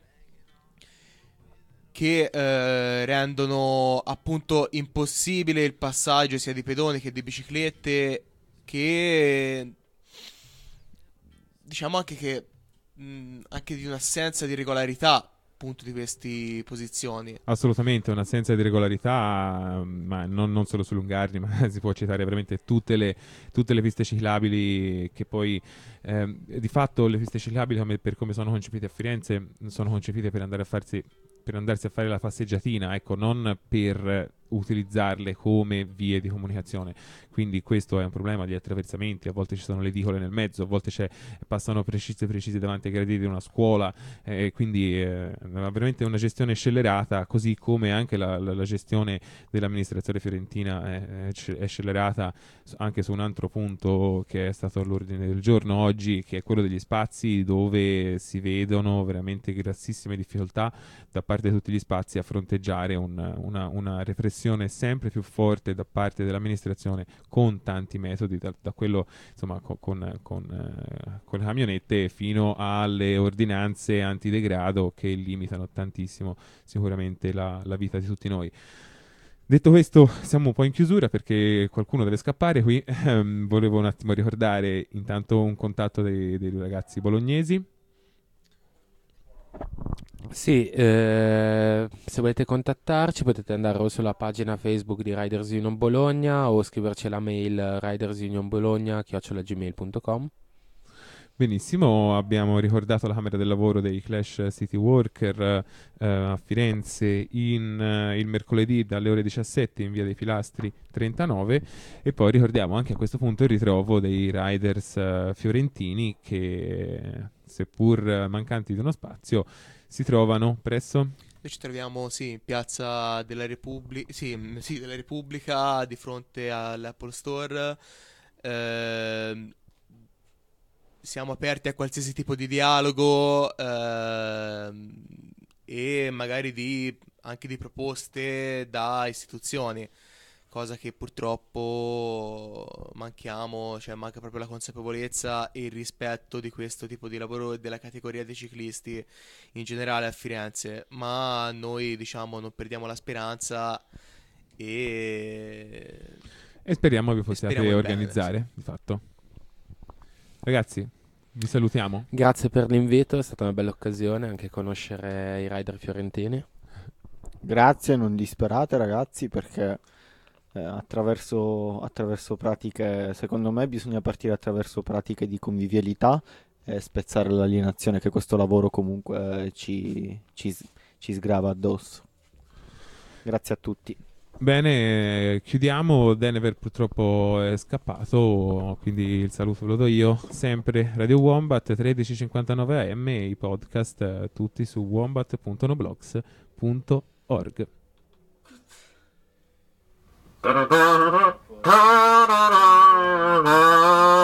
che eh, rendono appunto impossibile il passaggio sia di pedoni che di biciclette, che diciamo anche che mh, anche di un'assenza di regolarità appunto di queste posizioni. Assolutamente, un'assenza di regolarità, ma non, non solo su Lungarni, ma si può citare veramente tutte le, tutte le piste ciclabili, che poi ehm, di fatto le piste ciclabili, come- per come sono concepite a Firenze, sono concepite per andare a farsi, per andarsi a fare la passeggiatina, ecco, non per utilizzarle come vie di comunicazione. Quindi questo è un problema di attraversamenti, a volte ci sono le edicole nel mezzo, a volte c'è, passano precise precise davanti ai gradini di una scuola, eh, quindi eh, veramente una gestione scellerata, così come anche la, la- la gestione dell'amministrazione fiorentina è, è sce- è scellerata s- anche su un altro punto che è stato all'ordine del giorno oggi, che è quello degli spazi, dove si vedono veramente grossissime difficoltà da parte di tutti gli spazi a fronteggiare un- una, una repressione sempre più forte da parte dell'amministrazione con tanti metodi, da, da quello insomma co- con, con, eh, con le camionette fino alle ordinanze antidegrado che limitano tantissimo sicuramente la, la vita di tutti noi. Detto questo, siamo un po' in chiusura perché qualcuno deve scappare qui. Ehm, volevo un attimo ricordare intanto un contatto dei, dei due ragazzi bolognesi. Sì, eh, se volete contattarci potete andare o sulla pagina Facebook di Riders Union Bologna o scriverci alla mail ridersunionbologna chiocciola gmail punto com. Benissimo, abbiamo ricordato la Camera del Lavoro dei Clash City Worker eh, a Firenze in, eh, il mercoledì dalle ore diciassette in via dei Pilastri trentanove, e poi ricordiamo anche a questo punto il ritrovo dei riders eh, fiorentini che, seppur mancanti di uno spazio, si trovano presso... Noi ci troviamo, sì, in Piazza della Repubblica, sì, mm, sì, della Repubblica, di fronte all'Apple Store. Ehm, siamo aperti a qualsiasi tipo di dialogo ehm, e magari di, anche di proposte da istituzioni, cosa che purtroppo manchiamo, cioè manca proprio la consapevolezza e il rispetto di questo tipo di lavoro e della categoria dei ciclisti in generale a Firenze, ma noi diciamo non perdiamo la speranza e, E speriamo vi e possiate speriamo in bene, organizzare, di fatto. Ragazzi, vi salutiamo. Grazie per l'invito, è stata una bella occasione anche conoscere i rider fiorentini. Grazie, non disperate ragazzi, perché eh, attraverso, attraverso pratiche, secondo me bisogna partire attraverso pratiche di convivialità e spezzare l'alienazione che questo lavoro comunque ci, ci s- ci sgrava addosso. Grazie a tutti. Bene, chiudiamo. Denever purtroppo è scappato, quindi il saluto lo do io. Sempre Radio Wombat tredici cinquantanove A M e i podcast eh, tutti su wombat punto noblogs punto org. Ta-da-da-da-da-da-da-da.